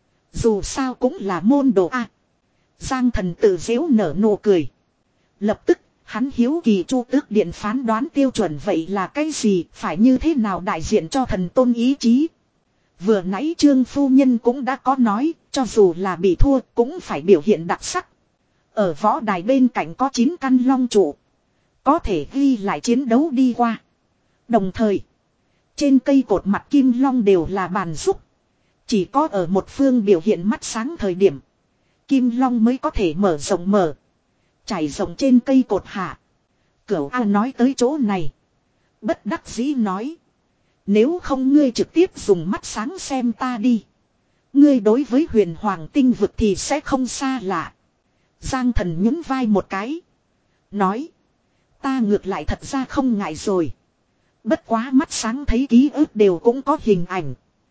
Dù sao cũng là môn đồ a. Giang Thần tự giễu nở nụ cười. Lập tức hắn hiếu kỳ Chu Tước Điện phán đoán tiêu chuẩn vậy là cái gì, phải như thế nào đại diện cho Thần Tôn ý chí. Vừa nãy Trương Phu Nhân cũng đã có nói, cho dù là bị thua cũng phải biểu hiện đặc sắc. Ở võ đài bên cạnh có chín căn long trụ. Có thể ghi lại chiến đấu đi qua. Đồng thời, trên cây cột mặt kim long đều là bàn giúp. Chỉ có ở một phương biểu hiện mắt sáng thời điểm, kim long mới có thể mở rộng mở. Trải rộng trên cây cột hạ. Cửu A nói tới chỗ này. Bất đắc dĩ nói. Nếu không ngươi trực tiếp dùng mắt sáng xem ta đi. Ngươi đối với huyền hoàng tinh vực thì sẽ không xa lạ. Giang Thần nhún vai một cái. Nói. Ta ngược lại thật ra không ngại rồi. Bất quá mắt sáng thấy ký ức đều cũng có hình ảnh.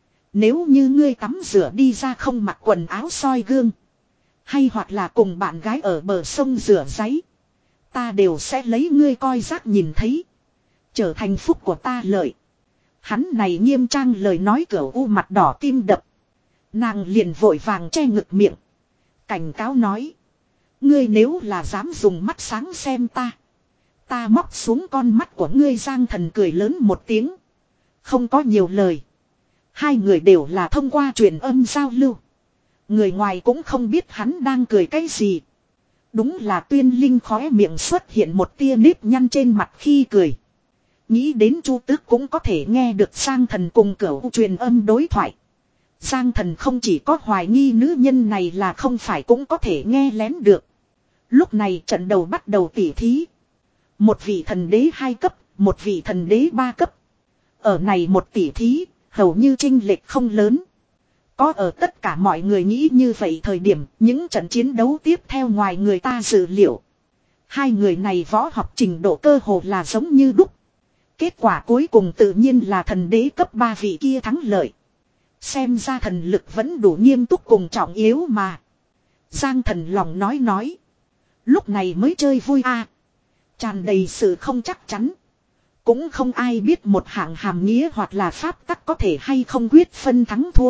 Nếu như ngươi tắm rửa đi ra không mặc quần áo soi gương. Hay hoặc là cùng bạn gái ở bờ sông rửa giấy. Ta đều sẽ lấy ngươi coi rác nhìn thấy. Trở thành phúc của ta lợi. Hắn này nghiêm trang lời nói Cửu U mặt đỏ tim đập. Nàng liền vội vàng che ngực miệng. Cảnh cáo nói. Ngươi nếu là dám dùng mắt sáng xem ta. Ta móc xuống con mắt của ngươi. Giang Thần cười lớn một tiếng. Không có nhiều lời. Hai người đều là thông qua truyền âm giao lưu. Người ngoài cũng không biết hắn đang cười cái gì. Đúng là Tuyên Linh khóe miệng xuất hiện một tia nếp nhăn trên mặt khi cười. Nghĩ đến Chu Tước cũng có thể nghe được Giang Thần cùng Cửu truyền âm đối thoại. Giang Thần không chỉ có hoài nghi nữ nhân này là không phải cũng có thể nghe lén được. Lúc này trận đầu bắt đầu tỉ thí. Một vị thần đế hai cấp, một vị thần đế ba cấp. Ở này một tỉ thí, hầu như chênh lệch không lớn. Có ở tất cả mọi người nghĩ như vậy thời điểm, những trận chiến đấu tiếp theo ngoài người ta dự liệu. Hai người này võ học trình độ cơ hồ là giống như đúc. Kết quả cuối cùng tự nhiên là thần đế cấp ba vị kia thắng lợi. Xem ra thần lực vẫn đủ nghiêm túc cùng trọng yếu mà. Giang Thần lòng nói nói. Lúc này mới chơi vui a, à. Tràn đầy sự không chắc chắn. Cũng không ai biết một hạng hàm nghĩa hoặc là pháp tắc có thể hay không quyết phân thắng thua.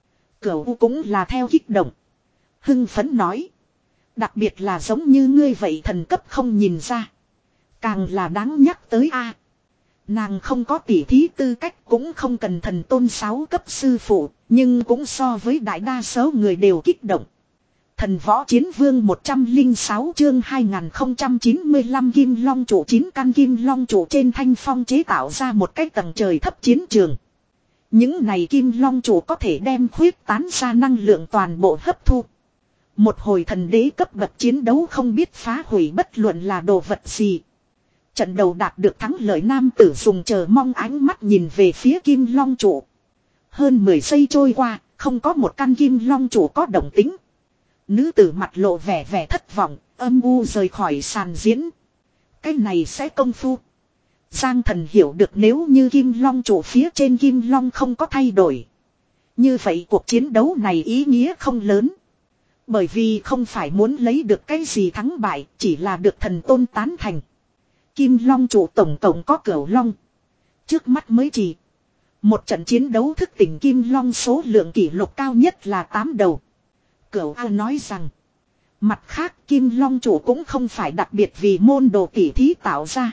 Cửu cũng là theo kích động. Hưng phấn nói. Đặc biệt là giống như ngươi vậy thần cấp không nhìn ra. Càng là đáng nhắc tới a. Nàng không có tỉ thí tư cách cũng không cần Thần Tôn sáu cấp sư phụ. Nhưng cũng so với đại đa số người đều kích động. Thần Võ Chiến Vương một trăm lẻ sáu chương hai nghìn không trăm chín mươi lăm Kim Long trụ chín căn Kim Long trụ trên thanh phong chế tạo ra một cái tầng trời thấp chiến trường. Những này Kim Long trụ có thể đem khuyết tán ra năng lượng toàn bộ hấp thu. Một hồi thần đế cấp bậc chiến đấu không biết phá hủy bất luận là đồ vật gì. Trận đầu đạt được thắng lợi nam tử dùng chờ mong ánh mắt nhìn về phía Kim Long trụ. Hơn mười giây trôi qua, không có một căn Kim Long trụ có động tính. Nữ tử mặt lộ vẻ vẻ thất vọng, âm u rời khỏi sàn diễn. Cái này sẽ công phu. Giang Thần hiểu được nếu như Kim Long trụ phía trên Kim Long không có thay đổi. Như vậy cuộc chiến đấu này ý nghĩa không lớn. Bởi vì không phải muốn lấy được cái gì thắng bại, chỉ là được Thần Tôn tán thành. Kim Long trụ tổng tổng có Cửu Long. Trước mắt mới chỉ. Một trận chiến đấu thức tỉnh Kim Long số lượng kỷ lục cao nhất là tám đầu. Cửu A nói rằng. Mặt khác Kim Long trụ cũng không phải đặc biệt vì môn đồ tỉ thí tạo ra.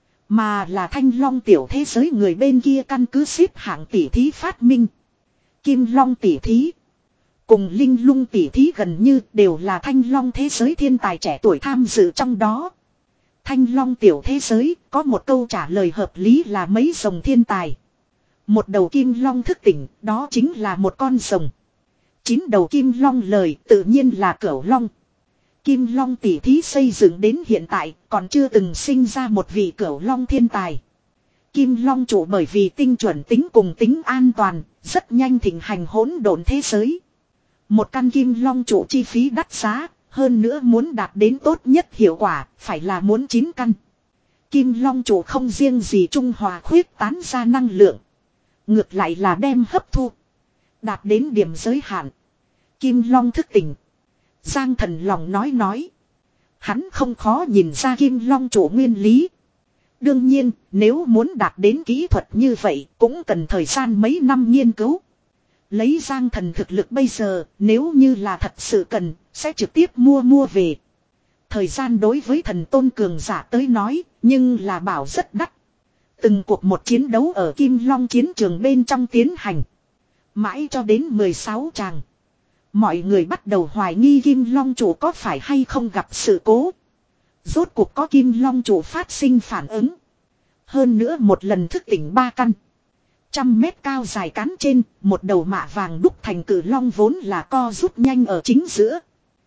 Mà là Thanh Long tiểu thế giới người bên kia căn cứ xếp hạng tỉ thí phát minh. Kim Long tỉ thí. Cùng linh lung tỷ thí gần như đều là thanh long thế giới thiên tài trẻ tuổi tham dự trong đó. Thanh long tiểu thế giới có một câu trả lời hợp lý là mấy rồng thiên tài. Một đầu kim long thức tỉnh, đó chính là một con rồng. Chín đầu kim long lời tự nhiên là cửu long. Kim long tỷ thí xây dựng đến hiện tại còn chưa từng sinh ra một vị cửu long thiên tài. Kim long chủ bởi vì tinh chuẩn tính cùng tính an toàn, rất nhanh thịnh hành hỗn độn thế giới. Một căn kim long chủ chi phí đắt giá, hơn nữa muốn đạt đến tốt nhất hiệu quả, phải là muốn chín căn. Kim long chủ không riêng gì trung hòa khuyết tán ra năng lượng. Ngược lại là đem hấp thu. Đạt đến điểm giới hạn. Kim long thức tỉnh. Giang Thần lòng nói nói. Hắn không khó nhìn ra kim long chủ nguyên lý. Đương nhiên, nếu muốn đạt đến kỹ thuật như vậy, cũng cần thời gian mấy năm nghiên cứu. Lấy Giang Thần thực lực bây giờ, nếu như là thật sự cần, sẽ trực tiếp mua mua về. Thời gian đối với thần tôn cường giả tới nói, nhưng là bảo rất đắt. Từng cuộc một chiến đấu ở Kim Long chiến trường bên trong tiến hành. Mãi cho đến mười sáu tràng. Mọi người bắt đầu hoài nghi Kim Long chủ có phải hay không gặp sự cố. Rốt cuộc có Kim Long chủ phát sinh phản ứng. Hơn nữa một lần thức tỉnh ba căn. Trăm mét cao dài cán trên, một đầu mạ vàng đúc thành cử long vốn là co rút nhanh ở chính giữa.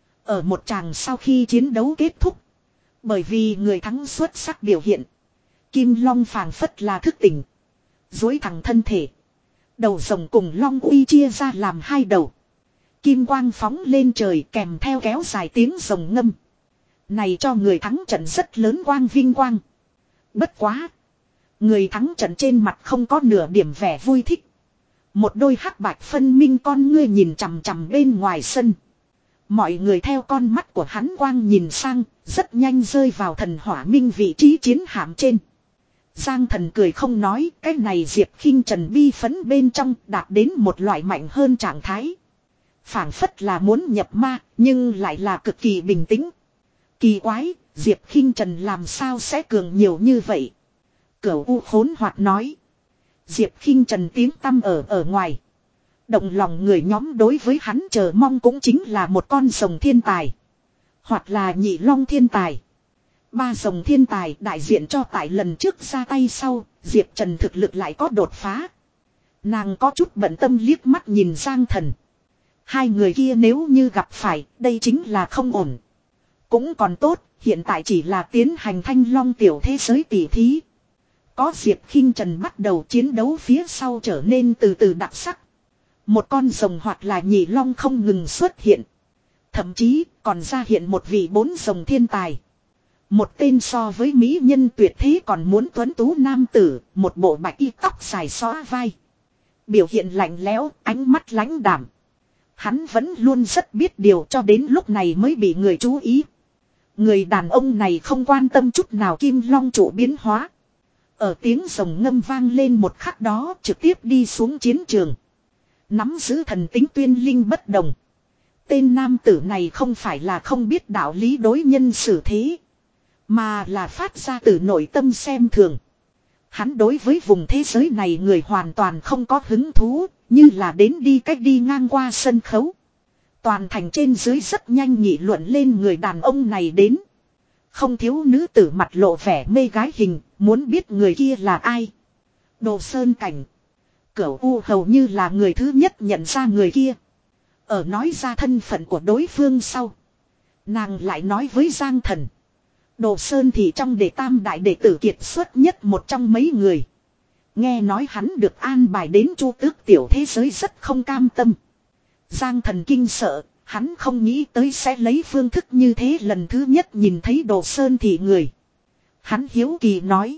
Ở một tràng sau khi chiến đấu kết thúc. Bởi vì người thắng xuất sắc biểu hiện. Kim long phảng phất là thức tỉnh. Dối thẳng thân thể. Đầu rồng cùng long uy chia ra làm hai đầu. Kim quang phóng lên trời kèm theo kéo dài tiếng rồng ngâm. Này cho người thắng trận rất lớn quang vinh quang. Bất quá. Người thắng trận trên mặt không có nửa điểm vẻ vui thích. Một đôi hắc bạch phân minh con ngươi nhìn chằm chằm bên ngoài sân. Mọi người theo con mắt của hắn quang nhìn sang, rất nhanh rơi vào thần hỏa minh vị trí chiến hạm trên. Giang Thần cười không nói, cái này Diệp Khinh Trần bi phấn bên trong đạt đến một loại mạnh hơn trạng thái. Phảng phất là muốn nhập ma, nhưng lại là cực kỳ bình tĩnh. Kỳ quái, Diệp Khinh Trần làm sao sẽ cường nhiều như vậy? Cửu U khốn hoạt nói. Diệp Khinh Trần tiếng tăm ở ở ngoài. Động lòng người nhóm đối với hắn chờ mong cũng chính là một con rồng thiên tài. Hoặc là nhị long thiên tài. Ba rồng thiên tài đại diện cho tại lần trước ra tay sau, Diệp Trần thực lực lại có đột phá. Nàng có chút bận tâm liếc mắt nhìn Giang Thần. Hai người kia nếu như gặp phải, đây chính là không ổn. Cũng còn tốt, hiện tại chỉ là tiến hành thanh long tiểu thế giới tỷ thí. Có Diệp Khinh Trần bắt đầu chiến đấu phía sau trở nên từ từ đặc sắc. Một con rồng hoặc là nhị long không ngừng xuất hiện. Thậm chí còn ra hiện một vị bốn rồng thiên tài. Một tên so với mỹ nhân tuyệt thế còn muốn tuấn tú nam tử, một bộ bạch y tóc dài xóa vai. Biểu hiện lạnh lẽo, ánh mắt lãnh đảm. Hắn vẫn luôn rất biết điều cho đến lúc này mới bị người chú ý. Người đàn ông này không quan tâm chút nào kim long trụ biến hóa. Ở tiếng rồng ngâm vang lên một khắc đó trực tiếp đi xuống chiến trường. Nắm giữ thần tính tuyên linh bất đồng. Tên nam tử này không phải là không biết đạo lý đối nhân xử thế. Mà là phát ra từ nội tâm xem thường. Hắn đối với vùng thế giới này người hoàn toàn không có hứng thú. Như là đến đi cách đi ngang qua sân khấu. Toàn thành trên dưới rất nhanh nghị luận lên người đàn ông này đến. Không thiếu nữ tử mặt lộ vẻ mê gái hình. Muốn biết người kia là ai. Đồ Sơn Cảnh. Cửu U hầu như là người thứ nhất nhận ra người kia. Ở nói ra thân phận của đối phương sau. Nàng lại nói với Giang Thần. Đồ Sơn thì trong đệ tam đại đệ tử kiệt xuất nhất một trong mấy người. Nghe nói hắn được an bài đến Chu Tước tiểu thế giới rất không cam tâm. Giang Thần kinh sợ, hắn không nghĩ tới sẽ lấy phương thức như thế lần thứ nhất nhìn thấy Đồ Sơn thì người. Hắn hiếu kỳ nói.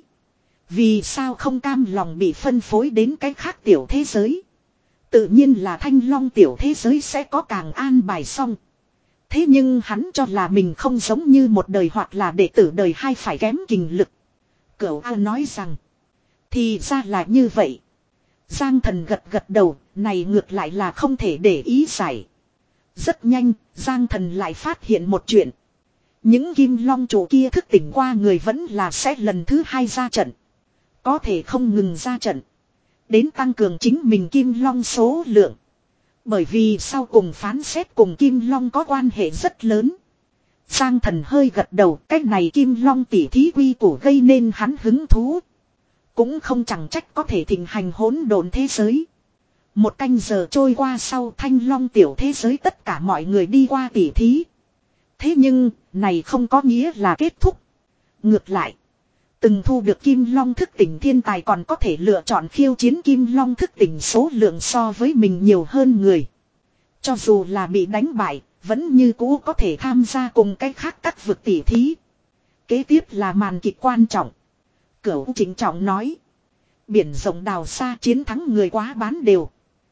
Vì sao không cam lòng bị phân phối đến cái khác tiểu thế giới. Tự nhiên là Thanh Long tiểu thế giới sẽ có càng an bài xong. Thế nhưng hắn cho là mình không giống như một đời hoặc là đệ tử đời hai phải kém kình lực. Cửu A nói rằng. Thì ra là như vậy. Giang Thần gật gật đầu, này ngược lại là không thể để ý giải. Rất nhanh, Giang Thần lại phát hiện một chuyện. Những kim long chủ kia thức tỉnh qua người vẫn là sẽ lần thứ hai ra trận. Có thể không ngừng ra trận. Đến tăng cường chính mình kim long số lượng. Bởi vì sau cùng phán xét cùng Kim Long có quan hệ rất lớn. Giang Thần hơi gật đầu, cái này Kim Long tỉ thí quy củ gây nên hắn hứng thú. Cũng không chẳng trách có thể thịnh hành hỗn độn thế giới. Một canh giờ trôi qua sau Thanh Long tiểu thế giới tất cả mọi người đi qua tỉ thí. Thế nhưng, này không có nghĩa là kết thúc. Ngược lại, từng thu được Kim Long thức tỉnh thiên tài còn có thể lựa chọn khiêu chiến Kim Long thức tỉnh số lượng so với mình nhiều hơn người. Cho dù là bị đánh bại, vẫn như cũ có thể tham gia cùng cái khác các vực tỉ thí. Kế tiếp là màn kịch quan trọng. Cửu Trịnh trọng nói. Biển rộng đào xa chiến thắng người quá bán đều.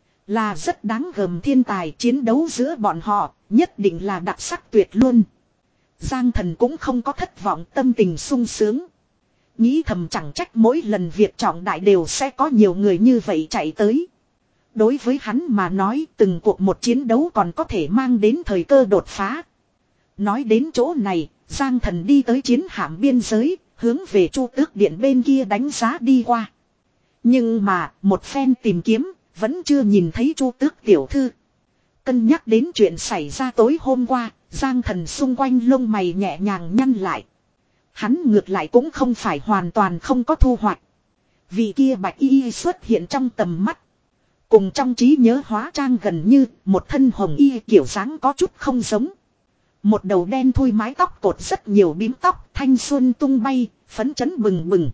Là rất đáng gờm thiên tài, chiến đấu giữa bọn họ, nhất định là đặc sắc tuyệt luôn. Giang Thần cũng không có thất vọng, tâm tình sung sướng. Nghĩ thầm chẳng trách mỗi lần việc trọng đại đều sẽ có nhiều người như vậy chạy tới. Đối với hắn mà nói từng cuộc một chiến đấu còn có thể mang đến thời cơ đột phá. Nói đến chỗ này, Giang Thần đi tới chiến hạm biên giới, hướng về Chu Tước Điện bên kia đánh giá đi qua. Nhưng mà, một phen tìm kiếm, vẫn chưa nhìn thấy Chu Tước tiểu thư. Cân nhắc đến chuyện xảy ra tối hôm qua, Giang Thần xung quanh lông mày nhẹ nhàng nhăn lại. Hắn ngược lại cũng không phải hoàn toàn không có thu hoạch. Vị kia bạch y xuất hiện trong tầm mắt. Cùng trong trí nhớ hóa trang gần như một thân hồng y kiểu dáng có chút không giống. Một đầu đen thui mái tóc cột rất nhiều bím tóc, thanh xuân tung bay, phấn chấn bừng bừng.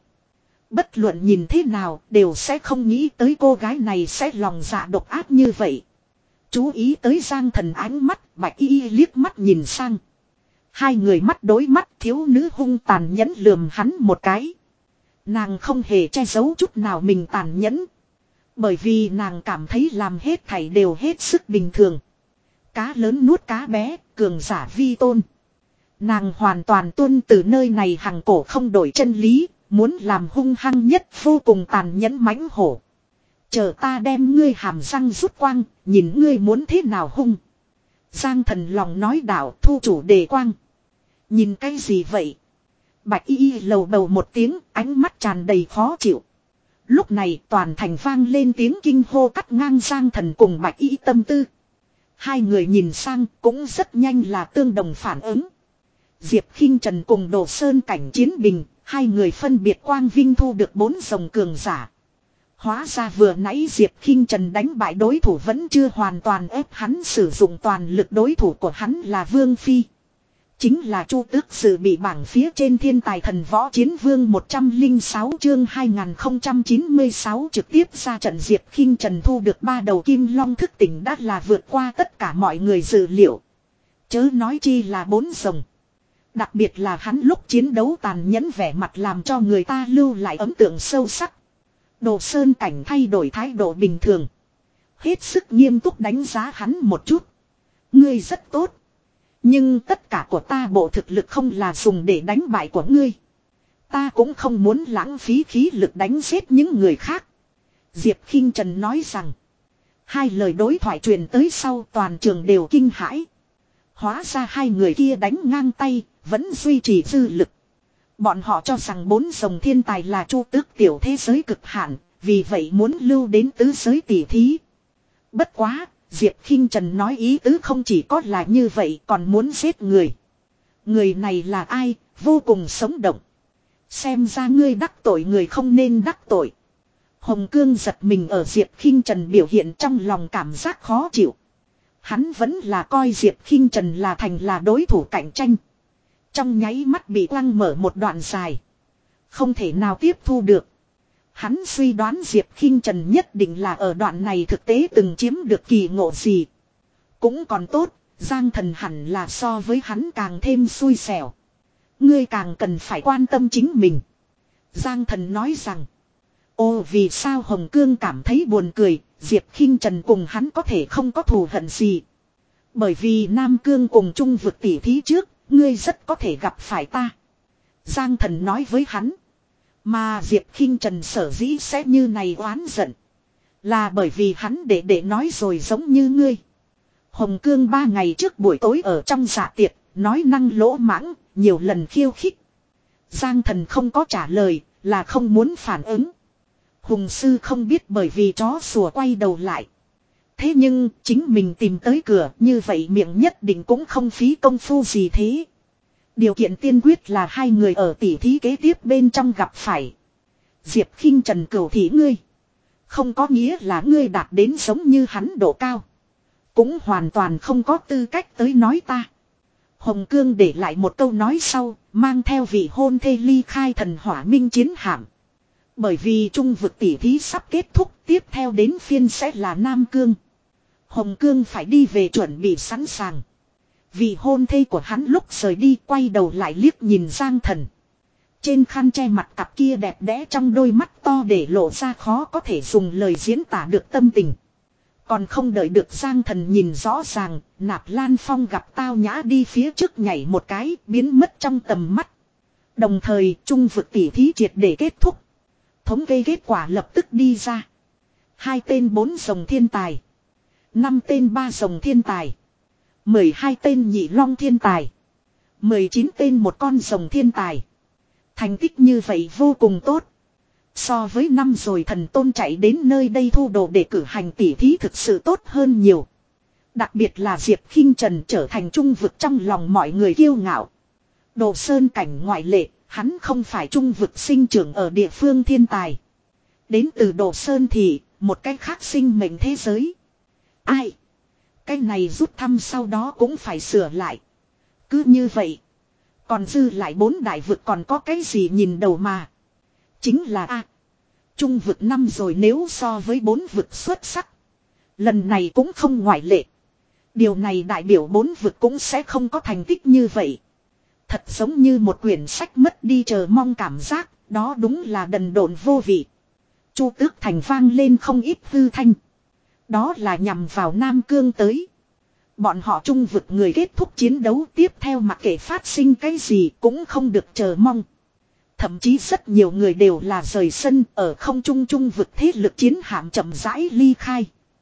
Bất luận nhìn thế nào đều sẽ không nghĩ tới cô gái này sẽ lòng dạ độc ác như vậy. Chú ý tới Giang Thần ánh mắt, bạch y liếc mắt nhìn sang. Hai người mắt đối mắt, thiếu nữ hung tàn nhẫn lườm hắn một cái. Nàng không hề che giấu chút nào mình tàn nhẫn. Bởi vì nàng cảm thấy làm hết thảy đều hết sức bình thường. Cá lớn nuốt cá bé, cường giả vi tôn. Nàng hoàn toàn tuân từ nơi này hằng cổ không đổi chân lý, muốn làm hung hăng nhất vô cùng tàn nhẫn mãnh hổ. Chờ ta đem ngươi hàm răng rút quang, nhìn ngươi muốn thế nào hung. Giang Thần lòng nói đạo thu chủ đề quang. Nhìn cái gì vậy? Bạch y lầu bầu một tiếng, ánh mắt tràn đầy khó chịu. Lúc này toàn thành vang lên tiếng kinh hô cắt ngang Giang Thần cùng bạch y tâm tư. Hai người nhìn sang cũng rất nhanh là tương đồng phản ứng. Diệp Khinh Trần cùng Đồ Sơn cảnh chiến bình, hai người phân biệt quang vinh thu được bốn rồng cường giả. Hóa ra vừa nãy Diệp Khinh Trần đánh bại đối thủ vẫn chưa hoàn toàn ép hắn sử dụng toàn lực, đối thủ của hắn là Vương Phi. Chính là Chu Tước Sử bị bảng phía trên thiên tài thần võ chiến vương một trăm lẻ sáu chương hai nghìn không trăm chín mươi sáu trực tiếp ra trận. Diệp Khinh Trần thu được ba đầu kim long thức tỉnh đã là vượt qua tất cả mọi người dự liệu. Chớ nói chi là bốn rồng. Đặc biệt là hắn lúc chiến đấu tàn nhẫn vẻ mặt làm cho người ta lưu lại ấn tượng sâu sắc. Đồ Sơn cảnh thay đổi thái độ bình thường. Hết sức nghiêm túc đánh giá hắn một chút. Ngươi rất tốt. Nhưng tất cả của ta bộ thực lực không là dùng để đánh bại của ngươi. Ta cũng không muốn lãng phí khí lực đánh giết những người khác. Diệp Khinh Trần nói rằng. Hai lời đối thoại truyền tới sau toàn trường đều kinh hãi. Hóa ra hai người kia đánh ngang tay, vẫn duy trì dư lực. Bọn họ cho rằng bốn rồng thiên tài là Chu Tước tiểu thế giới cực hạn, vì vậy muốn lưu đến tứ giới tỷ thí. Bất quá, Diệp Khinh Trần nói ý tứ không chỉ có là như vậy còn muốn giết người. Người này là ai, vô cùng sống động. Xem ra ngươi đắc tội người không nên đắc tội. Hồng Cương giật mình ở Diệp Khinh Trần biểu hiện trong lòng cảm giác khó chịu. Hắn vẫn là coi Diệp Khinh Trần là thành là đối thủ cạnh tranh. Trong nháy mắt bị quăng mở một đoạn dài. Không thể nào tiếp thu được. Hắn suy đoán Diệp Khinh Trần nhất định là ở đoạn này thực tế từng chiếm được kỳ ngộ gì. Cũng còn tốt, Giang Thần hẳn là so với hắn càng thêm xui xẻo. Ngươi càng cần phải quan tâm chính mình. Giang Thần nói rằng. Ô, vì sao Hồng Cương cảm thấy buồn cười, Diệp Khinh Trần cùng hắn có thể không có thù hận gì. Bởi vì Nam Cương cùng chung vực tỉ thí trước, ngươi rất có thể gặp phải ta. Giang Thần nói với hắn. Mà Diệp Khinh Trần sở dĩ sẽ như này oán giận. Là bởi vì hắn để để nói rồi giống như ngươi. Hồng Cương ba ngày trước buổi tối ở trong dạ tiệc, nói năng lỗ mãng, nhiều lần khiêu khích. Giang Thần không có trả lời, là không muốn phản ứng. Hùng sư không biết bởi vì chó sủa quay đầu lại. Thế nhưng chính mình tìm tới cửa như vậy miệng nhất định cũng không phí công phu gì thế. Điều kiện tiên quyết là hai người ở tỉ thí kế tiếp bên trong gặp phải. Diệp khinh Trần cửu thị ngươi. Không có nghĩa là ngươi đạt đến giống như hắn độ cao. Cũng hoàn toàn không có tư cách tới nói ta. Hồng Cương để lại một câu nói sau, mang theo vị hôn thê ly khai thần hỏa minh chiến hạm. Bởi vì trung vực tỉ thí sắp kết thúc, tiếp theo đến phiên sẽ là Nam Cương. Hồng Cương phải đi về chuẩn bị sẵn sàng. Vị hôn thê của hắn lúc rời đi quay đầu lại liếc nhìn Giang Thần. Trên khăn che mặt cặp kia đẹp đẽ trong đôi mắt to để lộ ra khó có thể dùng lời diễn tả được tâm tình. Còn không đợi được Giang Thần nhìn rõ ràng, Nạp Lan Phong gặp tao nhã đi phía trước nhảy một cái, biến mất trong tầm mắt. Đồng thời, trung vực tỉ thí triệt để kết thúc. Thống kê kết quả lập tức đi ra. Hai tên bốn rồng thiên tài. Năm tên ba rồng thiên tài. Mười hai tên nhị long thiên tài. Mười chín tên một con rồng thiên tài. Thành tích như vậy vô cùng tốt. So với năm rồi thần tôn chạy đến nơi đây thu đồ để cử hành tỉ thí thực sự tốt hơn nhiều. Đặc biệt là Diệp khinh Trần trở thành trung vực trong lòng mọi người kiêu ngạo. Đồ sơn cảnh ngoại lệ, hắn không phải trung vực sinh trưởng ở địa phương thiên tài. Đến từ Đồ Sơn thì, một cách khác sinh mệnh thế giới. Ai? Cái này rút thăm sau đó cũng phải sửa lại. Cứ như vậy. Còn dư lại bốn đại vực còn có cái gì nhìn đầu mà. Chính là A. Trung vực năm rồi nếu so với bốn vực xuất sắc. Lần này cũng không ngoại lệ. Điều này đại biểu bốn vực cũng sẽ không có thành tích như vậy. Thật giống như một quyển sách mất đi chờ mong cảm giác. Đó đúng là đần độn vô vị. Chu Tước Thành vang lên không ít hư thanh. Đó là nhằm vào Nam Cương tới. Bọn họ trung vực người kết thúc chiến đấu tiếp theo mặc kệ phát sinh cái gì cũng không được chờ mong. Thậm chí rất nhiều người đều là rời sân ở không trung trung vực thế lực chiến hạm chậm rãi ly khai.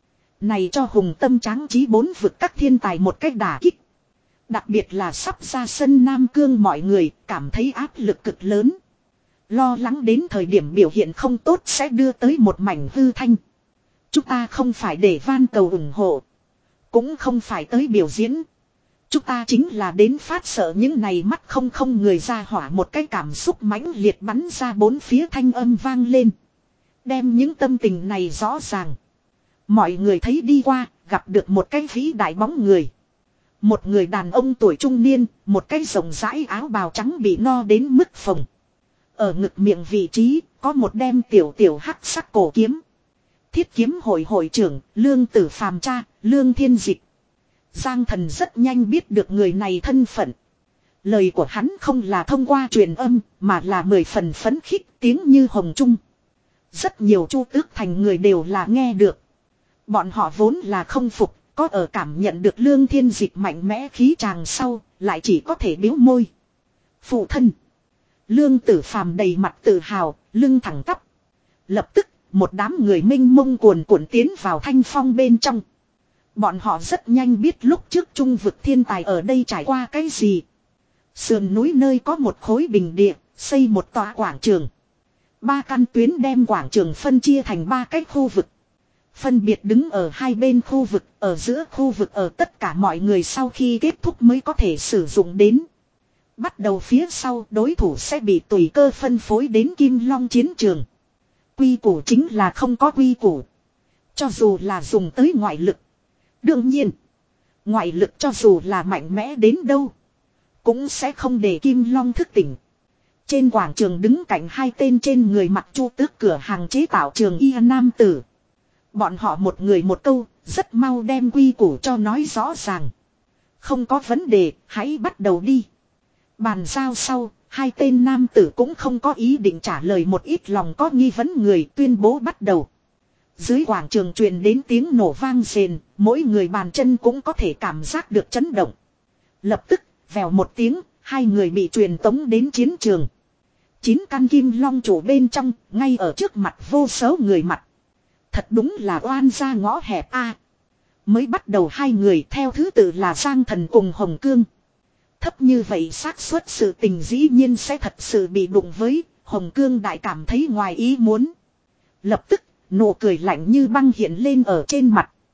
Này cho hùng tâm tráng trí bốn vực các thiên tài một cách đả kích. Đặc biệt là sắp ra sân Nam Cương mọi người cảm thấy áp lực cực lớn. Lo lắng đến thời điểm biểu hiện không tốt sẽ đưa tới một mảnh hư thanh. Chúng ta không phải để van cầu ủng hộ. Cũng không phải tới biểu diễn. Chúng ta chính là đến phát sợ những này mắt không không người ra hỏa một cái cảm xúc mãnh liệt bắn ra bốn phía thanh âm vang lên. Đem những tâm tình này rõ ràng. Mọi người thấy đi qua, gặp được một cái vĩ đại bóng người. Một người đàn ông tuổi trung niên, một cái rộng rãi áo bào trắng bị no đến mức phồng. Ở ngực miệng vị trí, có một đem tiểu tiểu hắc sắc cổ kiếm. Thiết kiếm hội hội trưởng, Lương Tử Phàm cha, Lương Thiên Dịch. Giang Thần rất nhanh biết được người này thân phận. Lời của hắn không là thông qua truyền âm, mà là mười phần phấn khích tiếng như hồng trung. Rất nhiều Chu Tước Thành người đều là nghe được. Bọn họ vốn là không phục, có ở cảm nhận được Lương Thiên Dịch mạnh mẽ khí tràng sau, lại chỉ có thể biếu môi. Phụ thân. Lương Tử Phàm đầy mặt tự hào, lưng thẳng tắp. Lập tức, một đám người minh mông cuồn cuộn tiến vào thanh phong bên trong. Bọn họ rất nhanh biết lúc trước trung vực thiên tài ở đây trải qua cái gì. Sườn núi nơi có một khối bình địa, xây một tòa quảng trường. Ba căn tuyến đem quảng trường phân chia thành ba cái khu vực. Phân biệt đứng ở hai bên khu vực, ở giữa khu vực ở tất cả mọi người sau khi kết thúc mới có thể sử dụng đến. Bắt đầu phía sau đối thủ sẽ bị tùy cơ phân phối đến Kim Long chiến trường. Quy củ chính là không có quy củ. Cho dù là dùng tới ngoại lực. Đương nhiên, ngoại lực cho dù là mạnh mẽ đến đâu, cũng sẽ không để Kim Long thức tỉnh. Trên quảng trường đứng cạnh hai tên trên người mặc Chu Tước cửa hàng chế tạo trường y nam tử. Bọn họ một người một câu, rất mau đem quy củ cho nói rõ ràng. Không có vấn đề, hãy bắt đầu đi. Bàn giao sau, hai tên nam tử cũng không có ý định trả lời một ít lòng có nghi vấn người tuyên bố bắt đầu. Dưới quảng trường truyền đến tiếng nổ vang rền, mỗi người bàn chân cũng có thể cảm giác được chấn động. Lập tức, vèo một tiếng, hai người bị truyền tống đến chiến trường. Chín căn kim long chủ bên trong, ngay ở trước mặt vô số người mặt. Thật đúng là oan ra ngõ hẹp a. Mới bắt đầu hai người theo thứ tự là Giang Thần cùng Hồng Cương. Thấp như vậy xác suất sự tình dĩ nhiên sẽ thật sự bị đụng với, Hồng Cương đại cảm thấy ngoài ý muốn. Lập tức, nụ cười lạnh như băng hiện lên ở trên mặt.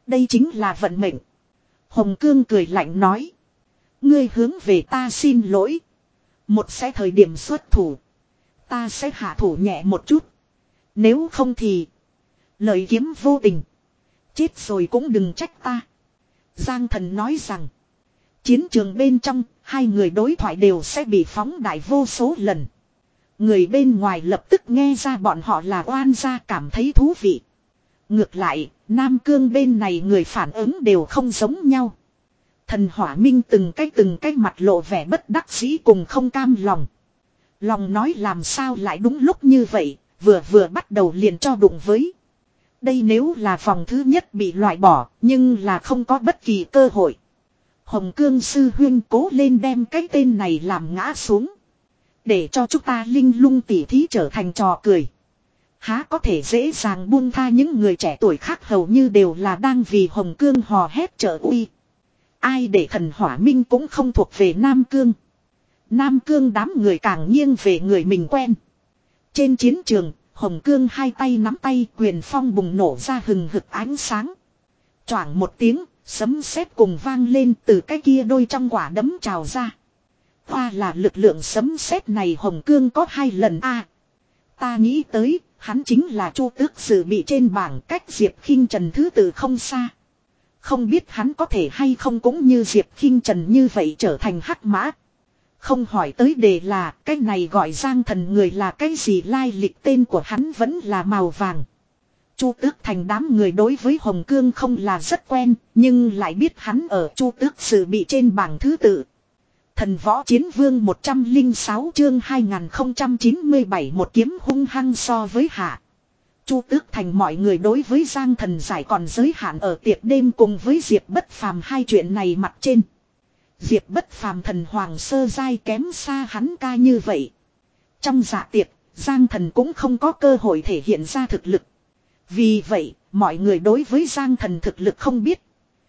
Đây chính là vận mệnh. Hồng Cương cười lạnh nói. Ngươi hướng về ta xin lỗi. Một sẽ thời điểm xuất thủ. Ta sẽ hạ thủ nhẹ một chút. Nếu không thì. Lời kiếm vô tình. Chết rồi cũng đừng trách ta. Giang Thần nói rằng. Chiến trường bên trong. Hai người đối thoại đều sẽ bị phóng đại vô số lần. Người bên ngoài lập tức nghe ra bọn họ là oan gia, cảm thấy thú vị. Ngược lại, Nam Cương bên này người phản ứng đều không giống nhau. Thần Hỏa Minh từng cái từng cái mặt lộ vẻ bất đắc dĩ cùng không cam lòng. Lòng nói làm sao lại đúng lúc như vậy, vừa vừa bắt đầu liền cho đụng với. Đây nếu là vòng thứ nhất bị loại bỏ, nhưng là không có bất kỳ cơ hội. Hồng Cương sư huyên cố lên đem cái tên này làm ngã xuống. Để cho chúng ta linh lung tỉ thí trở thành trò cười. Há có thể dễ dàng buông tha những người trẻ tuổi khác, hầu như đều là đang vì Hồng Cương hò hét trợ uy. Ai để Thần Hỏa Minh cũng không thuộc về Nam Cương. Nam Cương đám người càng nghiêng về người mình quen. Trên chiến trường, Hồng Cương hai tay nắm tay, quyền phong bùng nổ ra hừng hực ánh sáng. Choảng một tiếng, sấm sét cùng vang lên từ cái kia đôi trong quả đấm trào ra. Hoa là lực lượng sấm sét này Hồng Cương có hai lần a. À, ta nghĩ tới, hắn chính là Chu Tước Sử bị trên bảng, cách Diệp Khinh Trần thứ tự không xa. Không biết hắn có thể hay không cũng như Diệp Khinh Trần như vậy trở thành hắc mã. Không hỏi tới đề là cái này gọi Giang Thần người là cái gì, lai lịch tên của hắn vẫn là màu vàng. Chu Tước Thành đám người đối với Hồng Cương không là rất quen, nhưng lại biết hắn ở Chu Tước Sử bị trên bảng thứ tự. Thần Võ Chiến Vương một trăm lẻ sáu chương hai nghìn không trăm chín mươi bảy một kiếm hung hăng so với hạ. Chu Tước Thành mọi người đối với Giang Thần giải còn giới hạn ở tiệc đêm cùng với Diệp Bất Phàm hai chuyện này mặt trên. Diệp Bất Phàm thần hoàng sơ giai kém xa hắn ca như vậy. Trong dạ tiệc, Giang Thần cũng không có cơ hội thể hiện ra thực lực. Vì vậy, mọi người đối với Giang Thần thực lực không biết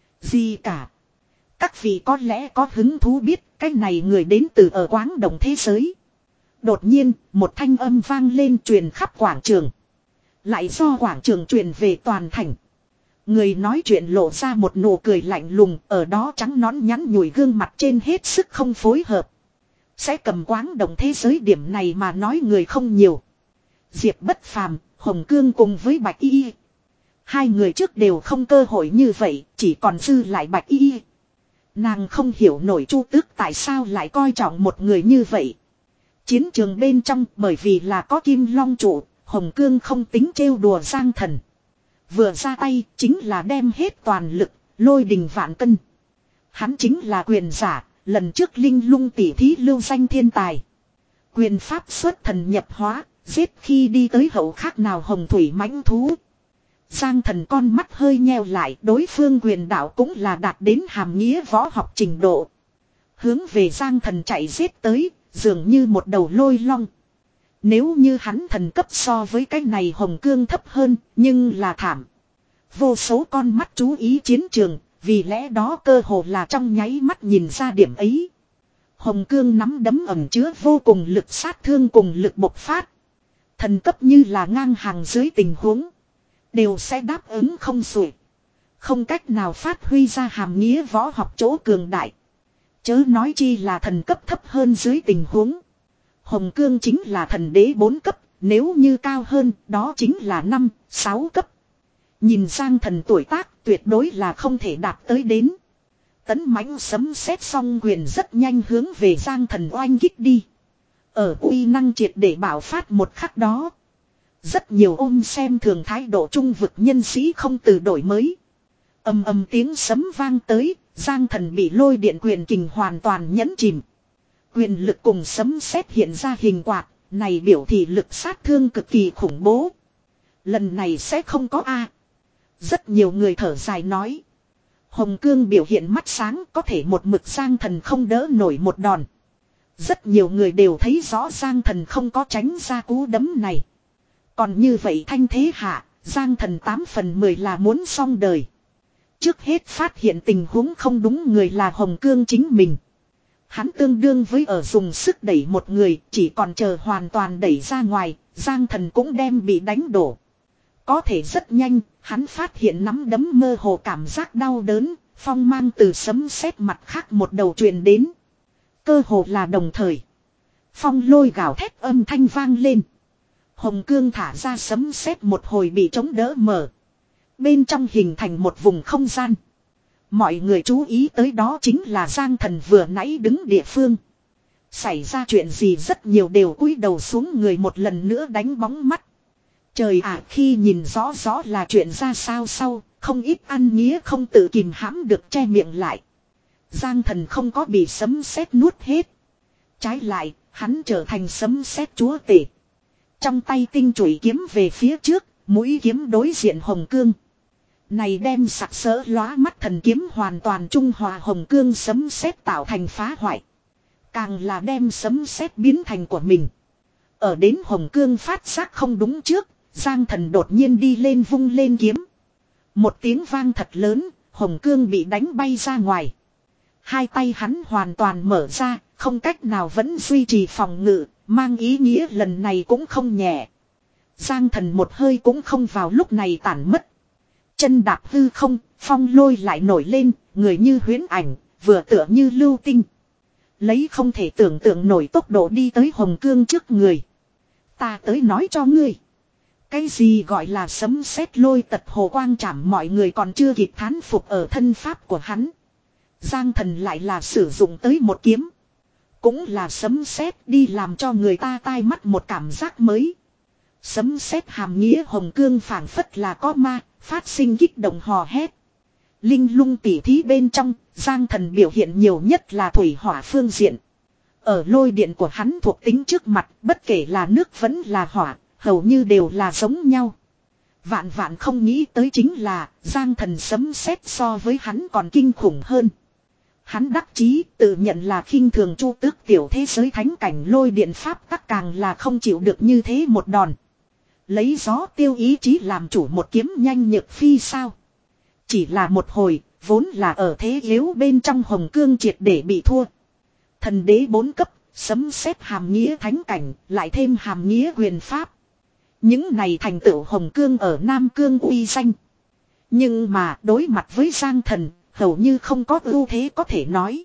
gì cả. Các vị có lẽ có hứng thú biết cái này người đến từ ở Quáng Đồng thế giới. Đột nhiên, một thanh âm vang lên truyền khắp quảng trường. Lại do quảng trường truyền về toàn thành. Người nói chuyện lộ ra một nụ cười lạnh lùng, ở đó trắng nõn nhắn nhủi gương mặt trên hết sức không phối hợp. Sẽ cầm Quáng Đồng thế giới điểm này mà nói người không nhiều. Diệp Bất Phàm, Hồng Cương cùng với Bạch Y. Hai người trước đều không cơ hội như vậy, chỉ còn dư lại Bạch Y. Nàng không hiểu nổi Chu Tước tại sao lại coi trọng một người như vậy. Chiến trường bên trong bởi vì là có Kim Long trụ, Hồng Cương không tính trêu đùa Giang Thần. Vừa ra tay chính là đem hết toàn lực, lôi đình vạn cân. Hắn chính là quyền giả, lần trước linh lung tỉ thí lưu danh thiên tài. Quyền pháp xuất thần nhập hóa, giết khi đi tới hậu khác nào hồng thủy mãnh thú. Giang Thần con mắt hơi nheo lại, đối phương quyền đạo cũng là đạt đến hàm nghĩa võ học trình độ. Hướng về Giang Thần chạy giết tới, dường như một đầu lôi long. Nếu như hắn thần cấp so với cái này Hồng Cương thấp hơn, nhưng là thảm. Vô số con mắt chú ý chiến trường, vì lẽ đó cơ hồ là trong nháy mắt nhìn ra điểm ấy. Hồng Cương nắm đấm ẩn chứa vô cùng lực sát thương cùng lực bộc phát. Thần cấp như là ngang hàng dưới tình huống. Đều sẽ đáp ứng không xuể. Không cách nào phát huy ra hàm nghĩa võ học chỗ cường đại. Chớ nói chi là thần cấp thấp hơn dưới tình huống. Hồng Cương chính là thần đế bốn cấp. Nếu như cao hơn đó chính là năm, sáu cấp. Nhìn Giang Thần tuổi tác tuyệt đối là không thể đạt tới đến. Tấn mãnh sấm sét song quyền rất nhanh hướng về Giang Thần oanh kích đi. Ở uy năng triệt để bảo phát một khắc đó. Rất nhiều ôm xem thường thái độ trung vực nhân sĩ không từ đổi mới. Âm âm tiếng sấm vang tới, Giang Thần bị lôi điện quyền kình hoàn toàn nhẫn chìm. Quyền lực cùng sấm sét hiện ra hình quạt, này biểu thị lực sát thương cực kỳ khủng bố. Lần này sẽ không có A. Rất nhiều người thở dài nói. Hồng Cương biểu hiện mắt sáng, có thể một mực Giang Thần không đỡ nổi một đòn. Rất nhiều người đều thấy rõ Giang Thần không có tránh ra cú đấm này. Còn như vậy thanh thế hạ, Giang Thần tám phần mười là muốn xong đời. Trước hết phát hiện tình huống không đúng người là Hồng Cương chính mình. Hắn tương đương với ở dùng sức đẩy một người, chỉ còn chờ hoàn toàn đẩy ra ngoài, Giang Thần cũng đem bị đánh đổ. Có thể rất nhanh, Hắn phát hiện nắm đấm mơ hồ cảm giác đau đớn, phong mang từ sấm sét mặt khác một đầu truyền đến. Cơ hồ là đồng thời. Phong lôi gào thét âm thanh vang lên. Hồng cương thả ra sấm sét một hồi bị chống đỡ mở. Bên trong hình thành một vùng không gian. Mọi người chú ý tới đó chính là Giang Thần vừa nãy đứng địa phương. Xảy ra chuyện gì rất nhiều đều cúi đầu xuống người một lần nữa đánh bóng mắt. Trời ạ, khi nhìn rõ rõ là chuyện ra sao sau, không ít ăn nghĩa không tự kìm hãm được che miệng lại. Giang Thần không có bị sấm sét nuốt hết. Trái lại, hắn trở thành sấm sét chúa tể. Trong tay tinh chủy kiếm về phía trước, mũi kiếm đối diện Hồng Cương. Này đem sặc sỡ lóa mắt thần kiếm hoàn toàn trung hòa Hồng Cương sấm sét tạo thành phá hoại. Càng là đem sấm sét biến thành của mình. Ở đến Hồng Cương phát giác không đúng trước, Giang Thần đột nhiên đi lên vung lên kiếm. Một tiếng vang thật lớn, Hồng Cương bị đánh bay ra ngoài. Hai tay hắn hoàn toàn mở ra, không cách nào vẫn duy trì phòng ngự, mang ý nghĩa lần này cũng không nhẹ. Giang Thần một hơi cũng không vào lúc này tản mất. Chân đạp hư không, phong lôi lại nổi lên, người như huyễn ảnh, vừa tựa như lưu tinh. Lấy không thể tưởng tượng nổi tốc độ đi tới Hồng Cương trước người. Ta tới nói cho ngươi. Cái gì gọi là sấm sét lôi tật hồ quang chảm, mọi người còn chưa kịp thán phục ở thân pháp của hắn. Giang Thần lại là sử dụng tới một kiếm. Cũng là sấm sét đi làm cho người ta tai mắt một cảm giác mới. Sấm sét hàm nghĩa Hồng Cương phảng phất là có ma, phát sinh kích động hò hét. Linh lung tỉ thí bên trong, Giang Thần biểu hiện nhiều nhất là thủy hỏa phương diện. Ở lôi điện của hắn thuộc tính trước mặt, bất kể là nước vẫn là hỏa, hầu như đều là giống nhau. Vạn vạn không nghĩ tới chính là, Giang Thần sấm sét so với hắn còn kinh khủng hơn. Hắn đắc chí tự nhận là khinh thường chu tước tiểu thế giới thánh cảnh lôi điện pháp tắc càng là không chịu được như thế một đòn. Lấy gió tiêu ý chí làm chủ một kiếm nhanh nhược phi sao. Chỉ là một hồi, vốn là ở thế yếu bên trong Hồng Cương triệt để bị thua. Thần đế bốn cấp, sấm sét hàm nghĩa thánh cảnh, lại thêm hàm nghĩa huyền pháp. Những này thành tựu Hồng Cương ở Nam Cương uy danh. Nhưng mà đối mặt với Giang Thần, hầu như không có ưu thế có thể nói.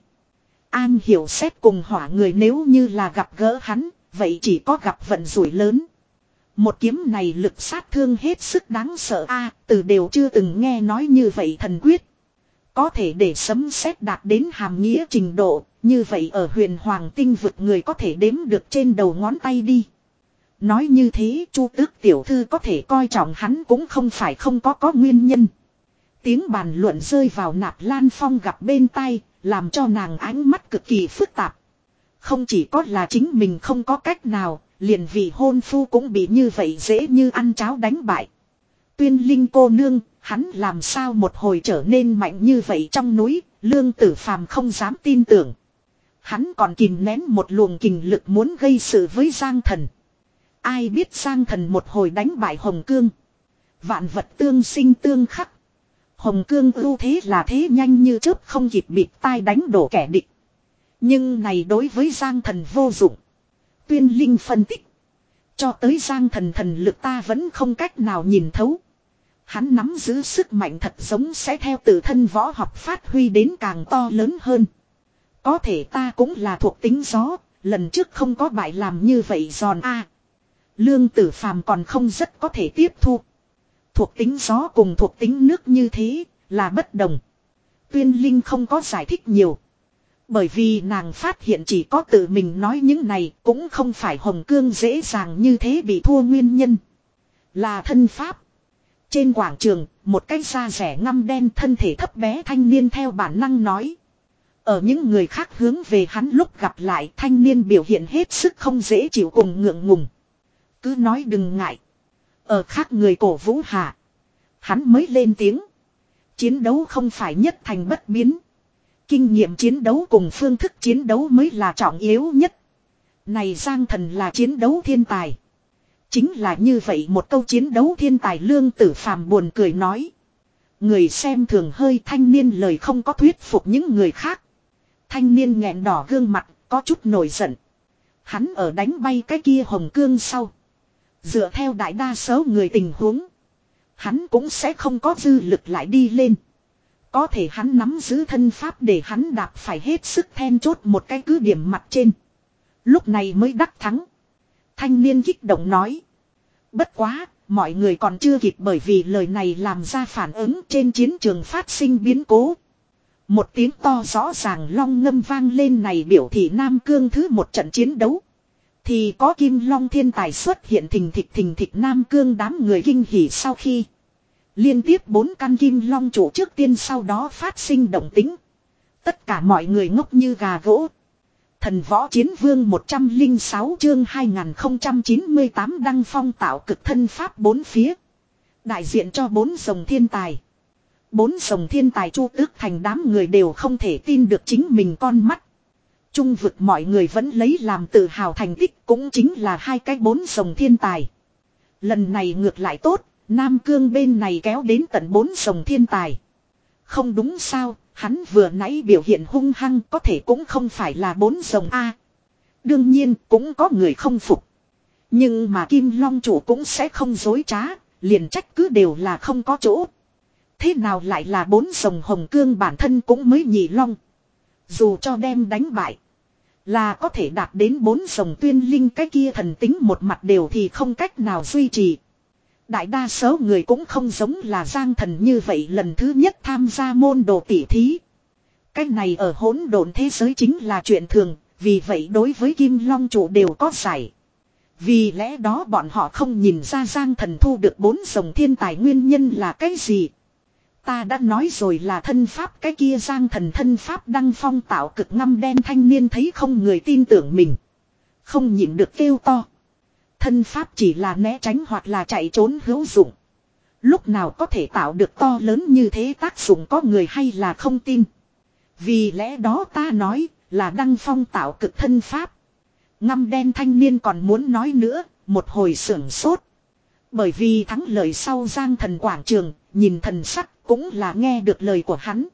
An hiểu xét cùng hỏa người nếu như là gặp gỡ hắn, vậy chỉ có gặp vận rủi lớn. Một kiếm này lực sát thương hết sức đáng sợ a, từ đều chưa từng nghe nói như vậy thần quyết. Có thể để sấm sét đạt đến hàm nghĩa trình độ, như vậy ở huyền hoàng tinh vực người có thể đếm được trên đầu ngón tay đi. Nói như thế Chu Tước tiểu thư có thể coi trọng hắn cũng không phải không có có nguyên nhân. Tiếng bàn luận rơi vào Nạp Lan Phong gặp bên tai, làm cho nàng ánh mắt cực kỳ phức tạp. Không chỉ có là chính mình không có cách nào, liền vì hôn phu cũng bị như vậy dễ như ăn cháo đánh bại. Tuyên Linh cô nương, hắn làm sao một hồi trở nên mạnh như vậy trong núi, Lương Tử Phàm không dám tin tưởng. Hắn còn kìm nén một luồng kình lực muốn gây sự với Giang Thần. Ai biết Giang Thần một hồi đánh bại Hồng Cương. Vạn vật tương sinh tương khắc. Hồng Cương ưu thế là thế nhanh như chớp không kịp bịt tai đánh đổ kẻ địch. Nhưng này đối với Giang Thần vô dụng. Tuyên Linh phân tích. Cho tới Giang Thần thần lực ta vẫn không cách nào nhìn thấu. Hắn nắm giữ sức mạnh thật giống sẽ theo tự thân võ học phát huy đến càng to lớn hơn. Có thể ta cũng là thuộc tính gió, lần trước không có bại làm như vậy giòn a. Lương Tử Phàm còn không rất có thể tiếp thu. Thuộc tính gió cùng thuộc tính nước như thế là bất đồng. Tuyên Linh không có giải thích nhiều. Bởi vì nàng phát hiện chỉ có tự mình nói những này cũng không phải Hồng Cương dễ dàng như thế bị thua nguyên nhân. Là thân pháp. Trên quảng trường, một cái da rẻ ngăm đen thân thể thấp bé thanh niên theo bản năng nói. Ở những người khác hướng về hắn lúc gặp lại thanh niên biểu hiện hết sức không dễ chịu cùng ngượng ngùng. Cứ nói đừng ngại. Ở khác người cổ vũ hạ. Hắn mới lên tiếng. Chiến đấu không phải nhất thành bất biến. Kinh nghiệm chiến đấu cùng phương thức chiến đấu mới là trọng yếu nhất. Này Giang Thần là chiến đấu thiên tài. Chính là như vậy một câu chiến đấu thiên tài Lương Tử Phàm buồn cười nói. Người xem thường hơi thanh niên lời không có thuyết phục những người khác. Thanh niên nghẹn đỏ gương mặt có chút nổi giận. Hắn ở đánh bay cái kia Hồng Cương sau. Dựa theo đại đa số người tình huống. hắn cũng sẽ không có dư lực lại đi lên. Có thể hắn nắm giữ thân pháp để hắn đạp phải hết sức then chốt một cái cứ điểm mặt trên. Lúc này mới đắc thắng. Thanh niên kích động nói. Bất quá, mọi người còn chưa kịp bởi vì lời này làm ra phản ứng trên chiến trường phát sinh biến cố. Một tiếng to rõ ràng long ngâm vang lên này biểu thị Nam Cương thứ một trận chiến đấu. Thì có Kim Long thiên tài xuất hiện thình thịch thình thịch Nam Cương đám người kinh hỉ sau khi. Liên tiếp bốn căn Kim Long trụ trước tiên sau đó phát sinh động tĩnh. Tất cả mọi người ngốc như gà gỗ. Thần võ chiến vương một trăm lẻ sáu chương hai nghìn không trăm chín mươi tám đăng phong tạo cực thân pháp bốn phía. Đại diện cho bốn dòng thiên tài. Bốn dòng thiên tài Chu Tước Thành đám người đều không thể tin được chính mình con mắt. Trung vực mọi người vẫn lấy làm tự hào thành tích cũng chính là hai cái bốn dòng thiên tài. Lần này ngược lại tốt, Nam Cương bên này kéo đến tận bốn dòng thiên tài. Không đúng sao, hắn vừa nãy biểu hiện hung hăng có thể cũng không phải là bốn dòng A. Đương nhiên cũng có người không phục. Nhưng mà Kim Long chủ cũng sẽ không dối trá, liền trách cứ đều là không có chỗ. Thế nào lại là bốn dòng Hồng Cương bản thân cũng mới nhị long. Dù cho đem đánh bại. Là có thể đạt đến bốn dòng tuyên linh cái kia thần tính một mặt đều thì không cách nào duy trì. Đại đa số người cũng không giống là Giang Thần như vậy lần thứ nhất tham gia môn đồ tỷ thí. Cái này ở hỗn độn thế giới chính là chuyện thường, vì vậy đối với Kim Long chủ đều có giải. Vì lẽ đó bọn họ không nhìn ra Giang Thần thu được bốn dòng thiên tài nguyên nhân là cái gì. Ta đã nói rồi là thân pháp cái kia Giang Thần thân pháp đăng phong tạo cực ngăm đen thanh niên thấy không người tin tưởng mình. Không nhịn được kêu to. Thân pháp chỉ là né tránh hoặc là chạy trốn hữu dụng. Lúc nào có thể tạo được to lớn như thế tác dụng có người hay là không tin. Vì lẽ đó ta nói là đăng phong tạo cực thân pháp. Ngăm đen thanh niên còn muốn nói nữa, một hồi sưởng sốt. Bởi vì thắng lợi sau Giang Thần quảng trường, nhìn thần sắc cũng là nghe được lời của hắn.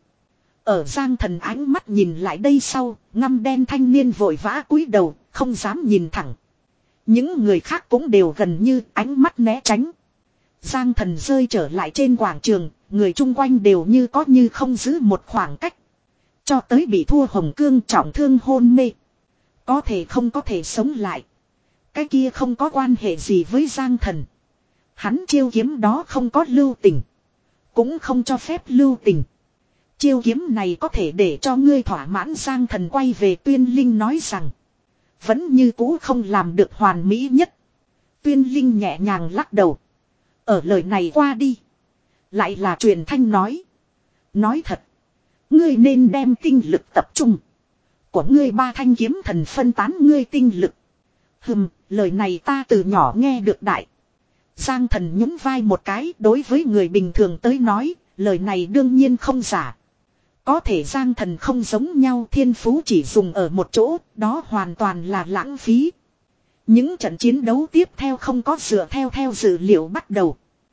Ở Giang Thần ánh mắt nhìn lại đây sau, ngăm đen thanh niên vội vã cúi đầu, không dám nhìn thẳng. Những người khác cũng đều gần như ánh mắt né tránh. Giang Thần rơi trở lại trên quảng trường, người chung quanh đều như có như không giữ một khoảng cách. Cho tới bị thua Hồng Cương trọng thương hôn mê. Có thể không có thể sống lại. Cái kia không có quan hệ gì với Giang Thần. Hắn chiêu kiếm đó không có lưu tình. Cũng không cho phép lưu tình. Chiêu kiếm này có thể để cho ngươi thỏa mãn. Giang Thần quay về Tuyên Linh nói rằng. Vẫn như cũ không làm được hoàn mỹ nhất. Tuyên Linh nhẹ nhàng lắc đầu. Ở lời này qua đi. Lại là truyền thanh nói. Nói thật. Ngươi nên đem tinh lực tập trung. Của ngươi ba thanh kiếm thần phân tán ngươi tinh lực. Hừm, lời này ta từ nhỏ nghe được đại. Giang Thần nhún vai một cái đối với người bình thường tới nói, lời này đương nhiên không giả. Có thể Giang Thần không giống nhau thiên phú chỉ dùng ở một chỗ, đó hoàn toàn là lãng phí. Những trận chiến đấu tiếp theo không có dựa theo theo dữ liệu bắt đầu.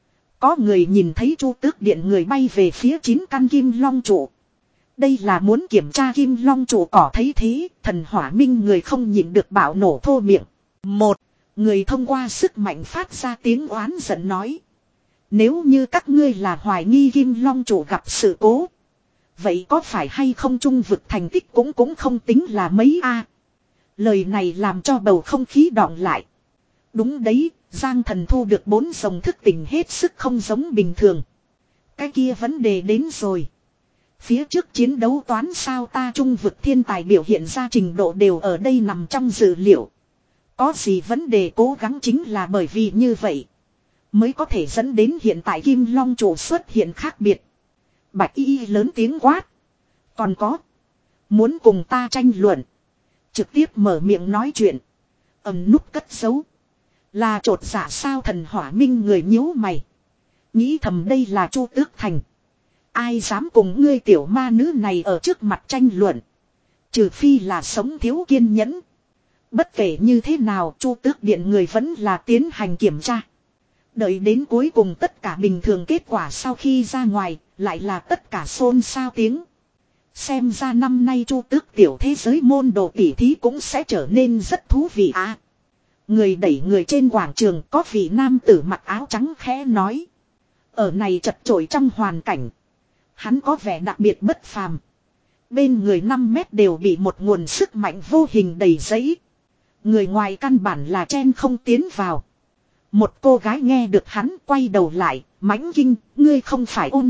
Có người nhìn thấy Chu Tước Điện người bay về phía chín căn Kim Long trụ. Đây là muốn kiểm tra Kim Long trụ cỏ thấy thế, thần hỏa minh người không nhịn được bạo nổ thô miệng. Một, người thông qua sức mạnh phát ra tiếng oán giận nói. Nếu như các ngươi là hoài nghi Kim Long trụ gặp sự cố. Vậy có phải hay không trung vực thành tích cũng cũng không tính là mấy a. Lời này làm cho bầu không khí đọng lại. Đúng đấy, Giang Thần thu được bốn dòng thức tỉnh hết sức không giống bình thường. Cái kia vấn đề đến rồi. Phía trước chiến đấu toán sao ta trung vực thiên tài biểu hiện ra trình độ đều ở đây nằm trong dữ liệu. Có gì vấn đề cố gắng chính là bởi vì như vậy. Mới có thể dẫn đến hiện tại Kim Long trụ xuất hiện khác biệt. Bạch Y lớn tiếng quát. Còn có. Muốn cùng ta tranh luận. Trực tiếp mở miệng nói chuyện. Ẩm nút cất giấu. Là trột dạ sao thần hỏa minh người nhíu mày. Nghĩ thầm đây là Chu Tước Thành. Ai dám cùng ngươi tiểu ma nữ này ở trước mặt tranh luận. Trừ phi là sống thiếu kiên nhẫn. Bất kể như thế nào Chu Tước Điện người vẫn là tiến hành kiểm tra. Đợi đến cuối cùng tất cả bình thường kết quả sau khi ra ngoài. Lại là tất cả xôn xao tiếng. Xem ra năm nay Chu Tước tiểu thế giới môn đồ tỉ thí cũng sẽ trở nên rất thú vị à. Người đẩy người trên quảng trường có vị nam tử mặc áo trắng khẽ nói. Ở này chật chội trong hoàn cảnh. Hắn có vẻ đặc biệt bất phàm. Bên người năm mét đều bị một nguồn sức mạnh vô hình đầy dẫy. Người ngoài căn bản là chen không tiến vào. Một cô gái nghe được hắn quay đầu lại, mãnh kinh, ngươi không phải ôn.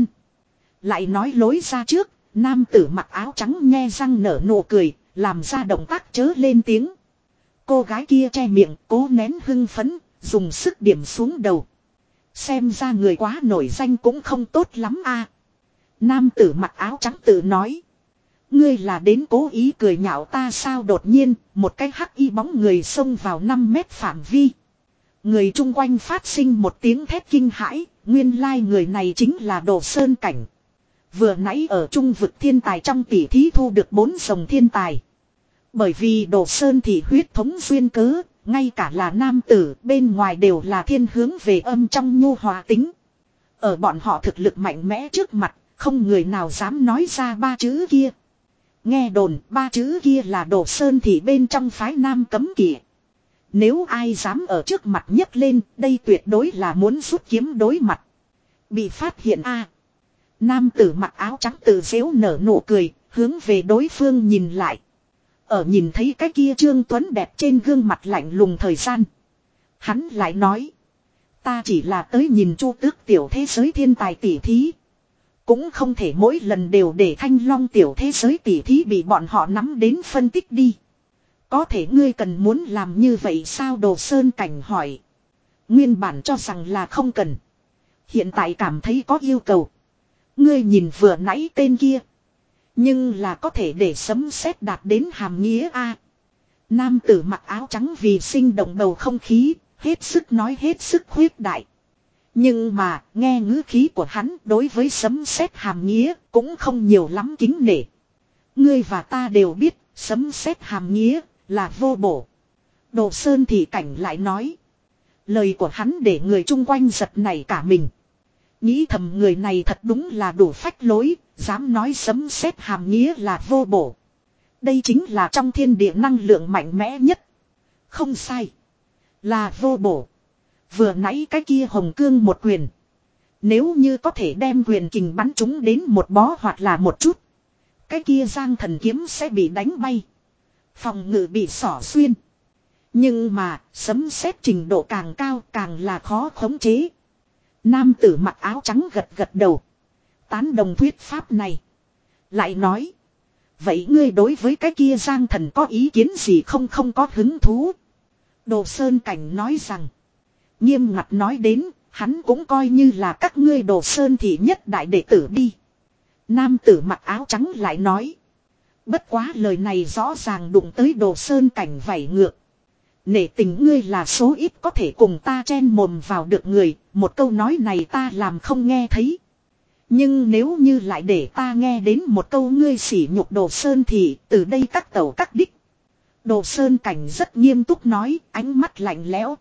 Lại nói lối ra trước, nam tử mặc áo trắng nhe răng nở nụ cười, làm ra động tác chớ lên tiếng. Cô gái kia che miệng, cố nén hưng phấn, dùng sức điểm xuống đầu. Xem ra người quá nổi danh cũng không tốt lắm a. Nam tử mặc áo trắng tự nói. Ngươi là đến cố ý cười nhạo ta sao? Đột nhiên, một cái hắc y bóng người xông vào năm mét phạm vi. Người chung quanh phát sinh một tiếng thét kinh hãi, nguyên lai người này chính là Đồ Sơn Cảnh. Vừa nãy ở trung vực thiên tài trong tỷ thí thu được bốn rồng thiên tài. Bởi vì Đồ Sơn thì huyết thống duyên cớ, ngay cả là nam tử bên ngoài đều là thiên hướng về âm trong nhu hòa tính. Ở bọn họ thực lực mạnh mẽ trước mặt, không người nào dám nói ra ba chữ kia. Nghe đồn ba chữ kia là Đồ Sơn thì bên trong phái nam cấm kỵ. Nếu ai dám ở trước mặt nhấc lên, đây tuyệt đối là muốn rút kiếm đối mặt. Bị phát hiện a. Nam tử mặc áo trắng tự dễu nở nụ cười, hướng về đối phương nhìn lại. Ở nhìn thấy cái kia Trương Tuấn đẹp trên gương mặt lạnh lùng thời gian. Hắn lại nói. Ta chỉ là tới nhìn Chu Tước tiểu thế giới thiên tài tỷ thí. Cũng không thể mỗi lần đều để Thanh Long tiểu thế giới tỷ thí bị bọn họ nắm đến phân tích đi. Có thể ngươi cần muốn làm như vậy sao? Đồ Sơn Cảnh hỏi. Nguyên bản cho rằng là không cần. Hiện tại cảm thấy có yêu cầu. Ngươi nhìn vừa nãy tên kia. Nhưng là có thể để sấm sét đạt đến hàm nghĩa a. Nam tử mặc áo trắng vì sinh động bầu không khí, hết sức nói hết sức khuyết đại. Nhưng mà, nghe ngữ khí của hắn đối với sấm sét hàm nghĩa cũng không nhiều lắm kính nể. Ngươi và ta đều biết, sấm sét hàm nghĩa là vô bổ. Đồ Sơn Thị Cảnh lại nói. Lời của hắn để người chung quanh giật nảy cả mình. Nghĩ thầm người này thật đúng là đủ phách lối, dám nói sấm sét hàm nghĩa là vô bổ. Đây chính là trong thiên địa năng lượng mạnh mẽ nhất. Không sai. Là vô bổ. Vừa nãy cái kia hồng cương một quyền. Nếu như có thể đem quyền kình bắn chúng đến một bó hoặc là một chút. Cái kia giang thần kiếm sẽ bị đánh bay. Phòng ngự bị xỏ xuyên. Nhưng mà sấm sét trình độ càng cao càng là khó khống chế. Nam tử mặc áo trắng gật gật đầu. Tán đồng thuyết pháp này. Lại nói. Vậy ngươi đối với cái kia giang thần có ý kiến gì không? Không có hứng thú. Đồ Sơn Cảnh nói rằng. Nghiêm ngặt nói đến, hắn cũng coi như là các ngươi Đồ Sơn thị nhất đại đệ tử đi. Nam tử mặc áo trắng lại nói. Bất quá lời này rõ ràng đụng tới Đồ Sơn Cảnh vảy ngược. Nể tình ngươi là số ít có thể cùng ta chen mồm vào được người, một câu nói này ta làm không nghe thấy. Nhưng nếu như lại để ta nghe đến một câu ngươi sỉ nhục Đồ Sơn thì từ đây các tẩu các đích. Đồ Sơn Cảnh rất nghiêm túc nói, ánh mắt lạnh lẽo.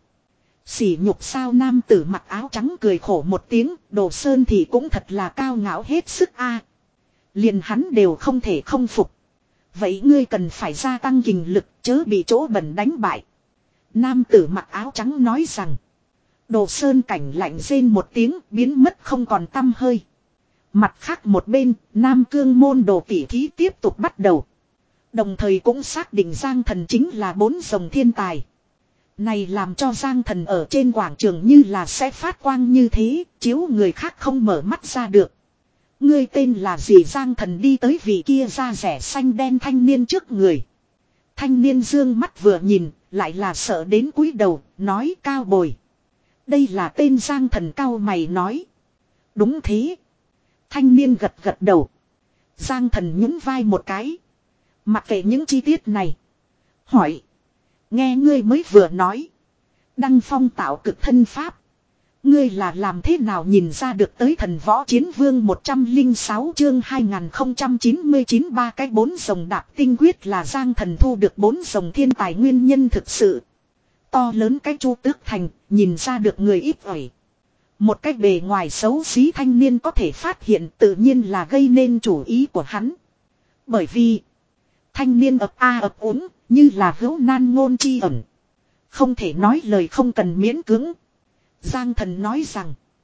Sỉ nhục sao? Nam tử mặc áo trắng cười khổ một tiếng, Đồ Sơn thì cũng thật là cao ngạo hết sức a. Liền hắn đều không thể không phục. Vậy ngươi cần phải gia tăng kình lực chớ bị chỗ bẩn đánh bại. Nam tử mặc áo trắng nói rằng. Đồ Sơn Cảnh lạnh rên một tiếng biến mất không còn tăm hơi. Mặt khác một bên, Nam Cương môn đồ tỷ thí tiếp tục bắt đầu. Đồng thời cũng xác định Giang Thần chính là bốn rồng thiên tài. Này làm cho Giang Thần ở trên quảng trường như là sẽ phát quang như thế, chiếu người khác không mở mắt ra được. Ngươi tên là gì? Giang Thần đi tới vị kia da rẻ xanh đen thanh niên trước người. Thanh niên dương mắt vừa nhìn, lại là sợ đến cúi đầu, nói Cao Bồi. Đây là tên Giang Thần cao mày nói. Đúng thế. Thanh niên gật gật đầu. Giang Thần nhún vai một cái. Mặc kệ những chi tiết này. Hỏi. Nghe ngươi mới vừa nói. Đăng Phong tạo cực thân pháp. Ngươi là làm thế nào nhìn ra được tới Thần Võ Chiến Vương một trăm lẻ sáu chương hai nghìn không trăm chín mươi chín ba cái bốn rồng đạp tinh quyết là Giang Thần thu được bốn rồng thiên tài nguyên nhân thực sự. To lớn cái Chu Tước Thành, nhìn ra được người ít ỏi. Một cái bề ngoài xấu xí thanh niên có thể phát hiện tự nhiên là gây nên chủ ý của hắn. Bởi vì thanh niên ập a ập úng, như là hữu nan ngôn chi ẩn. Không thể nói lời không cần miễn cưỡng. Giang Thần nói rằng.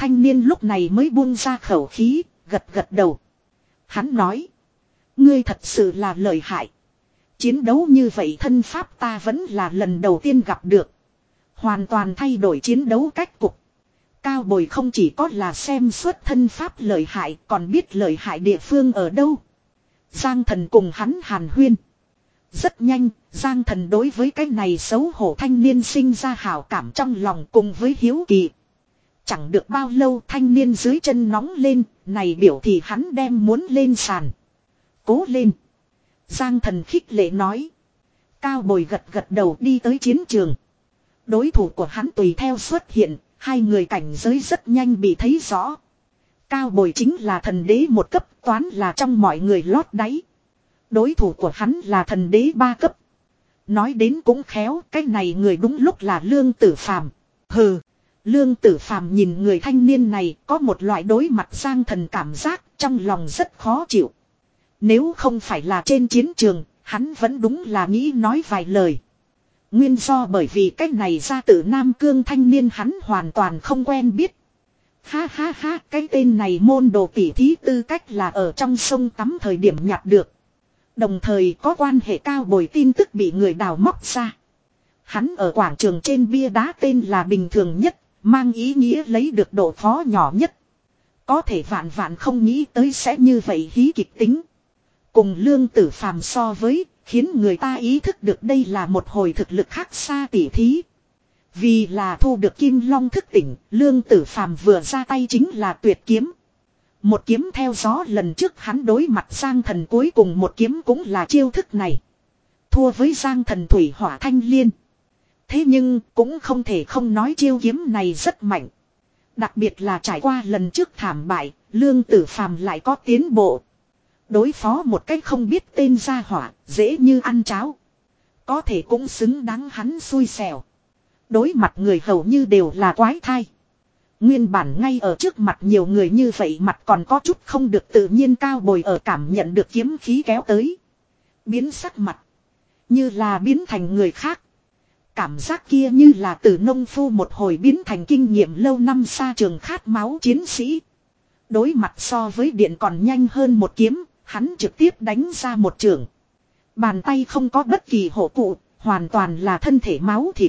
thanh niên lúc này mới buông ra khẩu khí, gật gật đầu. Hắn nói. Ngươi thật sự là lợi hại. Chiến đấu như vậy thân pháp ta vẫn là lần đầu tiên gặp được. Hoàn toàn thay đổi chiến đấu cách cục. Cao Bồi không chỉ có là xem xuất thân pháp lợi hại, còn biết lợi hại địa phương ở đâu. Giang Thần cùng hắn hàn huyên. Rất nhanh, Giang Thần đối với cái này xấu hổ thanh niên sinh ra hảo cảm trong lòng cùng với hiếu kỳ. Chẳng được bao lâu thanh niên dưới chân nóng lên, này biểu thì hắn đem muốn lên sàn. Cố lên. Giang Thần khích lệ nói. Cao Bồi gật gật đầu đi tới chiến trường. Đối thủ của hắn tùy theo xuất hiện, hai người cảnh giới rất nhanh bị thấy rõ. Cao Bồi chính là thần đế một cấp, toán là trong mọi người lót đáy. Đối thủ của hắn là thần đế ba cấp. Nói đến cũng khéo, cái này người đúng lúc là Lương Tử Phàm. Hừ, Lương Tử Phàm nhìn người thanh niên này có một loại đối mặt Giang Thần cảm giác trong lòng rất khó chịu. Nếu không phải là trên chiến trường, hắn vẫn đúng là nghĩ nói vài lời. Nguyên do bởi vì cái này ra từ Nam Cương thanh niên hắn hoàn toàn không quen biết. Ha ha ha, cái tên này môn đồ tỉ thí tư cách là ở trong sông tắm thời điểm nhặt được. Đồng thời có quan hệ Cao Bồi tin tức bị người đào móc ra. Hắn ở quảng trường trên bia đá tên là bình thường nhất, mang ý nghĩa lấy được độ khó nhỏ nhất. Có thể vạn vạn không nghĩ tới sẽ như vậy hí kịch tính. Cùng Lương Tử Phàm so với, khiến người ta ý thức được đây là một hồi thực lực khác xa tỉ thí. Vì là thu được Kim Long thức tỉnh, Lương Tử Phàm vừa ra tay chính là tuyệt kiếm. Một kiếm theo gió lần trước hắn đối mặt Giang Thần cuối cùng một kiếm cũng là chiêu thức này. Thua với Giang Thần thủy hỏa thanh liên. Thế nhưng cũng không thể không nói chiêu kiếm này rất mạnh. Đặc biệt là trải qua lần trước thảm bại, Lương Tử Phàm lại có tiến bộ. Đối phó một cách không biết tên gia hỏa, dễ như ăn cháo. Có thể cũng xứng đáng hắn xui xẻo. Đối mặt người hầu như đều là quái thai. Nguyên bản ngay ở trước mặt nhiều người như vậy mặt còn có chút không được tự nhiên. Cao Bồi ở cảm nhận được kiếm khí kéo tới. Biến sắc mặt. Như là biến thành người khác. Cảm giác kia như là từ nông phu một hồi biến thành kinh nghiệm lâu năm xa trường khát máu chiến sĩ. Đối mặt so với điện còn nhanh hơn một kiếm, hắn trực tiếp đánh ra một trường. Bàn tay không có bất kỳ hộ cụ, hoàn toàn là thân thể máu thịt.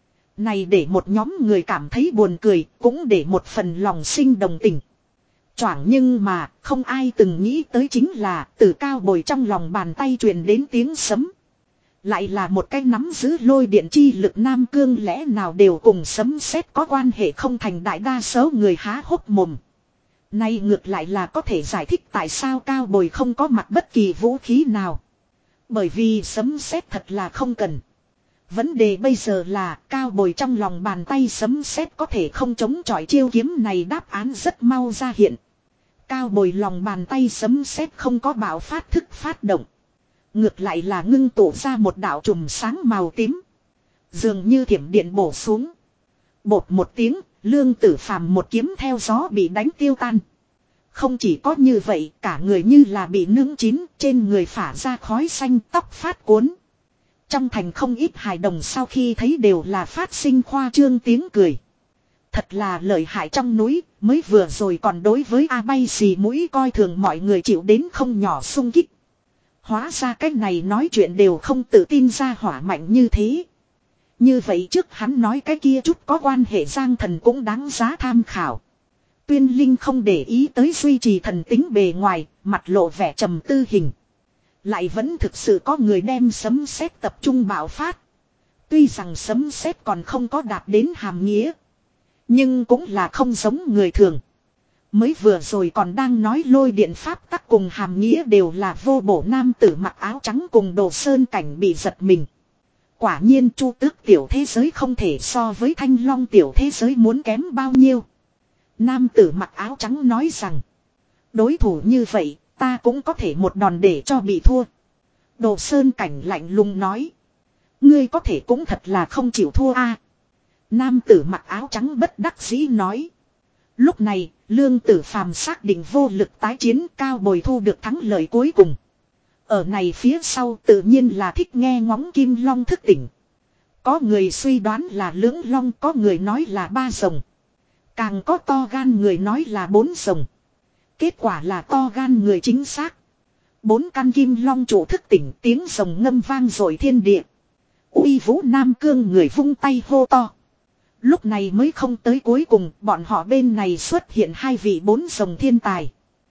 Này để một nhóm người cảm thấy buồn cười, cũng để một phần lòng sinh đồng tình. Choảng nhưng mà, không ai từng nghĩ tới chính là, từ Cao Bồi trong lòng bàn tay truyền đến tiếng sấm. Lại là một cái nắm giữ lôi điện chi lực Nam Cương lẽ nào đều cùng sấm sét có quan hệ không thành đại đa số người há hốc mồm. Nay ngược lại là có thể giải thích tại sao Cao Bồi không có mặc bất kỳ vũ khí nào. Bởi vì sấm sét thật là không cần. Vấn đề bây giờ là Cao Bồi trong lòng bàn tay sấm sét có thể không chống chọi chiêu kiếm này, đáp án rất mau ra hiện. Cao Bồi lòng bàn tay sấm sét không có bạo phát thức phát động. Ngược lại là ngưng tụ ra một đạo chùm sáng màu tím. Dường như thiểm điện bổ xuống. Bột một tiếng, Lương Tử Phàm một kiếm theo gió bị đánh tiêu tan. Không chỉ có như vậy, cả người như là bị nướng chín, trên người phả ra khói xanh, tóc phát cuốn. Trong thành không ít hài đồng sau khi thấy đều là phát sinh khoa trương tiếng cười. Thật là lợi hại, trong núi, mới vừa rồi còn đối với A bay xì mũi coi thường mọi người chịu đến không nhỏ xung kích. Hóa ra cái này nói chuyện đều không tự tin ra hỏa mạnh như thế. Như vậy trước hắn nói cái kia chút có quan hệ Giang Thần cũng đáng giá tham khảo. Tuyên Linh không để ý tới duy trì thần tính bề ngoài, mặt lộ vẻ trầm tư hình. Lại vẫn thực sự có người đem sấm sét tập trung bạo phát. Tuy rằng sấm sét còn không có đạt đến hàm nghĩa, nhưng cũng là không giống người thường. Mới vừa rồi còn đang nói lôi điện pháp tắc cùng hàm nghĩa đều là vô bổ nam tử mặc áo trắng cùng Đồ Sơn Cảnh bị giật mình. Quả nhiên Chu Tước tiểu thế giới không thể so với Thanh Long tiểu thế giới muốn kém bao nhiêu. Nam tử mặc áo trắng nói rằng, đối thủ như vậy, ta cũng có thể một đòn để cho bị thua. Đồ Sơn Cảnh lạnh lùng nói, ngươi có thể cũng thật là không chịu thua a. Nam tử mặc áo trắng bất đắc dĩ nói. Lúc này, Lương Tử Phàm xác định vô lực tái chiến, Cao Bồi thu được thắng lợi cuối cùng. Ở này phía sau tự nhiên là thích nghe ngóng Kim Long thức tỉnh. Có người suy đoán là lưỡng long, có người nói là ba rồng. Càng có to gan người nói là bốn rồng. Kết quả là to gan người chính xác. Bốn căn kim long trụ thức tỉnh, tiếng rồng ngâm vang rồi thiên địa. Uy vũ Nam Cương người vung tay hô to. Lúc này mới không tới cuối cùng, bọn họ bên này xuất hiện hai vị bốn rồng thiên tài.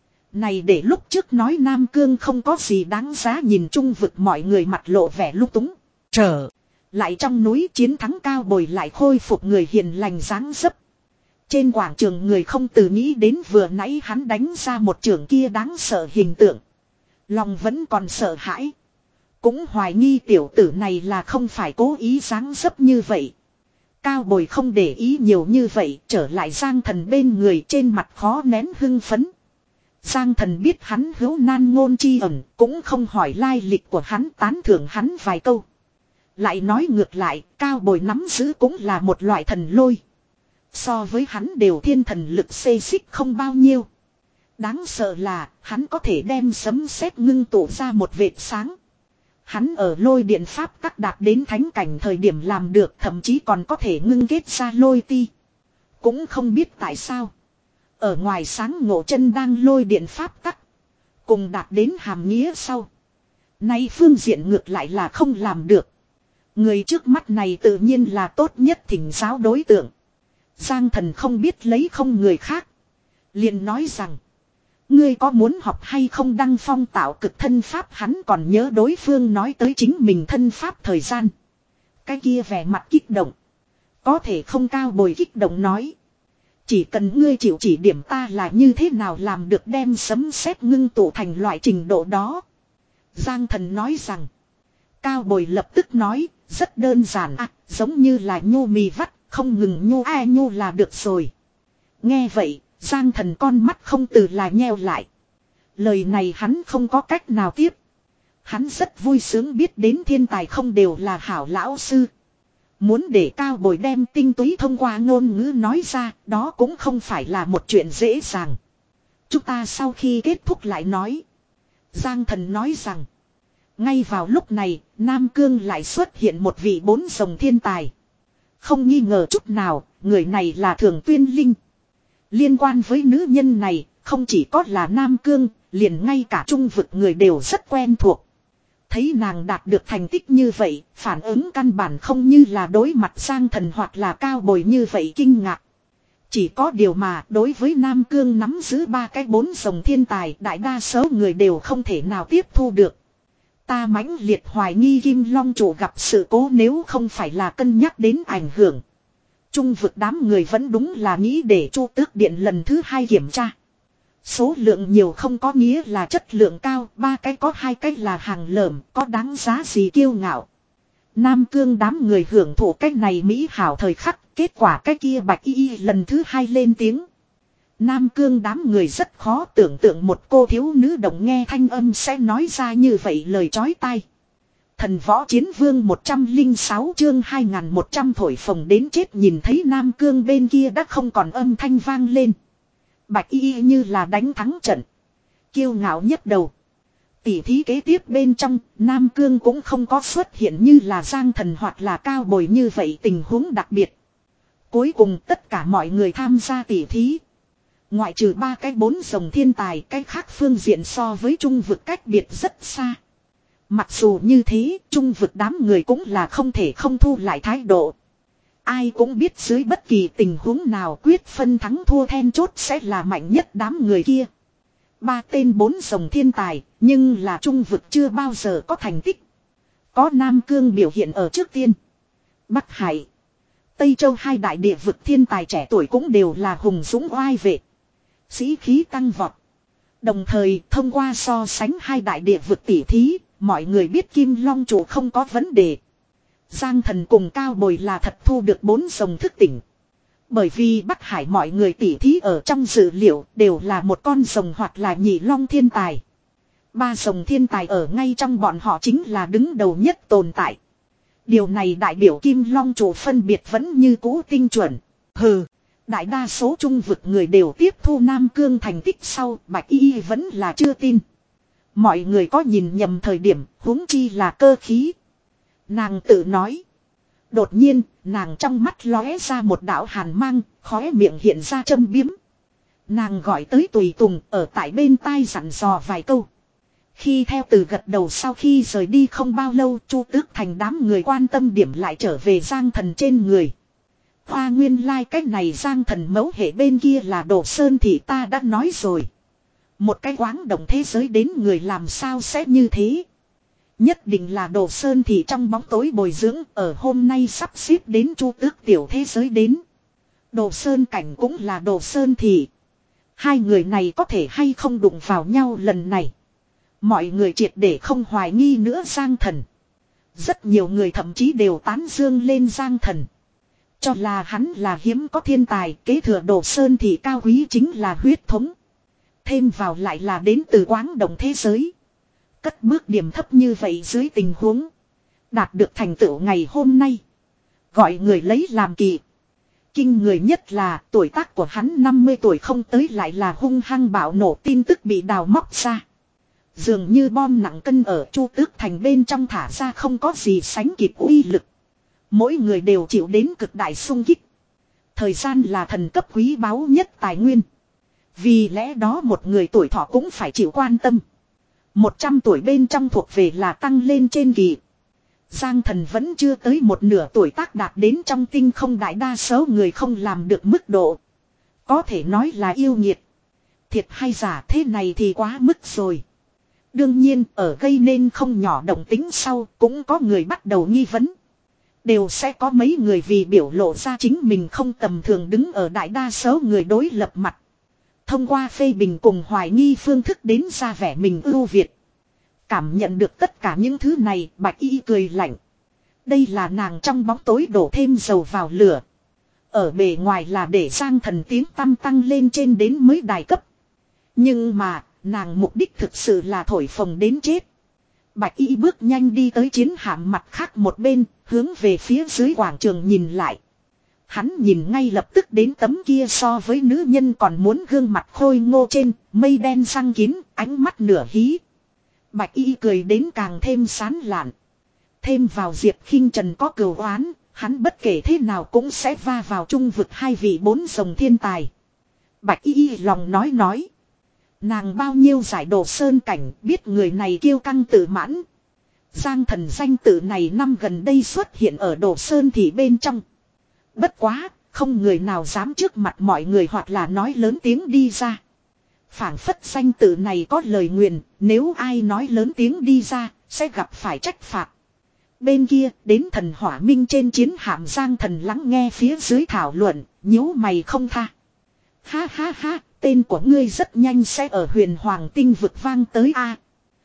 Này để lúc trước nói Nam Cương không có gì đáng giá nhìn chung vực, mọi người mặt lộ vẻ lúc túng. Trở lại trong núi, chiến thắng Cao Bồi lại khôi phục người hiền lành dáng dấp. Trên quảng trường người không từ nghĩ đến vừa nãy hắn đánh ra một trường kia đáng sợ hình tượng. Lòng vẫn còn sợ hãi. Cũng hoài nghi tiểu tử này là không phải cố ý dáng dấp như vậy. Cao Bồi không để ý nhiều như vậy, trở lại Giang Thần bên người, trên mặt khó nén hưng phấn. Giang Thần biết hắn hữu nan ngôn chi ẩn, cũng không hỏi lai lịch của hắn, tán thưởng hắn vài câu. Lại nói ngược lại, Cao Bồi nắm giữ cũng là một loại thần lôi. So với hắn đều thiên thần lực xê xích không bao nhiêu. Đáng sợ là hắn có thể đem sấm sét ngưng tụ ra một vệt sáng. Hắn ở lôi điện pháp tắc đạt đến thánh cảnh thời điểm làm được, thậm chí còn có thể ngưng kết ra lôi ti. Cũng không biết tại sao. Ở ngoài sáng ngộ chân đang lôi điện pháp tắc. Cùng đạt đến hàm nghĩa sau. Nay phương diện ngược lại là không làm được. Người trước mắt này tự nhiên là tốt nhất thỉnh giáo đối tượng. Giang Thần không biết lấy không người khác. Liền nói rằng. Ngươi có muốn học hay không đăng phong tạo cực thân pháp, hắn còn nhớ đối phương nói tới chính mình thân pháp thời gian. Cái kia vẻ mặt kích động. Có thể không Cao Bồi kích động nói. Chỉ cần ngươi chịu chỉ điểm ta là như thế nào làm được đem sấm sét ngưng tụ thành loại trình độ đó. Giang Thần nói rằng. Cao Bồi lập tức nói, rất đơn giản à, giống như là nhô mì vắt, không ngừng nhô ai nhô là được rồi. Nghe vậy, Giang Thần con mắt không từ là nheo lại. Lời này hắn không có cách nào tiếp. Hắn rất vui sướng biết đến thiên tài không đều là hảo lão sư. Muốn để Cao Bồi đem tinh túy thông qua ngôn ngữ nói ra, đó cũng không phải là một chuyện dễ dàng. Chúng ta sau khi kết thúc lại nói. Giang Thần nói rằng. Ngay vào lúc này, Nam Cương lại xuất hiện một vị bốn rồng thiên tài. Không nghi ngờ chút nào, người này là Thường Tuyên Linh. Liên quan với nữ nhân này, không chỉ có là Nam Cương, liền ngay cả trung vực người đều rất quen thuộc. Thấy nàng đạt được thành tích như vậy, phản ứng căn bản không như là đối mặt Giang Thần hoặc là Cao Bồi như vậy kinh ngạc. Chỉ có điều mà đối với Nam Cương nắm giữ ba cái bốn rồng thiên tài, đại đa số người đều không thể nào tiếp thu được. Ta mãnh liệt hoài nghi Kim Long Trụ gặp sự cố, nếu không phải là cân nhắc đến ảnh hưởng. Trung vực đám người vẫn đúng là nghĩ để Chu Tước Điện lần thứ hai kiểm tra. Số lượng nhiều không có nghĩa là chất lượng cao, ba cái có hai cái là hàng lởm, có đáng giá gì kiêu ngạo. Nam Cương đám người hưởng thụ cái này mỹ hảo thời khắc, kết quả cái kia Bạch Y Y lần thứ hai lên tiếng. Nam Cương đám người rất khó tưởng tượng một cô thiếu nữ đồng nghe thanh âm sẽ nói ra như vậy lời chói tai. Thần Võ Chiến Vương một trăm lẻ sáu chương hai nghìn một trăm thổi phồng đến chết, nhìn thấy Nam Cương bên kia đã không còn âm thanh vang lên. Bạch Y như là đánh thắng trận. Kiêu ngạo nhất đầu. Tỉ thí kế tiếp bên trong, Nam Cương cũng không có xuất hiện như là Giang Thần hoặc là Cao Bồi như vậy tình huống đặc biệt. Cuối cùng tất cả mọi người tham gia tỉ thí. Ngoại trừ ba cái bốn rồng thiên tài, cái khác phương diện so với trung vực cách biệt rất xa. Mặc dù như thế, trung vực đám người cũng là không thể không thu lại thái độ. Ai cũng biết dưới bất kỳ tình huống nào quyết phân thắng thua then chốt sẽ là mạnh nhất đám người kia. Ba tên bốn rồng thiên tài, nhưng là trung vực chưa bao giờ có thành tích. Có Nam Cương biểu hiện ở trước tiên. Bắc Hải, Tây Châu hai đại địa vực thiên tài trẻ tuổi cũng đều là hùng dũng oai vệ. Sĩ khí tăng vọt. Đồng thời thông qua so sánh hai đại địa vực tỉ thí, mọi người biết Kim Long Trụ không có vấn đề. Giang Thần cùng Cao Bồi là thật thu được bốn rồng thức tỉnh. Bởi vì Bắc Hải mọi người tỉ thí ở trong dữ liệu đều là một con rồng hoặc là nhị long thiên tài. Ba rồng thiên tài ở ngay trong bọn họ chính là đứng đầu nhất tồn tại. Điều này đại biểu Kim Long Trụ phân biệt vẫn như cũ tinh chuẩn. Hừ, đại đa số trung vực người đều tiếp thu Nam Cương thành tích sau, Bạch Y vẫn là chưa tin. Mọi người có nhìn nhầm thời điểm, huống chi là cơ khí. Nàng tự nói. Đột nhiên, nàng trong mắt lóe ra một đạo hàn mang, khóe miệng hiện ra châm biếm. Nàng gọi tới tùy tùng ở tại bên tai dặn dò vài câu. Khi theo từ gật đầu sau khi rời đi không bao lâu, Chu Tước Thành đám người quan tâm điểm lại trở về Giang Thần trên người. Hoa nguyên lai like cách này Giang Thần mẫu hệ bên kia là Đồ Sơn thì ta đã nói rồi. Một cái quáng động thế giới đến người làm sao sẽ như thế. Nhất định là Đồ Sơn thì trong bóng tối bồi dưỡng ở hôm nay sắp xếp đến Chu Tước tiểu thế giới đến. Đồ Sơn cảnh cũng là Đồ Sơn thì. Hai người này có thể hay không đụng vào nhau lần này. Mọi người triệt để không hoài nghi nữa Giang Thần. Rất nhiều người thậm chí đều tán dương lên Giang Thần. Cho là hắn là hiếm có thiên tài, kế thừa Đồ Sơn thì cao quý chính là huyết thống. Thêm vào lại là đến từ quáng động thế giới. Cất bước điểm thấp như vậy dưới tình huống. Đạt được thành tựu ngày hôm nay. Gọi người lấy làm kỳ. Kinh người nhất là tuổi tác của hắn năm mươi tuổi không tới lại là hung hăng bạo nổ tin tức bị đào móc ra. Dường như bom nặng cân ở Chu Tước Thành bên trong thả ra không có gì sánh kịp uy lực. Mỗi người đều chịu đến cực đại sung kích. Thời gian là thần cấp quý báu nhất tài nguyên. Vì lẽ đó một người tuổi thọ cũng phải chịu quan tâm. Một trăm tuổi bên trong thuộc về là tăng lên trên kỳ. Giang Thần vẫn chưa tới một nửa tuổi tác đạt đến trong tinh không đại đa số người không làm được mức độ. Có thể nói là yêu nghiệt. Thiệt hay giả thế này thì quá mức rồi. Đương nhiên ở gây nên không nhỏ động tính sau cũng có người bắt đầu nghi vấn. Đều sẽ có mấy người vì biểu lộ ra chính mình không tầm thường đứng ở đại đa số người đối lập mặt. Thông qua phê bình cùng hoài nghi phương thức đến ra vẻ mình ưu việt. Cảm nhận được tất cả những thứ này, Bạch Y cười lạnh. Đây là nàng trong bóng tối đổ thêm dầu vào lửa. Ở bề ngoài là để Giang Thần tiếng tăm tăng lên trên đến mới đài cấp. Nhưng mà, nàng mục đích thực sự là thổi phồng đến chết. Bạch Y bước nhanh đi tới chiến hạm mặt khác một bên, hướng về phía dưới quảng trường nhìn lại. Hắn nhìn ngay lập tức đến tấm kia so với nữ nhân còn muốn gương mặt khôi ngô trên, mây đen răng kín, ánh mắt nửa hí. Bạch Y cười đến càng thêm sán lạn. Thêm vào Diệp Khinh Trần có cừu oán, hắn bất kể thế nào cũng sẽ va vào trung vực hai vị bốn rồng thiên tài. Bạch Y lòng nói nói. Nàng bao nhiêu giải Đồ Sơn cảnh biết người này kiêu căng tự mãn. Giang Thần danh tự này năm gần đây xuất hiện ở Đồ Sơn thì bên trong. Bất quá, không người nào dám trước mặt mọi người hoặc là nói lớn tiếng đi ra. Phảng phất danh tự này có lời nguyền, nếu ai nói lớn tiếng đi ra, sẽ gặp phải trách phạt. Bên kia, đến thần hỏa minh trên chiến hạm Giang Thần lắng nghe phía dưới thảo luận, nhíu mày không tha. Ha ha ha, tên của ngươi rất nhanh sẽ ở huyền hoàng tinh vực vang tới a.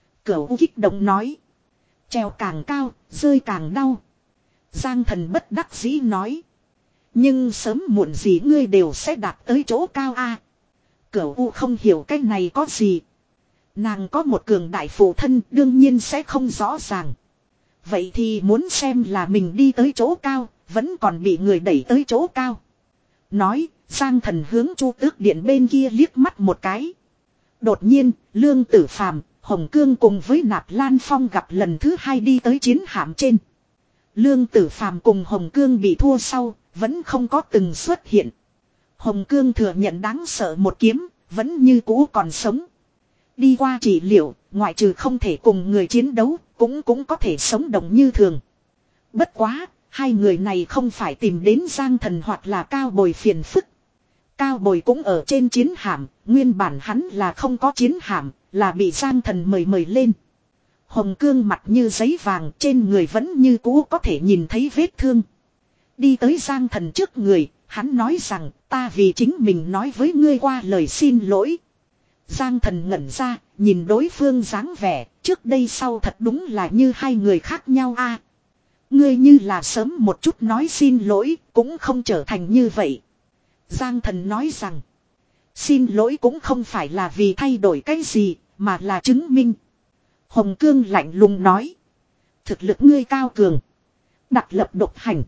Cửu kích động nói. Treo càng cao, rơi càng đau. Giang Thần bất đắc dĩ nói. Nhưng sớm muộn gì ngươi đều sẽ đạt tới chỗ cao a. Cửu U không hiểu cái này có gì. Nàng có một cường đại phụ thân đương nhiên sẽ không rõ ràng. Vậy thì muốn xem là mình đi tới chỗ cao, vẫn còn bị người đẩy tới chỗ cao. Nói, Giang Thần hướng Chu Tước Điện bên kia liếc mắt một cái. Đột nhiên, Lương Tử Phàm, Hồng Cương cùng với Nạp Lan Phong gặp lần thứ hai đi tới chiến hạm trên. Lương Tử Phàm cùng Hồng Cương bị thua sau, vẫn không có từng xuất hiện. Hồng Cương thừa nhận đáng sợ một kiếm, vẫn như cũ còn sống. Đi qua trị liệu, ngoại trừ không thể cùng người chiến đấu, cũng cũng có thể sống động như thường. Bất quá, hai người này không phải tìm đến Giang Thần hoặc là Cao Bồi phiền phức. Cao Bồi cũng ở trên chiến hạm, nguyên bản hắn là không có chiến hạm, là bị Giang Thần mời mời lên. Hồng Cương mặt như giấy vàng, trên người vẫn như cũ có thể nhìn thấy vết thương. Đi tới Giang Thần trước người, hắn nói rằng, ta vì chính mình nói với ngươi qua lời xin lỗi. Giang Thần ngẩn ra, nhìn đối phương dáng vẻ, trước đây sau thật đúng là như hai người khác nhau a. Ngươi như là sớm một chút nói xin lỗi, cũng không trở thành như vậy. Giang Thần nói rằng, xin lỗi cũng không phải là vì thay đổi cái gì, mà là chứng minh. Hồng Cương lạnh lùng nói, thực lực ngươi cao cường, đặc lập độc hành.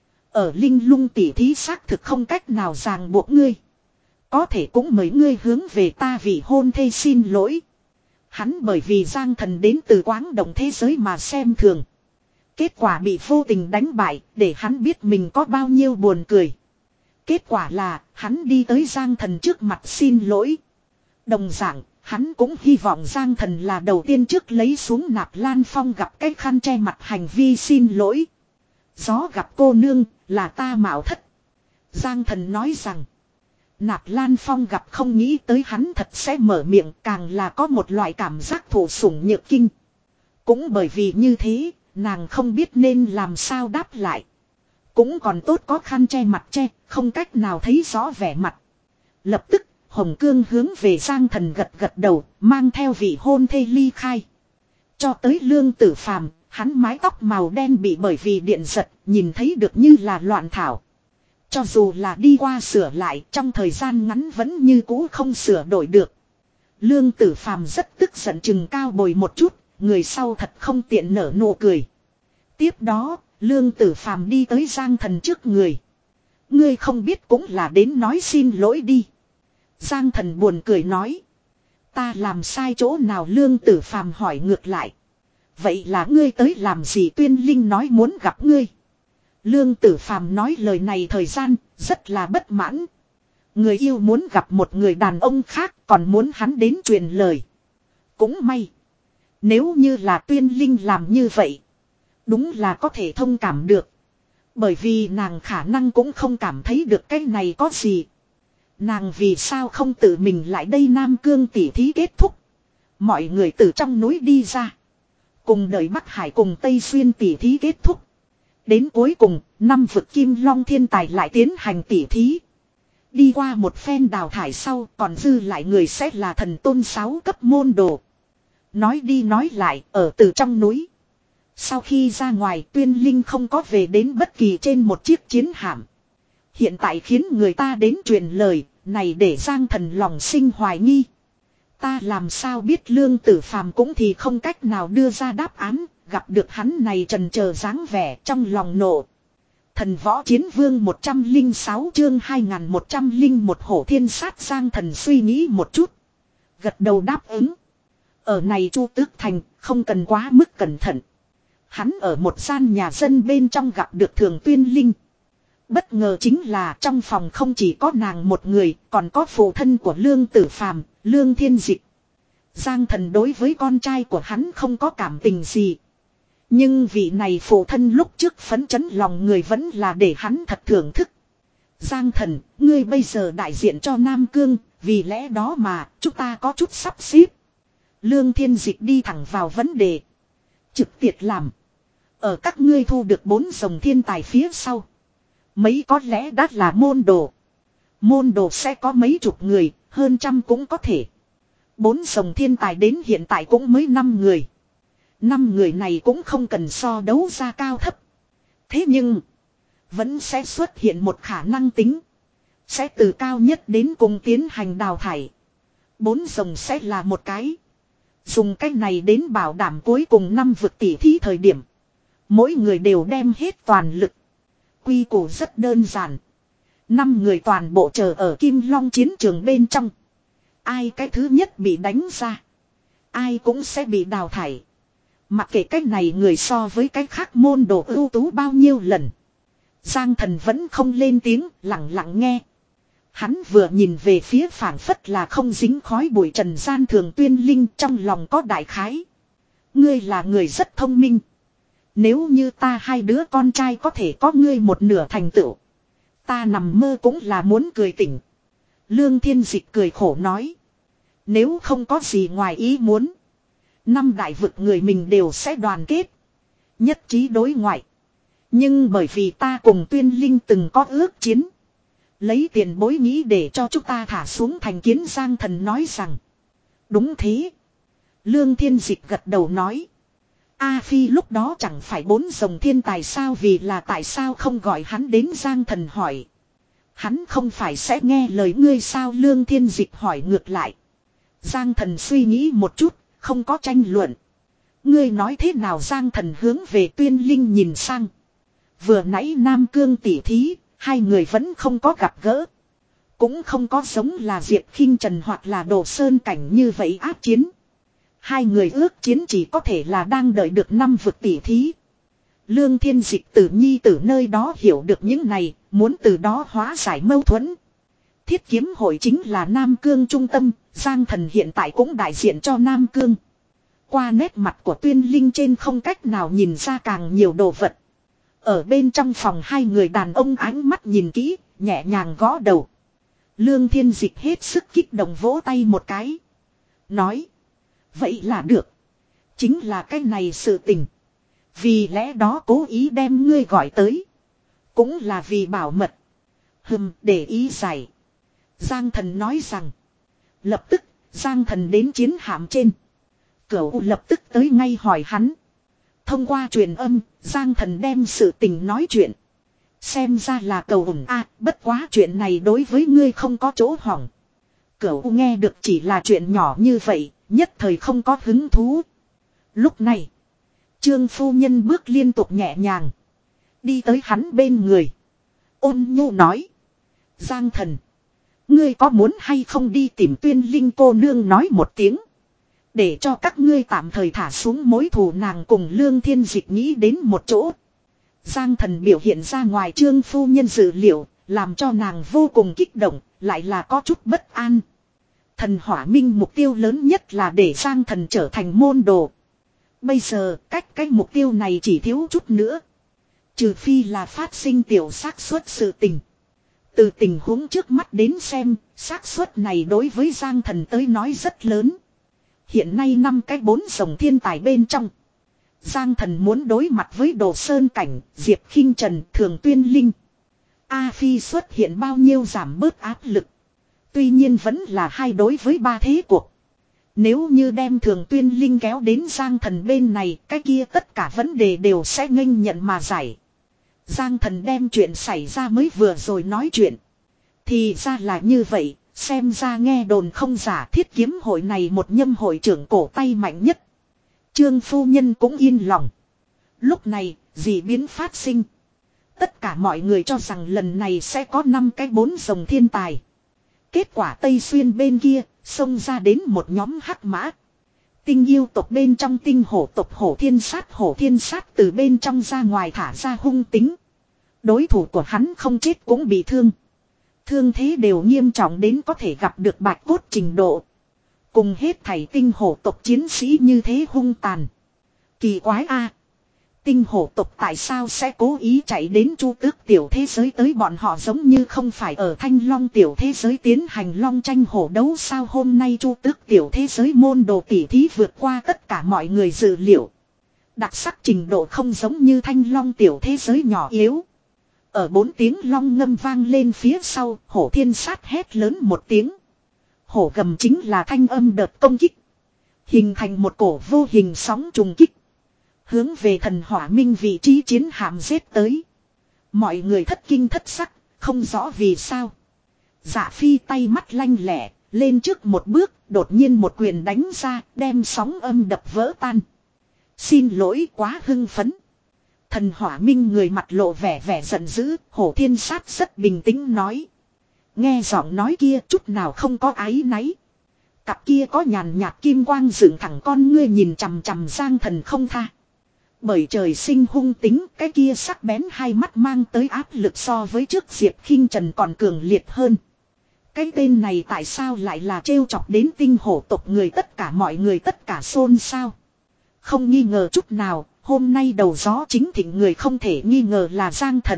Ở Linh Lung tỉ thí xác thực không cách nào ràng buộc ngươi. Có thể cũng mời ngươi hướng về ta vì hôn thê xin lỗi. Hắn bởi vì Giang Thần đến từ quáng động thế giới mà xem thường. Kết quả bị vô tình đánh bại, để hắn biết mình có bao nhiêu buồn cười. Kết quả là, hắn đi tới Giang Thần trước mặt xin lỗi. Đồng dạng, hắn cũng hy vọng Giang Thần là đầu tiên trước lấy xuống Nạp Lan Phong gặp cái khăn che mặt hành vi xin lỗi. Gió gặp cô nương, là ta mạo thất. Giang Thần nói rằng, Nạp Lan Phong gặp không nghĩ tới hắn thật sẽ mở miệng, càng là có một loại cảm giác thụ sủng nhược kinh. Cũng bởi vì như thế, nàng không biết nên làm sao đáp lại. Cũng còn tốt có khăn che mặt che, không cách nào thấy rõ vẻ mặt. Lập tức, Hồng Cương hướng về Giang Thần gật gật đầu, mang theo vị hôn thê ly khai. Cho tới Lương Tử Phàm, hắn mái tóc màu đen bị bởi vì điện giật, nhìn thấy được như là loạn thảo. Cho dù là đi qua sửa lại, trong thời gian ngắn vẫn như cũ không sửa đổi được. Lương Tử Phàm rất tức giận chừng cao bồi một chút, người sau thật không tiện nở nụ cười. Tiếp đó, Lương Tử Phàm đi tới Giang Thần trước người. Ngươi không biết cũng là đến nói xin lỗi đi. Giang Thần buồn cười nói. Ta làm sai chỗ nào? Lương Tử Phàm hỏi ngược lại. Vậy là ngươi tới làm gì? Tuyên Linh nói muốn gặp ngươi. Lương Tử Phàm nói lời này thời gian rất là bất mãn. Người yêu muốn gặp một người đàn ông khác, còn muốn hắn đến truyền lời. Cũng may, nếu như là Tuyên Linh làm như vậy, đúng là có thể thông cảm được. Bởi vì nàng khả năng cũng không cảm thấy được cái này có gì. Nàng vì sao không tự mình lại đây? Nam Cương tỉ thí kết thúc, mọi người từ trong núi đi ra, cùng đợi Bắc Hải cùng Tây Xuyên tỉ thí kết thúc. Đến cuối cùng, năm vực Kim Long thiên tài lại tiến hành tỉ thí. Đi qua một phen đào thải sau, còn dư lại người sẽ là thần tôn sáu cấp môn đồ. Nói đi nói lại, ở từ trong núi. Sau khi ra ngoài, Tuyên Linh không có về đến bất kỳ trên một chiếc chiến hạm. Hiện tại khiến người ta đến truyền lời, này để Giang Thần lòng sinh hoài nghi. Ta làm sao biết? Lương Tử Phàm cũng thì không cách nào đưa ra đáp án, gặp được hắn này trần chờ dáng vẻ trong lòng nộ. Thần Võ Chiến Vương một trăm lẻ sáu chương hai nghìn một trăm lẻ một Hổ Thiên Sát. Giang Thần suy nghĩ một chút, gật đầu đáp ứng. Ở này Chu Tước Thành, không cần quá mức cẩn thận. Hắn ở một gian nhà dân bên trong gặp được Thường Tuyên Linh. Bất ngờ chính là trong phòng không chỉ có nàng một người, còn có phụ thân của Lương Tử Phàm, Lương Thiên Dịch. Giang Thần đối với con trai của hắn không có cảm tình gì. Nhưng vị này phụ thân lúc trước phấn chấn lòng người vẫn là để hắn thật thưởng thức. Giang Thần, ngươi bây giờ đại diện cho Nam Cương, vì lẽ đó mà chúng ta có chút sắp xếp. Lương Thiên Dịch đi thẳng vào vấn đề. Trực tiệt làm. Ở các ngươi thu được bốn dòng thiên tài phía sau, mấy có lẽ đã là môn đồ. Môn đồ sẽ có mấy chục người, hơn trăm cũng có thể. Bốn dòng thiên tài đến hiện tại cũng mới năm người. Năm người này cũng không cần so đấu ra cao thấp. Thế nhưng, vẫn sẽ xuất hiện một khả năng tính. Sẽ từ cao nhất đến cùng tiến hành đào thải. Bốn dòng sẽ là một cái. Dùng cách này đến bảo đảm cuối cùng năm vực tỷ thí thời điểm, mỗi người đều đem hết toàn lực. Quy củ rất đơn giản. Năm người toàn bộ chờ ở Kim Long chiến trường bên trong. Ai cái thứ nhất bị đánh ra, ai cũng sẽ bị đào thải. Mặc kệ cách này người so với cách khác môn đồ ưu tú bao nhiêu lần. Giang Thần vẫn không lên tiếng, lặng lặng nghe. Hắn vừa nhìn về phía phảng phất là không dính khói bụi trần gian Thường Tuyên Linh, trong lòng có đại khái. Ngươi là người rất thông minh. Nếu như ta hai đứa con trai có thể có ngươi một nửa thành tựu, ta nằm mơ cũng là muốn cười tỉnh. Lương Thiên Dịch cười khổ nói. Nếu không có gì ngoài ý muốn, năm đại vực người mình đều sẽ đoàn kết, nhất trí đối ngoại. Nhưng bởi vì ta cùng Tuyên Linh từng có ước chiến, lấy tiền bối nghĩ để cho chúng ta thả xuống thành kiến. Giang Thần nói rằng. Đúng thế. Lương Thiên Dịch gật đầu nói. A Phi lúc đó chẳng phải bốn dòng thiên tài sao? Vì là tại sao không gọi hắn đến? Giang Thần hỏi. Hắn không phải sẽ nghe lời ngươi sao? Lương Thiên Dịch hỏi ngược lại. Giang Thần suy nghĩ một chút, không có tranh luận. Ngươi nói thế nào? Giang Thần hướng về Tuyên Linh nhìn sang. Vừa nãy Nam Cương tỉ thí, hai người vẫn không có gặp gỡ. Cũng không có giống là Diệp Khinh Trần hoặc là Đồ Sơn Cảnh như vậy ác chiến. Hai người ước chiến chỉ có thể là đang đợi được năm vực tỉ thí. Lương Thiên Dịch từ nhi tử nơi đó hiểu được những này, muốn từ đó hóa giải mâu thuẫn. Thiết kiếm hội chính là Nam Cương trung tâm, Giang Thần hiện tại cũng đại diện cho Nam Cương. Qua nét mặt của Tuyên Linh trên không cách nào nhìn ra càng nhiều đồ vật. Ở bên trong phòng hai người đàn ông ánh mắt nhìn kỹ, nhẹ nhàng gõ đầu. Lương Thiên Dịch hết sức kích động vỗ tay một cái. Nói. Vậy là được. Chính là cái này sự tình. Vì lẽ đó cố ý đem ngươi gọi tới. Cũng là vì bảo mật. Hừm, để ý giải. Giang Thần nói rằng. Lập tức, Giang Thần đến chiến hạm trên. Cửu lập tức tới ngay hỏi hắn. Thông qua truyền âm, Giang Thần đem sự tình nói chuyện. Xem ra là cầu ủng a, bất quá chuyện này đối với ngươi không có chỗ hỏng. Cửu nghe được chỉ là chuyện nhỏ như vậy, nhất thời không có hứng thú. Lúc này, Trương phu nhân bước liên tục nhẹ nhàng. Đi tới hắn bên người. Ôn nhu nói. Giang Thần, ngươi có muốn hay không đi tìm Tuyên Linh cô nương nói một tiếng. Để cho các ngươi tạm thời thả xuống mối thù nàng cùng Lương Thiên Dịch nghĩ đến một chỗ. Giang Thần biểu hiện ra ngoài Trương phu nhân dự liệu, làm cho nàng vô cùng kích động, lại là có chút bất an. Thần Hỏa Minh mục tiêu lớn nhất là để Giang Thần trở thành môn đồ. Bây giờ cách cái mục tiêu này chỉ thiếu chút nữa. Trừ phi là phát sinh tiểu xác suất sự tình. Từ tình huống trước mắt đến xem, xác suất này đối với Giang Thần tới nói rất lớn. Hiện nay năm cái bốn dòng thiên tài bên trong. Giang Thần muốn đối mặt với Đồ Sơn Cảnh, Diệp Khinh Trần, Thường Tuyên Linh. A Phi xuất hiện bao nhiêu giảm bớt áp lực. Tuy nhiên vẫn là hai đối với ba thế cuộc. Nếu như đem Thường Tuyên Linh kéo đến Giang Thần bên này, cái kia tất cả vấn đề đều sẽ nghênh nhận mà giải. Giang Thần đem chuyện xảy ra mới vừa rồi nói chuyện. Thì ra là như vậy, xem ra nghe đồn không giả, Thiết kiếm hội này một nhâm hội trưởng cổ tay mạnh nhất. Trương phu nhân cũng yên lòng. Lúc này, dị biến phát sinh. Tất cả mọi người cho rằng lần này sẽ có năm cái bốn dòng thiên tài. Kết quả Tây Xuyên bên kia, xông ra đến một nhóm hắc mã. Tinh yêu tộc bên trong tinh hổ tộc hổ thiên sát hổ thiên sát từ bên trong ra ngoài thả ra hung tính. Đối thủ của hắn không chết cũng bị thương. Thương thế đều nghiêm trọng đến có thể gặp được bạch cốt trình độ. Cùng hết thảy tinh hổ tộc chiến sĩ như thế hung tàn. Kỳ quái a, tinh hổ tộc tại sao sẽ cố ý chạy đến Chu Tước tiểu thế giới tới, bọn họ giống như không phải ở Thanh Long tiểu thế giới tiến hành long tranh hổ đấu sao? Hôm nay Chu Tước tiểu thế giới môn đồ tỉ thí vượt qua tất cả mọi người dự liệu. Đặc sắc trình độ không giống như Thanh Long tiểu thế giới nhỏ yếu. Ở bốn tiếng long ngâm vang lên phía sau, hổ thiên sát hét lớn một tiếng. Hổ gầm chính là thanh âm đợt công kích. Hình thành một cổ vô hình sóng trùng kích. Hướng về Thần Hỏa Minh vị trí chiến hạm giết tới. Mọi người thất kinh thất sắc, không rõ vì sao. Dạ Phi tay mắt lanh lẹ, lên trước một bước, đột nhiên một quyền đánh ra, đem sóng âm đập vỡ tan. Xin lỗi, quá hưng phấn. Thần Hỏa Minh người mặt lộ vẻ vẻ giận dữ, hổ thiên sát rất bình tĩnh nói. Nghe giọng nói kia chút nào không có áy náy. Cặp kia có nhàn nhạt kim quang dựng thẳng con ngươi nhìn chằm chằm Giang Thần không tha. Bởi trời sinh hung tính, cái kia sắc bén hai mắt mang tới áp lực so với trước Diệp Khinh Trần còn cường liệt hơn. Cái tên này tại sao lại là trêu chọc đến tinh hổ tộc người, tất cả mọi người tất cả xôn xao. Không nghi ngờ chút nào, hôm nay đầu gió chính thịnh người không thể nghi ngờ là Giang Thần.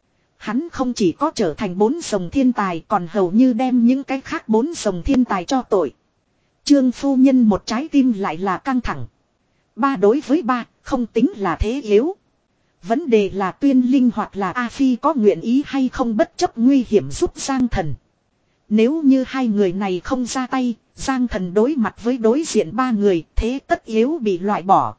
Hắn không chỉ có trở thành bốn dòng thiên tài, còn hầu như đem những cái khác bốn dòng thiên tài cho tội. Trương phu nhân một trái tim lại là căng thẳng. Ba đối với ba, không tính là thế yếu. Vấn đề là Tuyên Linh hoặc là A Phi có nguyện ý hay không bất chấp nguy hiểm giúp Giang Thần. Nếu như hai người này không ra tay, Giang Thần đối mặt với đối diện ba người, thế tất yếu bị loại bỏ.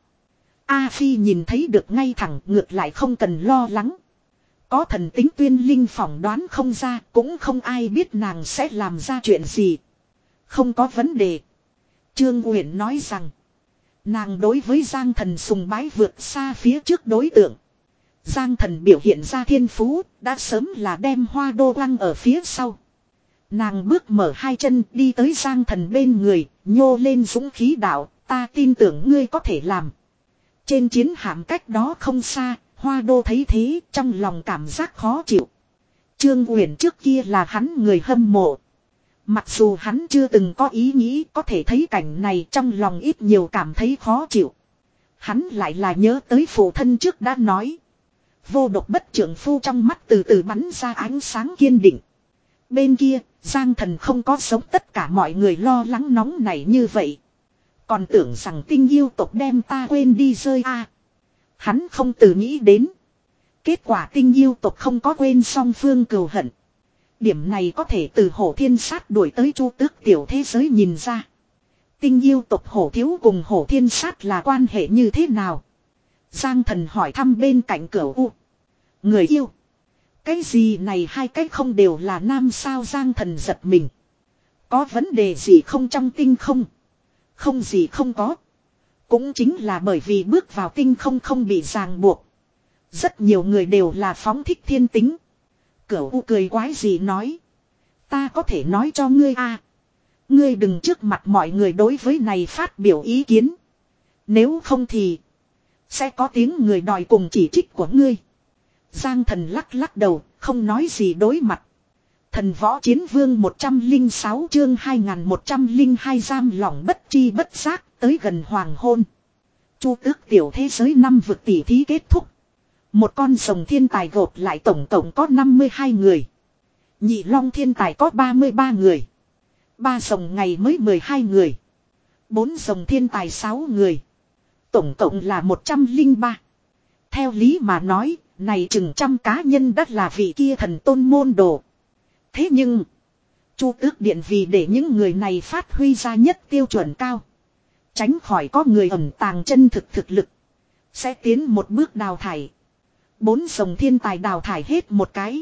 A Phi nhìn thấy được ngay thẳng, ngược lại không cần lo lắng. Có thần tính Tuyên Linh phỏng đoán không ra, cũng không ai biết nàng sẽ làm ra chuyện gì. Không có vấn đề. Trương Uyển nói rằng, nàng đối với Giang Thần sùng bái vượt xa phía trước đối tượng. Giang Thần biểu hiện ra thiên phú, đã sớm là đem Hoa Đô lăng ở phía sau. Nàng bước mở hai chân đi tới Giang Thần bên người, nhô lên dũng khí đạo, ta tin tưởng ngươi có thể làm. Trên chiến hạm cách đó không xa, Hoa Đô thấy thế trong lòng cảm giác khó chịu. Trương Uyển trước kia là hắn người hâm mộ. Mặc dù hắn chưa từng có ý nghĩ có thể thấy cảnh này trong lòng ít nhiều cảm thấy khó chịu. Hắn lại là nhớ tới phụ thân trước đã nói. Vô độc bất trưởng phu trong mắt từ từ bắn ra ánh sáng kiên định. Bên kia, Giang Thần không có giống tất cả mọi người lo lắng nóng nảy như vậy. Còn tưởng rằng tinh yêu tộc đem ta quên đi rơi a. À, hắn không từ nghĩ đến. Kết quả tinh yêu tộc không có quên song phương cừu hận. Điểm này có thể từ Hổ Thiên Sát đuổi tới Chu Tước tiểu thế giới nhìn ra. Tinh yêu tộc Hổ Thiếu cùng Hổ Thiên Sát là quan hệ như thế nào? Giang Thần hỏi thăm bên cạnh Cửu U. Người yêu. Cái gì này hai cái không đều là nam sao? Giang Thần giật mình. Có vấn đề gì không trong tinh không? Không gì không có. Cũng chính là bởi vì bước vào tinh không không bị ràng buộc. Rất nhiều người đều là phóng thích thiên tính. Cửu U cười quái gì nói. Ta có thể nói cho ngươi a, à, ngươi đừng trước mặt mọi người đối với này phát biểu ý kiến. Nếu không thì sẽ có tiếng người đòi cùng chỉ trích của ngươi. Giang Thần lắc lắc đầu, không nói gì đối mặt. Thần Võ Chiến Vương một trăm lẻ sáu chương hai nghìn một trăm lẻ hai giam lỏng bất chi bất giác tới gần hoàng hôn. Chu Tước tiểu thế giới năm vực tỷ thí kết thúc. Một con rồng thiên tài gộp lại tổng tổng có năm mươi hai người. Nhị long thiên tài có ba mươi ba người. Ba rồng ngày mới mười hai người. Bốn rồng thiên tài sáu người. Tổng cộng là một trăm lẻ ba. Theo lý mà nói, này chừng trăm cá nhân đất là vị kia thần tôn môn đồ. Thế nhưng, Chu Tước Điện vì để những người này phát huy ra nhất tiêu chuẩn cao. Tránh khỏi có người ẩn tàng chân thực thực lực. Sẽ tiến một bước đào thải. Bốn rồng thiên tài đào thải hết một cái.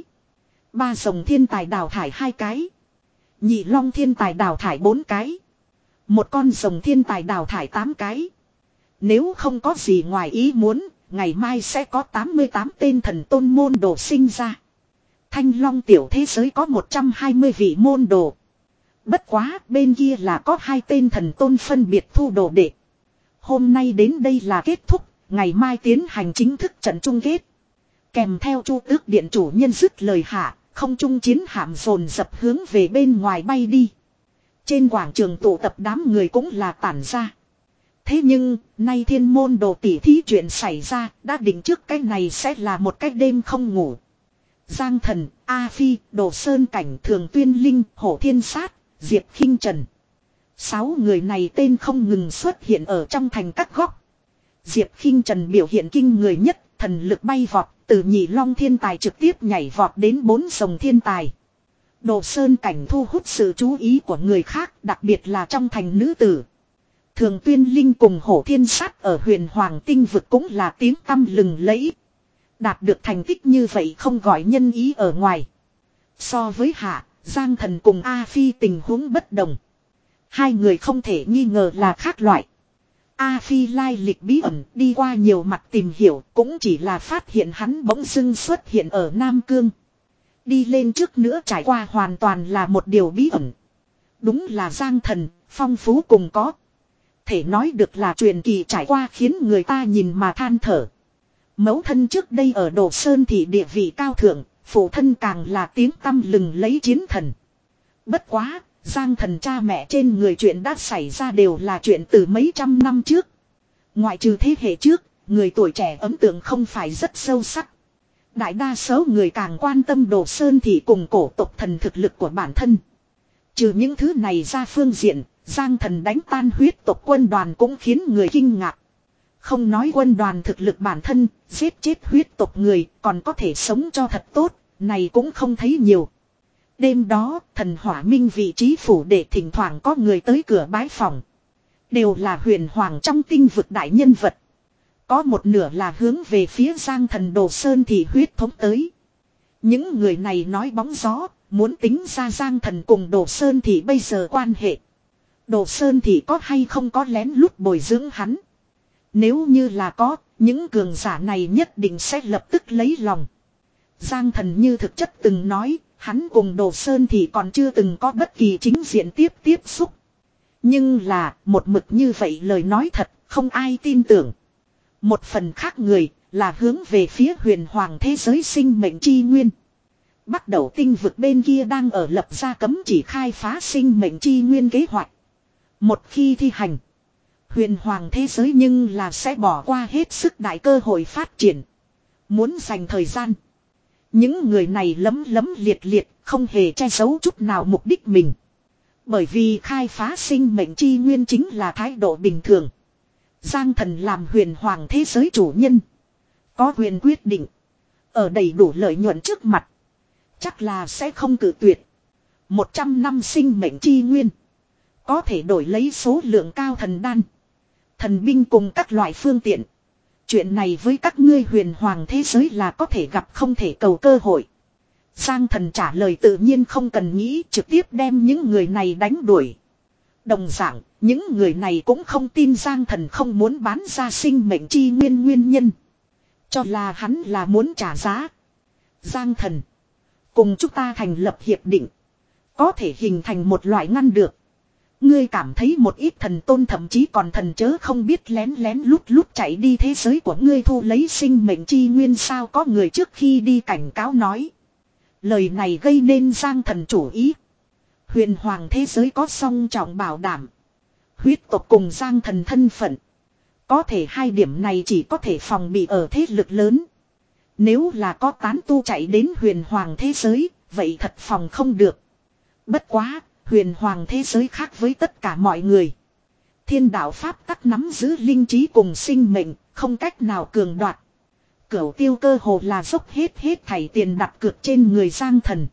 Ba rồng thiên tài đào thải hai cái. Nhị long thiên tài đào thải bốn cái. Một con rồng thiên tài đào thải tám cái. Nếu không có gì ngoài ý muốn, ngày mai sẽ có tám mươi tám tên thần tôn môn đồ sinh ra. Thanh Long tiểu thế giới có một trăm hai mươi vị môn đồ. Bất quá, bên kia là có hai tên thần tôn phân biệt thu đồ đệ. Hôm nay đến đây là kết thúc, ngày mai tiến hành chính thức trận chung kết. Kèm theo Chu Tước Điện chủ nhân dứt lời hạ, không trung chiến hạm dồn dập hướng về bên ngoài bay đi. Trên quảng trường tụ tập đám người cũng là tản ra. Thế nhưng, nay thiên môn đồ tỷ thí chuyện xảy ra, đã định trước cái này sẽ là một cái đêm không ngủ. Giang Thần, A Phi, Đồ Sơn Cảnh, Thường Tuyên Linh, Hổ Thiên Sát, Diệp Khinh Trần. Sáu người này tên không ngừng xuất hiện ở trong thành các góc. Diệp Khinh Trần biểu hiện kinh người nhất, thần lực bay vọt, từ nhị long thiên tài trực tiếp nhảy vọt đến bốn rồng thiên tài. Đồ Sơn Cảnh thu hút sự chú ý của người khác, đặc biệt là trong thành nữ tử. Thường Tuyên Linh cùng Hổ Thiên Sát ở huyền Hoàng Tinh vực cũng là tiếng tăm lừng lẫy. Đạt được thành tích như vậy không gọi nhân ý ở ngoài. So với Hạ, Giang Thần cùng A Phi tình huống bất đồng. Hai người không thể nghi ngờ là khác loại. A Phi lai lịch bí ẩn đi qua nhiều mặt tìm hiểu cũng chỉ là phát hiện hắn bỗng dưng xuất hiện ở Nam Cương. Đi lên trước nữa trải qua hoàn toàn là một điều bí ẩn. Đúng là Giang Thần, phong phú cùng có. Thể nói được là truyền kỳ trải qua khiến người ta nhìn mà than thở. Mẫu thân trước đây ở Đồ Sơn thì địa vị cao thượng, phụ thân càng là tiếng tăm lừng lấy chiến thần. Bất quá, Giang Thần cha mẹ trên người chuyện đã xảy ra đều là chuyện từ mấy trăm năm trước. Ngoại trừ thế hệ trước, người tuổi trẻ ấn tượng không phải rất sâu sắc. Đại đa số người càng quan tâm Đồ Sơn thì cùng cổ tộc thần thực lực của bản thân. Trừ những thứ này ra phương diện, Giang Thần đánh tan huyết tộc quân đoàn cũng khiến người kinh ngạc. Không nói quân đoàn thực lực bản thân, giết chết huyết tộc người còn có thể sống cho thật tốt, này cũng không thấy nhiều. Đêm đó, thần hỏa minh vị trí phủ để thỉnh thoảng có người tới cửa bái phòng. Đều là huyền hoàng trong tinh vực đại nhân vật. Có một nửa là hướng về phía Giang Thần Đồ Sơn thì huyết thống tới. Những người này nói bóng gió, muốn tính ra Giang Thần cùng Đồ Sơn thì bây giờ quan hệ. Đồ Sơn thì có hay không có lén lút bồi dưỡng hắn. Nếu như là có, những cường giả này nhất định sẽ lập tức lấy lòng. Giang Thần như thực chất từng nói, hắn cùng Đồ Sơn thì còn chưa từng có bất kỳ chính diện tiếp tiếp xúc. Nhưng là, một mực như vậy lời nói thật, không ai tin tưởng. Một phần khác người, là hướng về phía huyền hoàng thế giới sinh mệnh chi nguyên. Bắt đầu tinh vực bên kia đang ở lập ra cấm chỉ khai phá sinh mệnh chi nguyên kế hoạch. Một khi thi hành, huyền hoàng thế giới nhưng là sẽ bỏ qua hết sức đại cơ hội phát triển. Muốn dành thời gian. Những người này lấm lấm liệt liệt, không hề che giấu chút nào mục đích mình. Bởi vì khai phá sinh mệnh chi nguyên chính là thái độ bình thường. Giang Thần làm huyền hoàng thế giới chủ nhân, có quyền quyết định. Ở đầy đủ lợi nhuận trước mặt, chắc là sẽ không cự tuyệt. Một trăm năm sinh mệnh chi nguyên, có thể đổi lấy số lượng cao thần đan, thần binh cùng các loại phương tiện. Chuyện này với các ngươi huyền hoàng thế giới là có thể gặp không thể cầu cơ hội. Giang Thần trả lời tự nhiên không cần nghĩ, trực tiếp đem những người này đánh đuổi. Đồng dạng, những người này cũng không tin Giang Thần không muốn bán ra sinh mệnh chi nguyên nguyên nhân. Cho là hắn là muốn trả giá. Giang Thần, cùng chúng ta thành lập hiệp định, có thể hình thành một loại ngăn được. Ngươi cảm thấy một ít thần tôn thậm chí còn thần chớ không biết lén lén lút lút chạy đi thế giới của ngươi thu lấy sinh mệnh chi nguyên sao? Có người trước khi đi cảnh cáo nói. Lời này gây nên Giang Thần chủ ý. Huyền hoàng thế giới có song trọng bảo đảm. Huyết tộc cùng Giang Thần thân phận. Có thể hai điểm này chỉ có thể phòng bị ở thế lực lớn. Nếu là có tán tu chạy đến huyền hoàng thế giới, vậy thật phòng không được. Bất quá, huyền hoàng thế giới khác với tất cả mọi người. Thiên đạo pháp tắc nắm giữ linh trí cùng sinh mệnh, không cách nào cường đoạt. Cửu tiêu cơ hồ là dốc hết hết thảy tiền đặt cược trên người Giang Thần.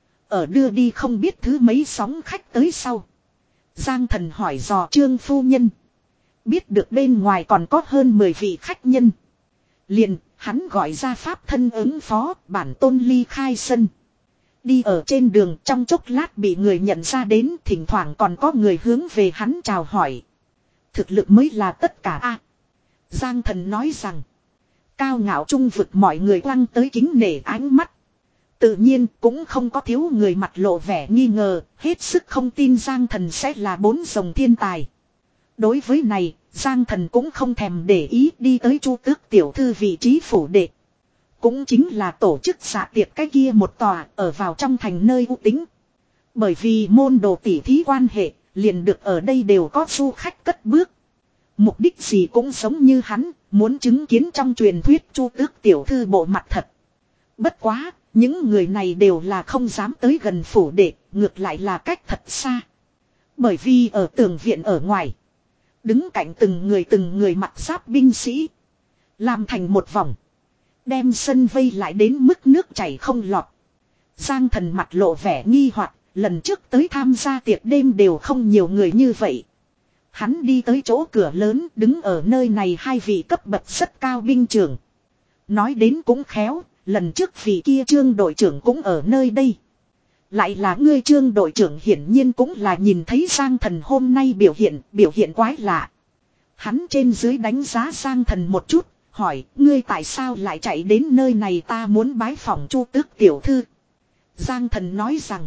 Ở đưa đi không biết thứ mấy sóng khách tới sau. Giang Thần hỏi dò Trương phu nhân. Biết được bên ngoài còn có hơn mười vị khách nhân. Liền, hắn gọi ra pháp thân ứng phó, bản tôn ly khai sân. Đi ở trên đường trong chốc lát bị người nhận ra đến, thỉnh thoảng còn có người hướng về hắn chào hỏi. Thực lực mới là tất cả a. Giang Thần nói rằng. Cao ngạo trung vực mọi người quăng tới kính nể ánh mắt. Tự nhiên cũng không có thiếu người mặt lộ vẻ nghi ngờ, hết sức không tin Giang Thần sẽ là bốn rồng thiên tài. Đối với này, Giang Thần cũng không thèm để ý, đi tới Chu Tước tiểu thư vị trí phủ đệ. Cũng chính là tổ chức dạ tiệc cái kia một tòa ở vào trong thành nơi u tính. Bởi vì môn đồ tỉ thí quan hệ, liền được ở đây đều có du khách cất bước. Mục đích gì cũng giống như hắn, muốn chứng kiến trong truyền thuyết Chu Tước tiểu thư bộ mặt thật. Bất quá, những người này đều là không dám tới gần phủ đệ, ngược lại là cách thật xa. Bởi vì ở tường viện ở ngoài, đứng cạnh từng người từng người mặc giáp binh sĩ, làm thành một vòng, đem sân vây lại đến mức nước chảy không lọt. Giang Thần mặt lộ vẻ nghi hoặc, lần trước tới tham gia tiệc đêm đều không nhiều người như vậy. Hắn đi tới chỗ cửa lớn, đứng ở nơi này hai vị cấp bậc rất cao binh trưởng. Nói đến cũng khéo, lần trước vị kia Trương đội trưởng cũng ở nơi đây. Lại là ngươi Trương đội trưởng, hiển nhiên cũng là nhìn thấy Giang Thần hôm nay biểu hiện, biểu hiện quái lạ. Hắn trên dưới đánh giá Giang Thần một chút, hỏi, ngươi tại sao lại chạy đến nơi này? Ta muốn bái phỏng Chu Tước tiểu thư. Giang Thần nói rằng,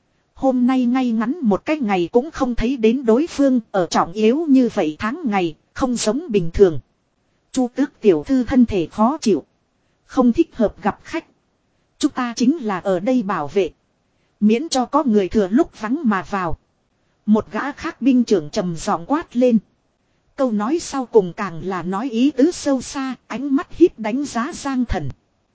hôm nay ngay ngắn một cái ngày cũng không thấy đến đối phương, ở trọng yếu như vậy tháng ngày, không giống bình thường. Chu Tước tiểu thư thân thể khó chịu, không thích hợp gặp khách. Chúng ta chính là ở đây bảo vệ, miễn cho có người thừa lúc vắng mà vào. Một gã khác binh trưởng trầm giọng quát lên. Câu nói sau cùng càng là nói ý tứ sâu xa, ánh mắt híp đánh giá Giang Thần.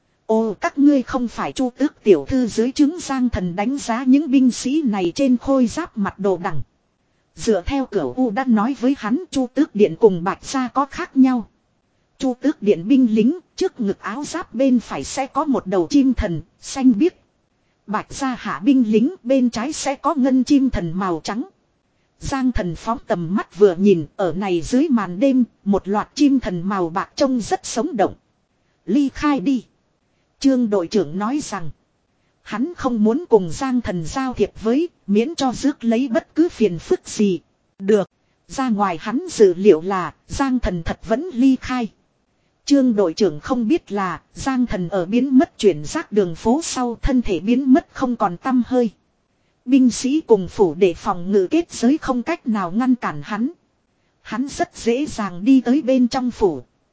Ồ, các ngươi không phải Chu Tước tiểu thư dưới trướng? Giang Thần đánh giá những binh sĩ này trên khôi giáp mặt đồ đằng. Dựa theo Cửu U đã nói với hắn, Chu Tước điện cùng Bạch Gia có khác nhau. Chu Tước điện binh lính, trước ngực áo giáp bên phải sẽ có một đầu chim thần, xanh biếc. Bạch Gia hạ binh lính bên trái sẽ có ngân chim thần màu trắng. Giang Thần phóng tầm mắt vừa nhìn, ở này dưới màn đêm, một loạt chim thần màu bạc trông rất sống động. Ly khai đi. Trương đội trưởng nói rằng, hắn không muốn cùng Giang Thần giao thiệp với, miễn cho rước lấy bất cứ phiền phức gì. Được, ra ngoài hắn dự liệu là, Giang Thần thật vẫn ly khai. Trương đội trưởng không biết là, Giang Thần ở biến mất chuyển rác đường phố sau, thân thể biến mất không còn tăm hơi. Binh sĩ cùng phủ để phòng ngự kết giới không cách nào ngăn cản hắn. Hắn rất dễ dàng đi tới bên trong phủ.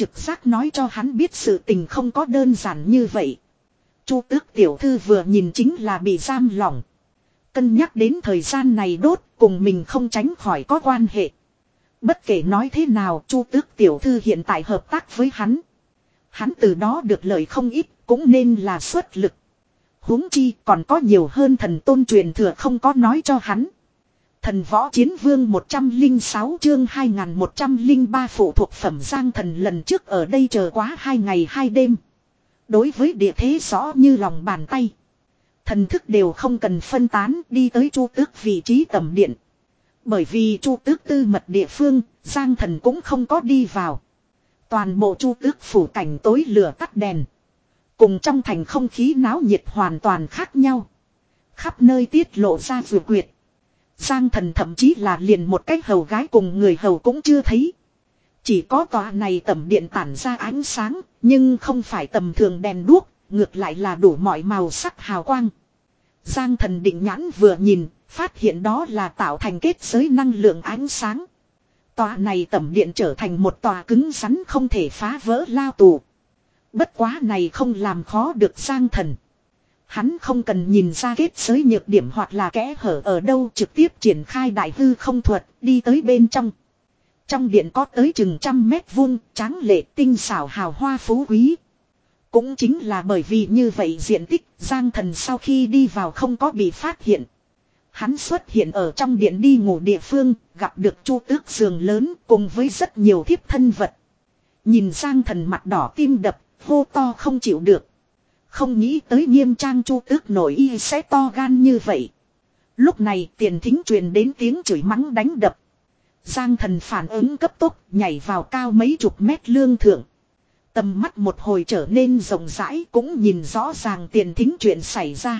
trực giác nói cho hắn biết sự tình không có đơn giản như vậy. Chu Tước tiểu thư vừa nhìn chính là bị giam lỏng. Cân nhắc đến thời gian này đốt cùng mình không tránh khỏi có quan hệ. Bất kể nói thế nào Chu Tước tiểu thư hiện tại hợp tác với hắn. Hắn từ đó được lợi không ít cũng nên là xuất lực. Huống chi còn có nhiều hơn thần tôn truyền thừa không có nói cho hắn. Thần võ chiến vương một trăm lẻ sáu chương hai nghìn một trăm lẻ ba phụ thuộc phẩm Giang Thần lần trước ở đây chờ quá hai ngày hai đêm. Đối với địa thế rõ như lòng bàn tay. Thần thức đều không cần phân tán đi tới Chu Tước vị trí tầm điện. Bởi vì Chu Tước tư mật địa phương, Giang Thần cũng không có đi vào. Toàn bộ Chu Tước phủ cảnh tối lửa tắt đèn. Cùng trong thành không khí náo nhiệt hoàn toàn khác nhau. Khắp nơi tiết lộ ra vừa quyệt. Giang Thần thậm chí là liền một cái hầu gái cùng người hầu cũng chưa thấy. Chỉ có tòa này tầm điện tản ra ánh sáng, nhưng không phải tầm thường đèn đuốc, ngược lại là đủ mọi màu sắc hào quang. Giang Thần định nhãn vừa nhìn, phát hiện đó là tạo thành kết giới năng lượng ánh sáng. Tòa này tầm điện trở thành một tòa cứng rắn không thể phá vỡ lao tù. Bất quá này không làm khó được Giang Thần. Hắn không cần nhìn ra kết giới nhược điểm hoặc là kẽ hở ở đâu, trực tiếp triển khai đại hư không thuật đi tới bên trong. Trong điện có tới chừng trăm mét vuông, tráng lệ tinh xảo hào hoa phú quý. Cũng chính là bởi vì như vậy diện tích, Giang Thần sau khi đi vào không có bị phát hiện. Hắn xuất hiện ở trong điện đi ngủ địa phương, gặp được Chu Tước giường lớn cùng với rất nhiều thiếp thân vật. Nhìn Giang Thần mặt đỏ tim đập, hô to không chịu được. Không nghĩ tới Nghiêm Trang Chu Tước nổi y sẽ to gan như vậy. Lúc này tiền thính truyền đến tiếng chửi mắng đánh đập. Giang Thần phản ứng cấp tốc, nhảy vào cao mấy chục mét lương thượng. Tầm mắt một hồi trở nên rộng rãi, cũng nhìn rõ ràng tiền thính chuyện xảy ra.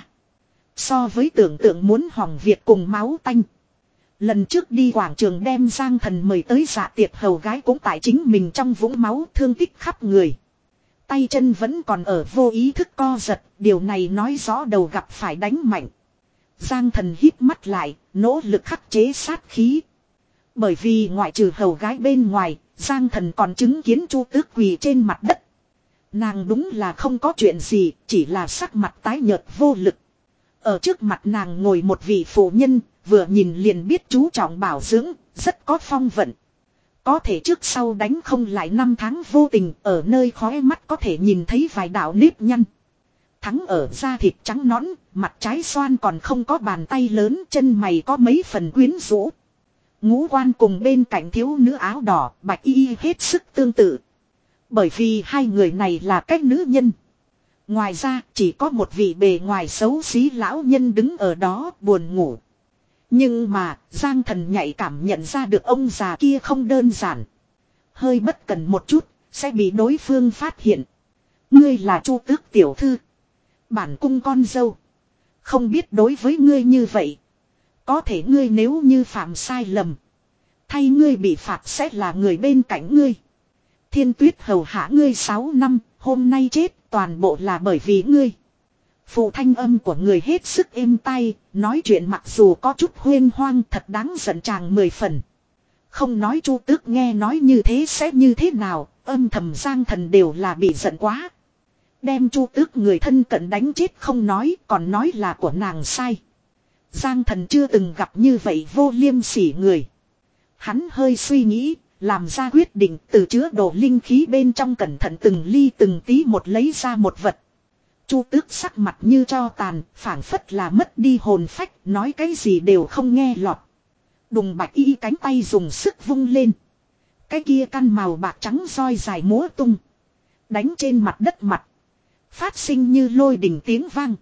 So với tưởng tượng muốn hỏng việc cùng máu tanh. Lần trước đi quảng trường đem Giang Thần mời tới dạ tiệc hầu gái cũng tại chính mình trong vũng máu, thương tích khắp người. Tay chân vẫn còn ở vô ý thức co giật, điều này nói rõ đầu gặp phải đánh mạnh. Giang Thần hít mắt lại, nỗ lực khắc chế sát khí. Bởi vì ngoại trừ hầu gái bên ngoài, Giang Thần còn chứng kiến Chu Tước quỳ trên mặt đất. Nàng đúng là không có chuyện gì, chỉ là sắc mặt tái nhợt vô lực. Ở trước mặt nàng ngồi một vị phụ nhân, vừa nhìn liền biết chú trọng bảo dưỡng, rất có phong vận. Có thể trước sau đánh không lại năm tháng vô tình, ở nơi khóe mắt có thể nhìn thấy vài đạo nếp nhăn. Thắng ở da thịt trắng nõn, mặt trái xoan còn không có bàn tay lớn, chân mày có mấy phần quyến rũ. Ngũ quan cùng bên cạnh thiếu nữ áo đỏ, bạch y hết sức tương tự. Bởi vì hai người này là cách nữ nhân. Ngoài ra chỉ có một vị bề ngoài xấu xí lão nhân đứng ở đó buồn ngủ. Nhưng mà Giang Thần nhạy cảm nhận ra được ông già kia không đơn giản. Hơi bất cần một chút sẽ bị đối phương phát hiện. Ngươi là Chu Tước tiểu thư, bản cung con dâu. Không biết đối với ngươi như vậy. Có thể ngươi nếu như phạm sai lầm, thay ngươi bị phạt sẽ là người bên cạnh ngươi. Thiên Tuyết hầu hạ ngươi sáu năm, hôm nay chết toàn bộ là bởi vì ngươi. Phụ thanh âm của người hết sức êm tai, nói chuyện mặc dù có chút huyên hoang thật đáng giận chàng mười phần. Không nói Chu Tước nghe nói như thế sẽ như thế nào, âm thầm Giang Thần đều là bị giận quá. Đem Chu Tước người thân cận đánh chết không nói, còn nói là của nàng sai. Giang Thần chưa từng gặp như vậy vô liêm sỉ người. Hắn hơi suy nghĩ, làm ra quyết định từ chứa đồ linh khí bên trong cẩn thận từng ly từng tí một lấy ra một vật. Chu Tước sắc mặt như tro tàn, phảng phất là mất đi hồn phách, nói cái gì đều không nghe lọt. Đùng bạch y cánh tay dùng sức vung lên. Cái kia căn màu bạc trắng roi dài múa tung. Đánh trên mặt đất mặt. Phát sinh như lôi đình tiếng vang.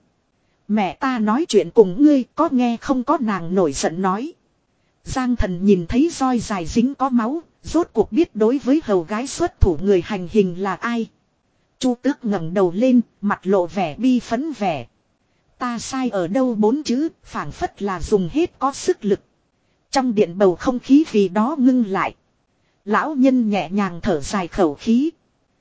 Mẹ ta nói chuyện cùng ngươi có nghe không, có nàng nổi giận nói. Giang Thần nhìn thấy roi dài dính có máu, rốt cuộc biết đối với hầu gái xuất thủ người hành hình là ai. Chu Tước ngẩng đầu lên, mặt lộ vẻ bi phấn vẻ. Ta sai ở đâu bốn chữ, phảng phất là dùng hết có sức lực. Trong điện bầu không khí vì đó ngưng lại. Lão nhân nhẹ nhàng thở dài khẩu khí.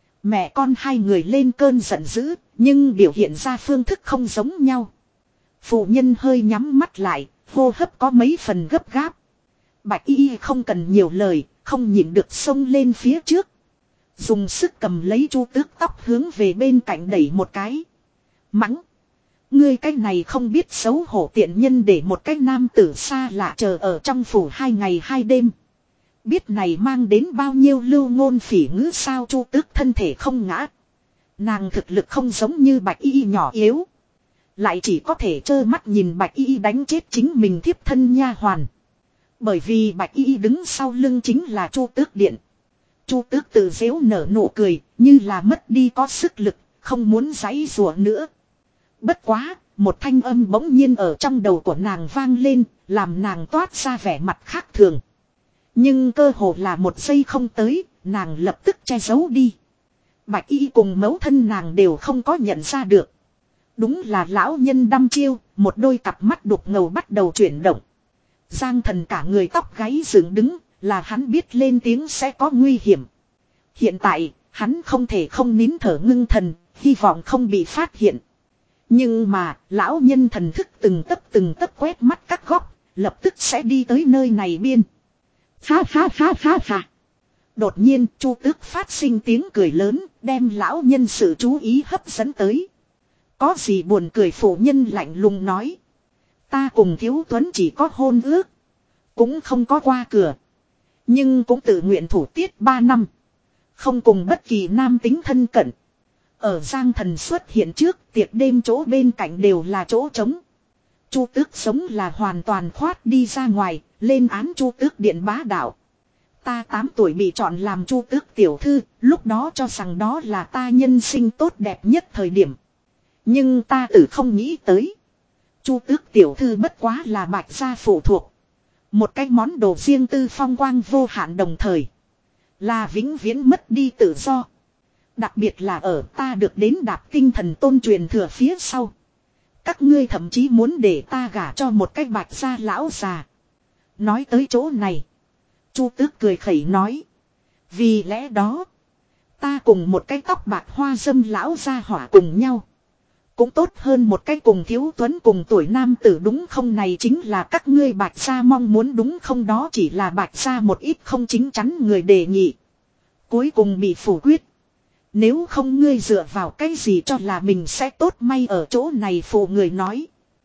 Mẹ con hai người lên cơn giận dữ, nhưng biểu hiện ra phương thức không giống nhau. Phụ nhân hơi nhắm mắt lại, hô hấp có mấy phần gấp gáp. Bạch y không cần nhiều lời, không nhịn được xông lên phía trước. Dùng sức cầm lấy Chu Tước tóc hướng về bên cạnh đẩy một cái. Mắng. Ngươi cái này không biết xấu hổ tiện nhân để một cái nam tử xa lạ chờ ở trong phủ hai ngày hai đêm. Biết này mang đến bao nhiêu lưu ngôn phỉ ngữ sao. Chu Tước thân thể không ngã. Nàng thực lực không giống như Bạch Y nhỏ yếu. Lại chỉ có thể trơ mắt nhìn Bạch Y đánh chết chính mình thiếp thân nha hoàn. Bởi vì Bạch Y đứng sau lưng chính là Chu Tước Điện. Chu Tước tự giễu nở nụ cười, như là mất đi có sức lực, không muốn giãy giụa nữa. Bất quá, một thanh âm bỗng nhiên ở trong đầu của nàng vang lên, làm nàng toát ra vẻ mặt khác thường. Nhưng cơ hồ là một giây không tới, nàng lập tức che giấu đi. Bạch Y cùng mẫu thân nàng đều không có nhận ra được. Đúng là lão nhân đăm chiêu, một đôi cặp mắt đục ngầu bắt đầu chuyển động. Giang Thần cả người tóc gáy dựng đứng, là hắn biết lên tiếng sẽ có nguy hiểm. Hiện tại, hắn không thể không nín thở ngưng thần, hy vọng không bị phát hiện. Nhưng mà, lão nhân thần thức từng tấc từng tấc quét mắt các góc, lập tức sẽ đi tới nơi này biên. Ha ha ha ha ha. Đột nhiên, Chu Tước phát sinh tiếng cười lớn, đem lão nhân sự chú ý hấp dẫn tới. Có gì buồn cười phụ nhân lạnh lùng nói. Ta cùng Thiếu Tuấn chỉ có hôn ước. Cũng không có qua cửa. Nhưng cũng tự nguyện thủ tiết ba năm. Không cùng bất kỳ nam tính thân cận. Ở Giang Thần xuất hiện trước, tiệc đêm chỗ bên cạnh đều là chỗ trống. Chu Tước sống là hoàn toàn khoát đi ra ngoài, lên án Chu Tước Điện bá đạo. Ta tám tuổi bị chọn làm Chu Tước tiểu thư, lúc đó cho rằng đó là ta nhân sinh tốt đẹp nhất thời điểm. Nhưng ta tự không nghĩ tới. Chu Tước tiểu thư bất quá là Bạch gia phụ thuộc. Một cái món đồ riêng tư phong quang vô hạn đồng thời. Là vĩnh viễn mất đi tự do. Đặc biệt là ở ta được đến đạp tinh thần tôn truyền thừa phía sau. Các ngươi thậm chí muốn để ta gả cho một cái Bạch gia lão già. Nói tới chỗ này. Chu Tước cười khẩy nói. Vì lẽ đó. Ta cùng một cái tóc bạc hoa dâm lão gia hỏa cùng nhau. Cũng tốt hơn một cái cùng Thiếu Tuấn cùng tuổi nam tử đúng không, này chính là các ngươi Bạch gia mong muốn đúng không, đó chỉ là Bạch gia một ít không chính chắn người đề nghị. Cuối cùng bị phủ quyết. Nếu không ngươi dựa vào cái gì cho là mình sẽ tốt may ở chỗ này, phụ người nói.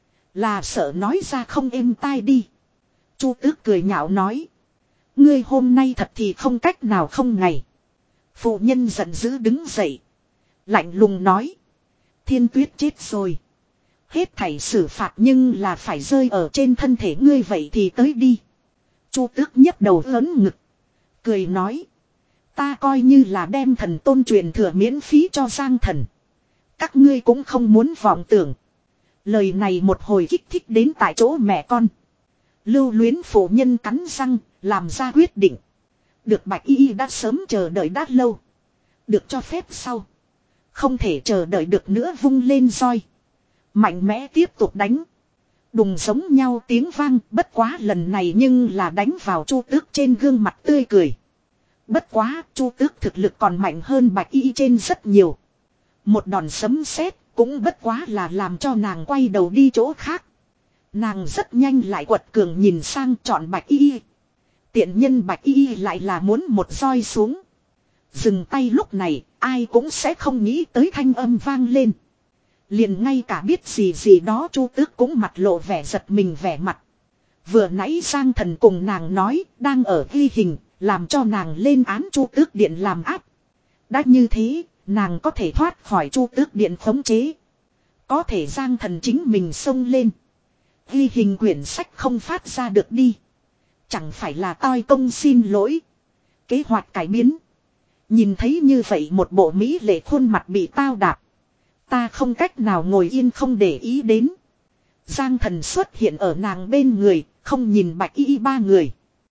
Là sợ nói ra không êm tai đi. Chu Tước cười nhạo nói. Ngươi hôm nay thật thì không cách nào không ngày. Phụ nhân giận dữ đứng dậy. Lạnh lùng nói. Thiên Tuyết chết rồi. Hết thảy xử phạt nhưng là phải rơi ở trên thân thể ngươi, vậy thì tới đi. Chu Tước nhấc đầu lớn ngực. Cười nói. Ta coi như là đem thần tôn truyền thừa miễn phí cho Giang Thần. Các ngươi cũng không muốn vọng tưởng. Lời này một hồi kích thích đến tại chỗ mẹ con. Lưu luyến phụ nhân cắn răng, làm ra quyết định. Được Bạch Y đã sớm chờ đợi đã lâu. Được cho phép sau. Không thể chờ đợi được nữa, vung lên roi. Mạnh mẽ tiếp tục đánh. Đùng giống nhau tiếng vang, bất quá lần này nhưng là đánh vào Chu Tước trên gương mặt tươi cười. Bất quá, Chu Tước thực lực còn mạnh hơn Bạch Y trên rất nhiều. Một đòn sấm sét cũng bất quá là làm cho nàng quay đầu đi chỗ khác. Nàng rất nhanh lại quật cường nhìn sang chọn Bạch Y. Tiện nhân Bạch Y lại là muốn một roi xuống. Dừng tay lúc này, ai cũng sẽ không nghĩ tới thanh âm vang lên. Liền ngay cả biết gì gì đó Chu Tước cũng mặt lộ vẻ giật mình vẻ mặt. Vừa nãy Giang Thần cùng nàng nói, đang ở ghi hình, làm cho nàng lên án Chu Tước Điện làm áp. Đã như thế, nàng có thể thoát khỏi Chu Tước Điện khống chế. Có thể Giang Thần chính mình xông lên. Ghi hình quyển sách không phát ra được đi. Chẳng phải là toi công xin lỗi. Kế hoạch cải biến. Nhìn thấy như vậy một bộ mỹ lệ khuôn mặt bị tao đạp. Ta không cách nào ngồi yên không để ý đến. Giang Thần xuất hiện ở nàng bên người, không nhìn Bạch Y ba người.